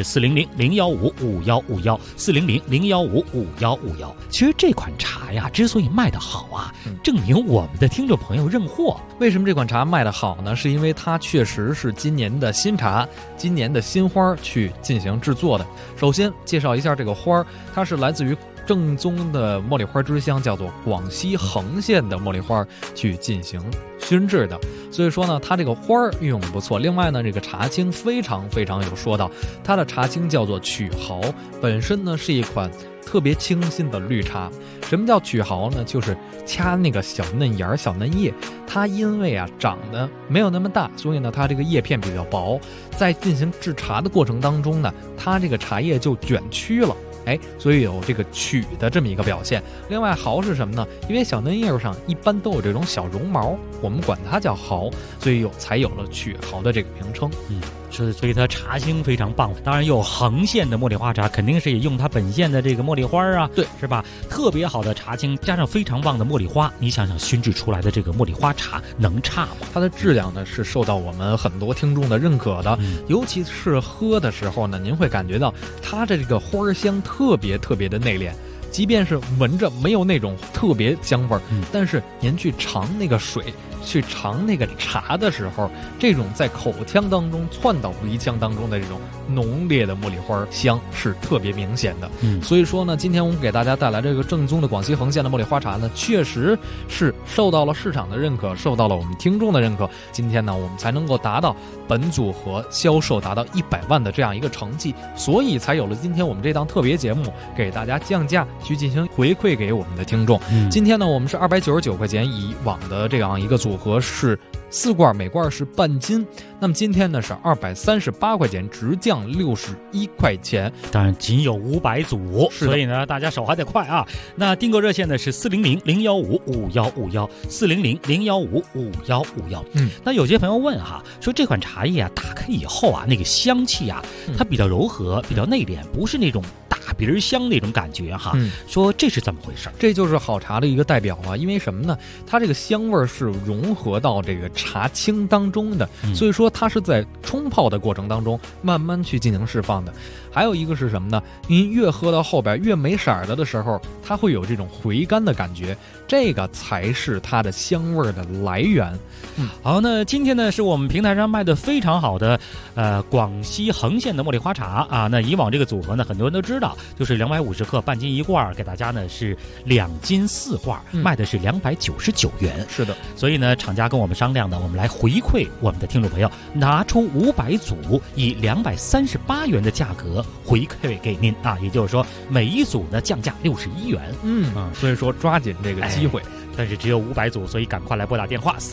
400-015-5151，400-015-5151。其实这款茶呀，之所以卖得好啊，证明我们的听众朋友认货。 为什么这款茶卖得好呢？是因为它确实是今年的新茶，今年的新花去进行制作的。首先介绍一下这个花，它是来自于正宗的茉莉花之乡，叫做广西恒县的茉莉花去进行熏制的，所以说呢，它这个花运用的不错。另外呢，这个茶青非常有说道，它的茶青叫做曲豪，本身呢是一款特别清新的绿茶。什么叫曲豪呢？就是掐那个小嫩芽、小嫩叶，它因为啊长得没有那么大，所以呢它这个叶片比较薄，在进行制茶的过程当中呢，它这个茶叶就卷曲了。所以有这个曲的这么一个表现。另外豪是什么呢？因为小嫩叶上一般都有这种小绒毛，我们管它叫豪，所以才有了曲豪的这个名称。 所以它茶青非常棒。当然有恒县的茉莉花茶，肯定是也用它本县的这个茉莉花啊， 对， 是吧？特别好的茶青加上非常棒的茉莉花，你想想熏制出来的这个茉莉花茶能差吗？ 它的质量呢是受到我们很多听众的认可的，尤其是喝的时候呢，您会感觉到它的这个花香特别的内敛。即便是闻着没有那种特别香味儿，但是您去尝那个水，去尝那个茶的时候，这种在口腔当中窜到鼻腔当中的这种浓烈的茉莉花香是特别明显的。所以说呢，今天我们给大家带来这个正宗的广西恒县的茉莉花茶呢，确实是受到了市场的认可，受到了我们听众的认可。今天呢，我们才能够达到本组合销售达到100万的这样一个成绩，所以才有了今天我们这档特别节目，给大家降价去进行回馈给我们的听众。今天呢，我们是299块钱，以往的这样一个组合是4罐，每罐是半斤。那么今天呢是238块钱，直降61块钱。 当然仅有500组，所以呢大家手还得快啊。那订购热线呢是400-015-5151，400-015-5151。那有些朋友问哈，说这款茶叶啊打开以后啊，那个香气啊，它比较柔和，比较内敛，不是那种大鼻香那种感觉哈。说这是怎么回事？ 这就是好茶的一个代表啊。因为什么呢？它这个香味是融合到这个茶青当中的，所以说它是在冲泡的过程当中慢慢去进行释放的。还有一个是什么呢？您越喝到后边越没色儿的时候，它会有这种回甘的感觉，这个才是它的香味的来源。 好，那今天呢是我们平台上卖的非常好的广西恒县的茉莉花茶啊。那以往这个组合呢，很多人都知道，就是250克半斤1罐，给大家呢是2斤4罐，卖的是299元。 是的， 所以呢厂家跟我们商量呢，我们来回馈我们的听众朋友，拿出500组，以238元的价格回馈给您啊，也就是说每一组呢降价61元。 所以说抓紧这个机会。 但是只有500组，所以赶快来拨打电话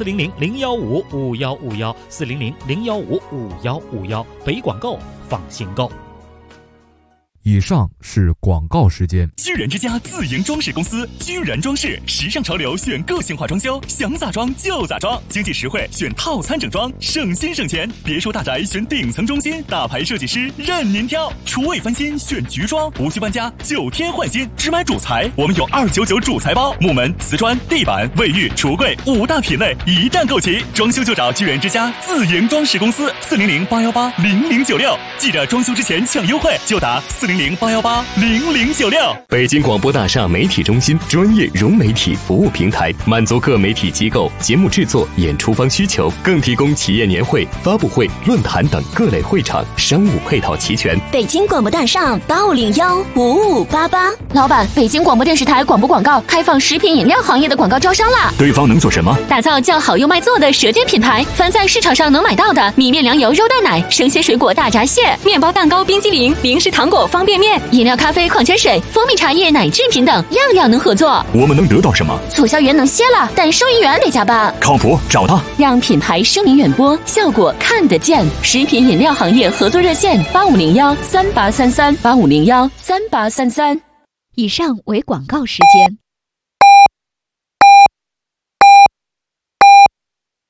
400-015-5151，400-015-5151，北广购放心购。 以上是广告时间。 居然之家自营装饰公司，居然装饰，时尚潮流选个性化装修，想咋装就咋装，经济实惠选套餐整装，省心省钱。别墅大宅选顶层中心，大牌设计师任您挑。厨卫翻新选菊装，无需搬家，9天换新，只买主材。我们有299主材包，木门、瓷砖、地板、卫浴、橱柜5大品类一站购齐。装修就找居然之家自营装饰公司，400-818-0096。记着装修之前抢优惠，就打400 200-818-0096。 北京广播大厦媒体中心专业融媒体服务平台，满足各媒体机构节目制作、演出方需求，更提供企业年会、发布会、论坛等各类会场，商务配套齐全。 北京广播大厦8501-5588。老板，北京广播电视台广播广告开放食品饮料行业的广告招商啦！ 对方能做什么？ 打造叫好又卖座的舌尖品牌，凡在市场上能买到的米面粮油肉蛋奶、生鲜水果大闸蟹、面包蛋糕冰激凌、零食糖果方便面、饮料咖啡矿泉水、蜂蜜茶叶奶制品等，样样能合作。 我们能得到什么？ 促销员能歇了，但收银员得加班。 靠谱，找他。 让品牌声名远播，效果看得见。食品饮料行业合作热线8501-3833，8501-3833。以上为广告时间。